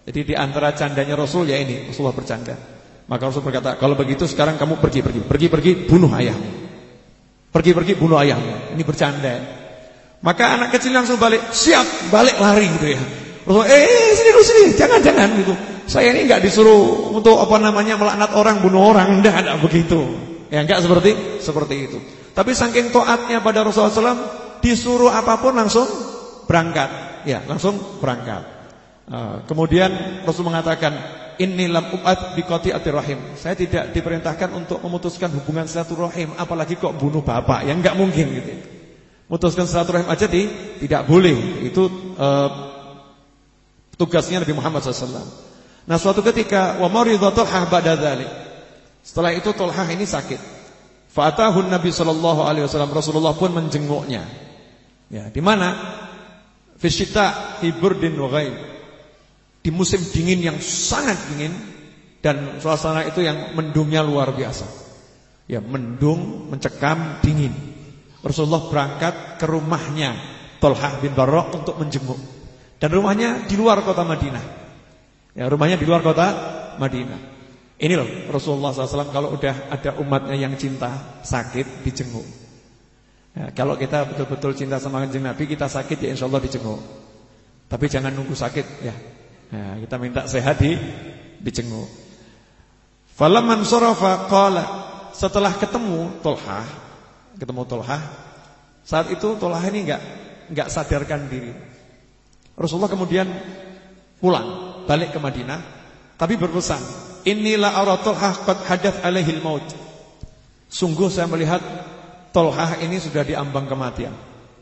Speaker 4: Jadi di antara candanya Rasul ya ini, Rasulullah bercanda. Maka Rasul berkata, kalau begitu sekarang kamu pergi-pergi, pergi-pergi bunuh ayahmu. Pergi-pergi bunuh ayahmu. Ini bercanda. Maka anak kecil langsung balik, siap, balik lari gitu ya. Rasul, eh sini dulu sini, jangan-jangan gitu. Saya ini enggak disuruh untuk apa namanya melaknat orang, bunuh orang, enggak ada begitu. Ya enggak seperti seperti itu. Tapi saking taatnya pada Rasulullah shallallahu alaihi wasallam, disuruh apapun langsung berangkat. Ya, langsung berangkat. Uh, kemudian Rasul mengatakan, inni lam u'ad biqati'atir rahim. Saya tidak diperintahkan untuk memutuskan hubungan silaturahim, apalagi kok bunuh bapak. Ya enggak mungkin gitu. Memutuskan silaturahim aja di, tidak boleh. Itu uh, tugasnya Nabi Muhammad shallallahu alaihi wasallam. Nah, suatu ketika wa maridha Talhah ba'da dzalik. Setelah itu Talhah ini sakit. Fa'atahu Nabi sallallahu alaihi wasallam, Rasulullah pun menjenguknya. Ya, di mana? Fi syita fi burdin wa ghaib. Di musim dingin yang sangat dingin dan suasana itu yang mendungnya luar biasa. Ya, mendung, mencekam, dingin. Rasulullah berangkat ke rumahnya Talhah bin Barra untuk menjenguk. Dan rumahnya di luar kota Madinah. Ya, rumahnya di luar kota Madinah. Ini loh Rasulullah shallallahu alaihi wasallam kalau udah ada umatnya yang cinta, sakit, dijenguk. Ya, kalau kita betul-betul cinta sama kanjeng Nabi, kita sakit ya insya Allah dijenguk. Tapi jangan nunggu sakit ya. Nah, kita minta sehat di dijenguk. Falamman sarafa qala, setelah ketemu Talhah, ketemu Talhah, saat itu Talhah ini enggak enggak sadarkan diri. Rasulullah kemudian pulang, balik ke Madinah, tapi berpesan, "Inilah ara Talhah qad hadath alaihil maut." Sungguh saya melihat Talhah ini sudah diambang kematian.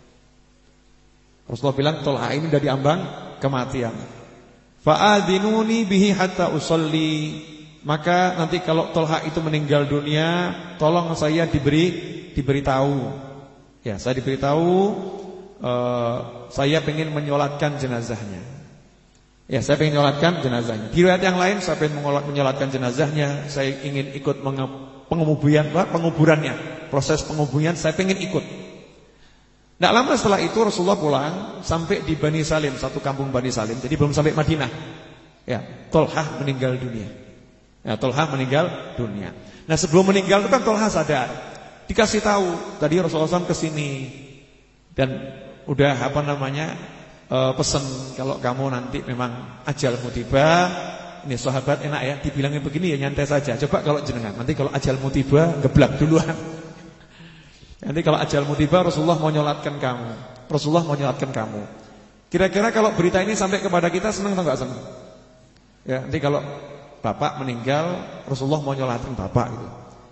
Speaker 4: Rasulullah bilang Talhah ini sudah diambang kematian. Fa'adhinuni bihi hatta usolli. Maka nanti kalau Talhah itu meninggal dunia, tolong saya diberi diberitahu. Ya, saya diberitahu uh, saya ingin menyolatkan jenazahnya. Ya, saya ingin menyolatkan jenazahnya. Di riwayat yang lain saya ingin menyolatkan jenazahnya, saya ingin ikut penguburan, penguburannya, proses penguburan saya ingin ikut. Tidak lama setelah itu Rasulullah pulang sampai di Bani Salim, satu kampung Bani Salim. Jadi belum sampai Madinah. Ya, Talhah meninggal dunia. Ya, Talhah meninggal dunia. Nah, sebelum meninggal itu kan Talhah sadar. Dikasih tahu tadi Rasulullah shallallahu alaihi wasallam kesini dan udah apa namanya uh, pesan kalau kamu nanti memang ajalmu tiba. Ini sahabat enak ya, dibilangin begini ya nyantai saja. Coba kalau jenengan nanti kalau ajalmu tiba geblak duluan. Nanti kalau ajalmu tiba Rasulullah mau nyolatkan kamu. Rasulullah mau nyolatkan kamu. Kira-kira kalau berita ini sampai kepada kita senang atau enggak senang? Ya, nanti kalau bapak meninggal Rasulullah mau nyolatkan bapak gitu.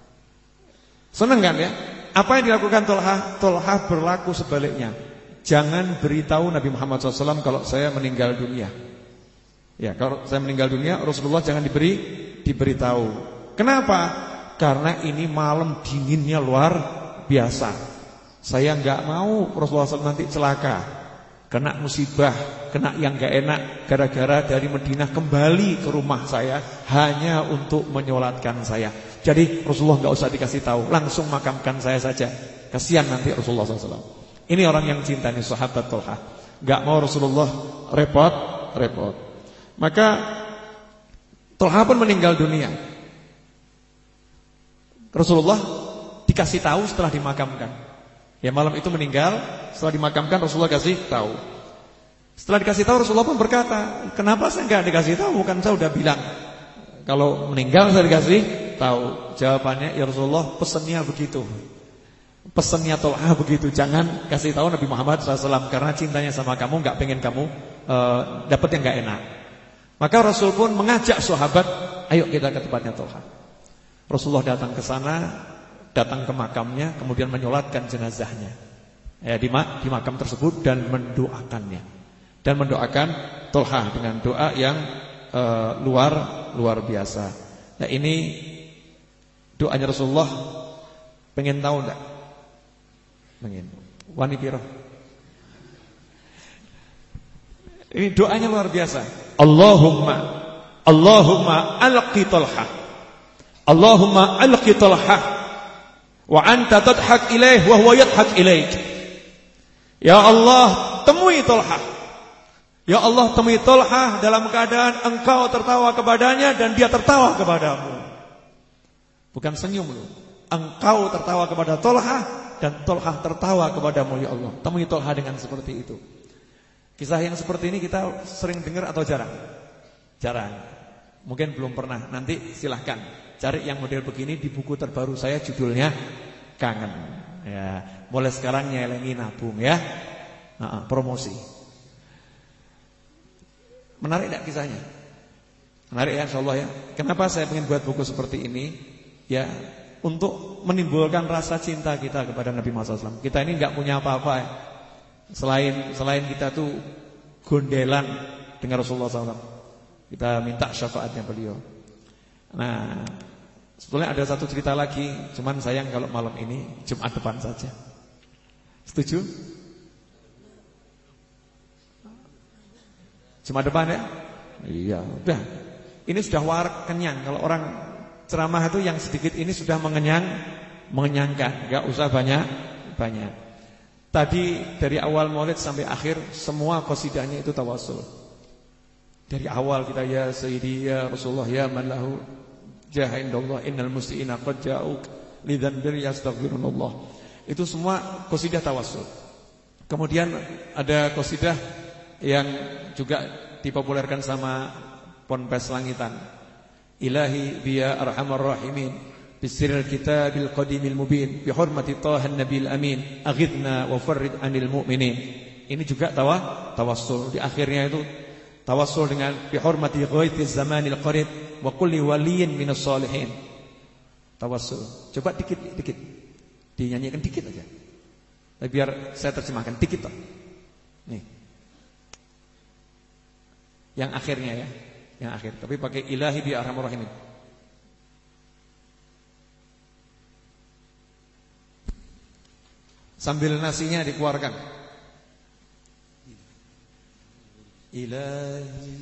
Speaker 4: Senang kan ya? Apa yang dilakukan Talhah? Talhah berlaku sebaliknya. Jangan beritahu Nabi Muhammad shallallahu alaihi wasallam kalau saya meninggal dunia. Ya, kalau saya meninggal dunia Rasulullah jangan diberi diberitahu. Kenapa? Karena ini malam dinginnya luar biasa. Saya enggak mau Rasulullah shallallahu alaihi wasallam nanti celaka, kena musibah, kena yang enggak enak gara-gara dari Madinah kembali ke rumah saya hanya untuk menyolatkan saya. Jadi Rasulullah enggak usah dikasih tahu, langsung makamkan saya saja. Kasihan nanti Rasulullah shallallahu alaihi wasallam. Ini orang yang cinta nih sahabat Talhah. Enggak mau Rasulullah repot-repot. Maka Talhah pun meninggal dunia. Rasulullah dikasih tahu setelah dimakamkan. Ya, malam itu meninggal, setelah dimakamkan Rasulullah kasih tahu. Setelah dikasih tahu Rasulullah pun berkata, "Kenapa saya enggak dikasih tahu? Kan saya sudah bilang kalau meninggal saya dikasih tahu." Jawabannya, "Ya Rasulullah, pesannya begitu. Pesannya Talhah begitu, jangan kasih tahu Nabi Muhammad shallallahu alaihi wasallam karena cintanya sama kamu enggak pengen kamu uh, dapat yang enggak enak." Maka Rasul pun mengajak sahabat, "Ayo kita ke tempatnya Talhah." Rasulullah datang ke sana, datang ke makamnya, kemudian menyolatkan jenazahnya ya, di, mak di makam tersebut dan mendoakannya. Dan mendoakan Talhah dengan doa yang uh, luar luar biasa. Nah, ini doanya Rasulullah. Pengen tahu enggak? Pengen. Wani piro? Ini doanya luar biasa. Allahumma Allahumma alqi Talhah. Allahumma alqi Talhah wa anta tadhak ilaih wa huwa yadhak ilaik. Ya Allah, temui Talhah Ya Allah, temui Tolhah dalam keadaan engkau tertawa kepadanya dan dia tertawa kepadamu. Bukan senyum loh. Engkau tertawa kepada Tolhah dan Tolhah tertawa kepadamu, ya Allah. Temui Tolhah dengan seperti itu. Kisah yang seperti ini kita sering dengar atau jarang? Jarang. Mungkin belum pernah. Nanti silahkan cari yang model begini di buku terbaru saya, judulnya Kangen. Ya, mulai sekarang nyelengi nabung ya. Nah, promosi. Menarik enggak kisahnya? Menarik ya, insyaallah ya. Kenapa saya ingin buat buku seperti ini? Ya, untuk menimbulkan rasa cinta kita kepada Nabi Muhammad shallallahu alaihi wasallam. Kita ini enggak punya apa-apa ya. Selain selain kita tuh gondelan dengan Rasulullah shallallahu alaihi wasallam. Kita minta syafaatnya beliau. Nah, sebetulnya ada satu cerita lagi, cuman sayang kalau malam ini Jumat depan saja. Setuju? Jumat depan ya? Iya, udah. Ini sudah warak kenyang. Kalau orang ceramah itu yang sedikit ini sudah mengenyang, mengenyangkan. Enggak usah banyak-banyak. Tadi dari awal maulid sampai akhir semua qasidahnya itu tawassul. Dari awal kita ya Sayyidi ya Rasulullah ya man lahu jaha indallah innal musliina qad ja'uk lidzanbir yastaghfirunallah. Itu semua qasidah tawassul. Kemudian ada qasidah yang juga dipopulerkan sama Ponpes Langitan. Ilahi biya arhamar rahimin bisirril kitabil qadimil mubin bi hurmati tahan nabil amin aghithna wa farrid anil mu'minin. Ini juga tawa tawassul. Di akhirnya itu tawassul dengan bi hurmati ghaitiz zamanil qarib wa kulli waliyin minas solihin. Tawassul. Coba dikit-dikit. Dinyanyikan dikit aja. Biar saya terjemahkan dikit toh. Nih. Yang akhirnya ya, yang akhir. Tapi pakai ilahi bi arhamar rahimin. Sambil nasinya dikeluarkan. Ilahi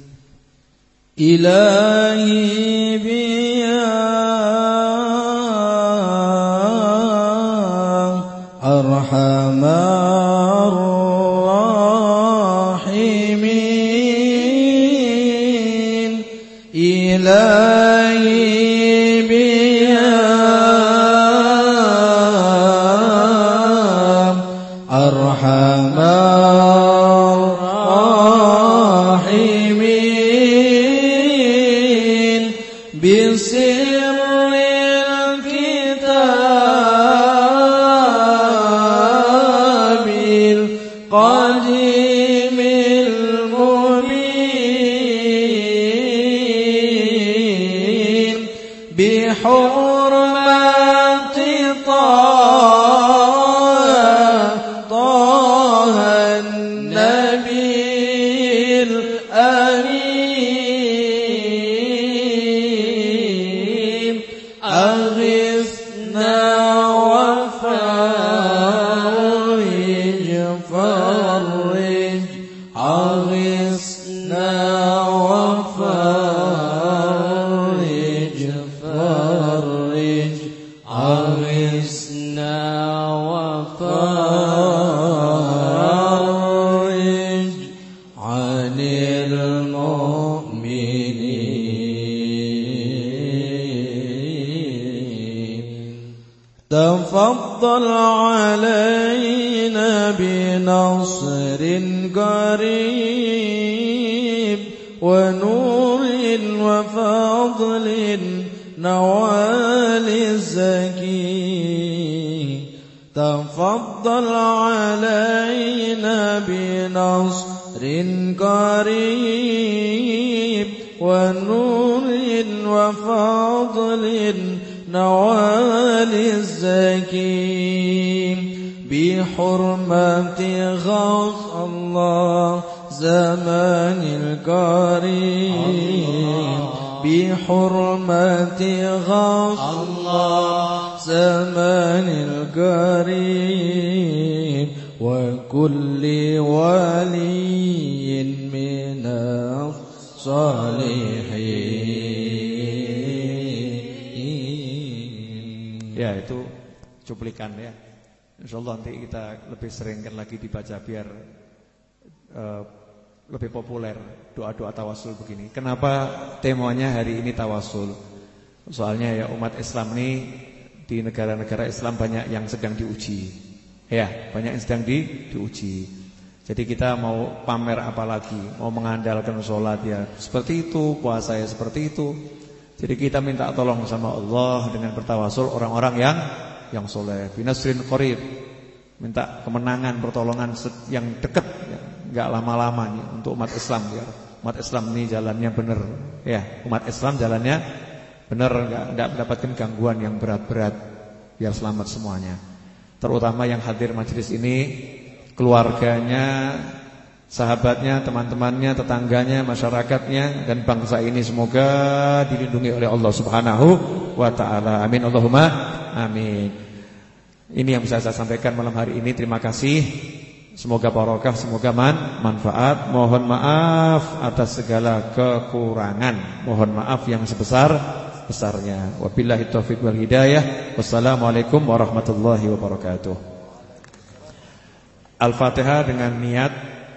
Speaker 3: Ilahi biya arhamar rahimin. Ilahi biya arhamar bisirril kitabil qadimil mubin bihurmati tahan nabil amin aghithna wa farij farij aghithna wa farij farij aghithna wa farij anil تفضل علينا بنصر قريب ونور وفضل نوال الزكي تفضل علينا بنصر قريب ونور وفضل نوال الزكي بحرمة غوث الله زمان الكريم بحرمة غوث الله زمان الكريم وكل ولي من الصالحين.
Speaker 4: Ya, itu cuplikan ya. Insyaallah nanti kita lebih seringkan lagi dibaca biar uh, lebih populer doa-doa tawasul begini. Kenapa temanya hari ini tawasul? Soalnya ya umat Islam ini di negara-negara Islam banyak yang sedang diuji. Ya, banyak yang sedang di, diuji. Jadi kita mau pamer apa lagi? Mau mengandalkan sholat ya seperti itu, puasa ya seperti itu. Jadi kita minta tolong sama Allah dengan bertawasul orang-orang yang yang soleh. Binasrin qarib. Minta kemenangan, pertolongan yang dekat, ya, enggak lama-lama nih untuk umat Islam ya. Umat Islam ini jalannya benar. Ya, umat Islam jalannya benar, enggak enggak mendapatkan gangguan yang berat-berat, biar selamat semuanya. Terutama yang hadir majelis ini, keluarganya, sahabatnya, teman-temannya, tetangganya, masyarakatnya dan bangsa ini semoga dilindungi oleh Allah Subhanahu wa taala. Amin Allahumma amin. Ini yang bisa saya sampaikan malam hari ini. Terima kasih. Semoga barokah, semoga man, manfaat. Mohon maaf atas segala kekurangan. Mohon maaf yang sebesar-besarnya. Wabillahi taufiq wal hidayah. Wassalamualaikum warahmatullahi wabarakatuh. Al-Fatihah dengan niat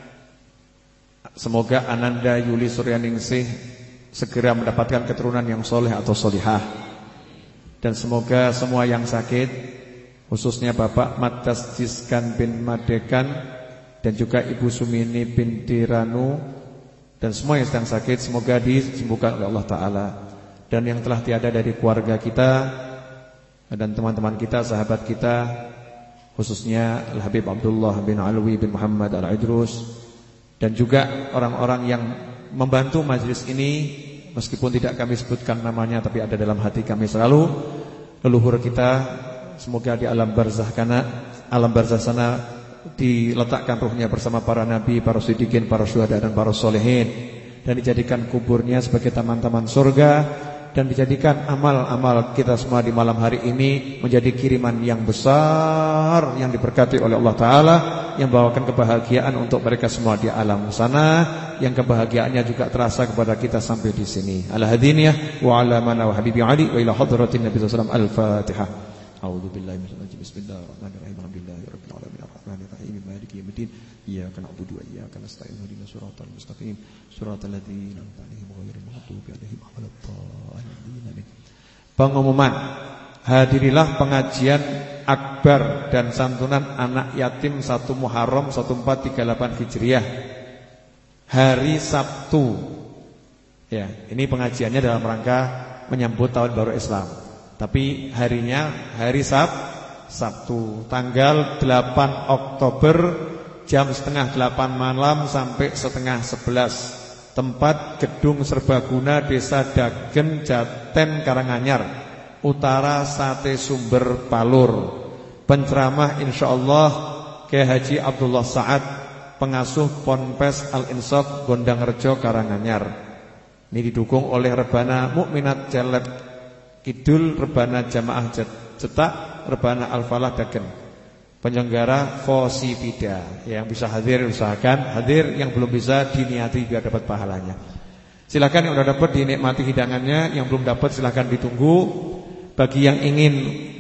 Speaker 4: semoga Ananda Yuli Suryaningsih segera mendapatkan keturunan yang soleh atau solihah. Dan semoga semua yang sakit, khususnya Bapak Matas Jiskan bin Madekan dan juga Ibu Sumini binti Ranu dan semua yang sedang sakit semoga disembuhkan oleh Allah Ta'ala. Dan yang telah tiada dari keluarga kita dan teman-teman kita, sahabat kita, khususnya Al-Habib Abdullah bin Alwi bin Muhammad Al-Idrus dan juga orang-orang yang membantu majelis ini, meskipun tidak kami sebutkan namanya tapi ada dalam hati kami selalu, leluhur kita. Semoga di alam barzah kana alam barzah sana diletakkan ruhnya bersama para nabi, para siddiqin, para syuhada dan para solehin, dan dijadikan kuburnya sebagai taman-taman surga, dan dijadikan amal-amal kita semua di malam hari ini menjadi kiriman yang besar yang diberkati oleh Allah Ta'ala, yang bawakan kebahagiaan untuk mereka semua di alam sana, yang kebahagiaannya juga terasa kepada kita sampai di sini. Al-hadiniyah wa ala mana wa habibi Ali wa ila hadratin Nabi sallallahu alaihi wasallam. Al-Fatihah. A'udzu billahi minasyaitonir rajim. Bismillahirrahmanirrahim. Alhamdulillahirabbil alamin arrahmanir rahim maliki yaumiddin. Iyyaka na'budu wa iyyaka nasta'in. Ihdinas siratal mustaqim. Siratal ladzina an'amta 'alaihim ghairil maghdubi 'alaihim waladdallin. Pengumuman. Hadirilah pengajian akbar dan santunan anak yatim satu Muharram seribu empat ratus tiga puluh delapan Hijriah hari Sabtu. Ya, ini pengajiannya dalam rangka menyambut tahun baru Islam. Tapi harinya hari Sab, Sabtu tanggal delapan Oktober jam setengah delapan malam sampai setengah sebelas. Tempat Gedung Serbaguna Desa Dagen Jaten Karanganyar Utara Sate Sumber Palur. Penceramah insyaallah Kiai Haji Abdullah Sa'ad, pengasuh Ponpes Al-Insaf Gondangrejo Karanganyar. Ini didukung oleh Rebana Mukminat Celeb Kidul, Rebana Jamaah Cetak, Rebana Al-Falah Dagen. Penyelenggara Fosipida. Yang bisa hadir usahakan hadir, yang belum bisa diniati biar dapat pahalanya. Silakan yang sudah dapat dinikmati hidangannya, yang belum dapat silakan ditunggu. Bagi yang ingin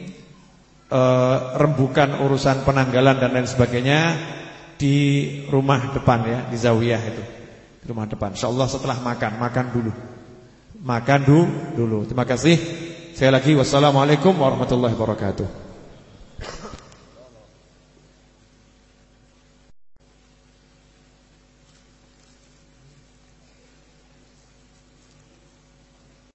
Speaker 4: uh, rembukan urusan penanggalan dan lain sebagainya di rumah depan ya, di zawiyah itu. Di rumah depan. Insyaallah setelah makan, makan dulu. Makan dulu dulu. Terima kasih. Sekali lagi wassalamualaikum warahmatullahi wabarakatuh.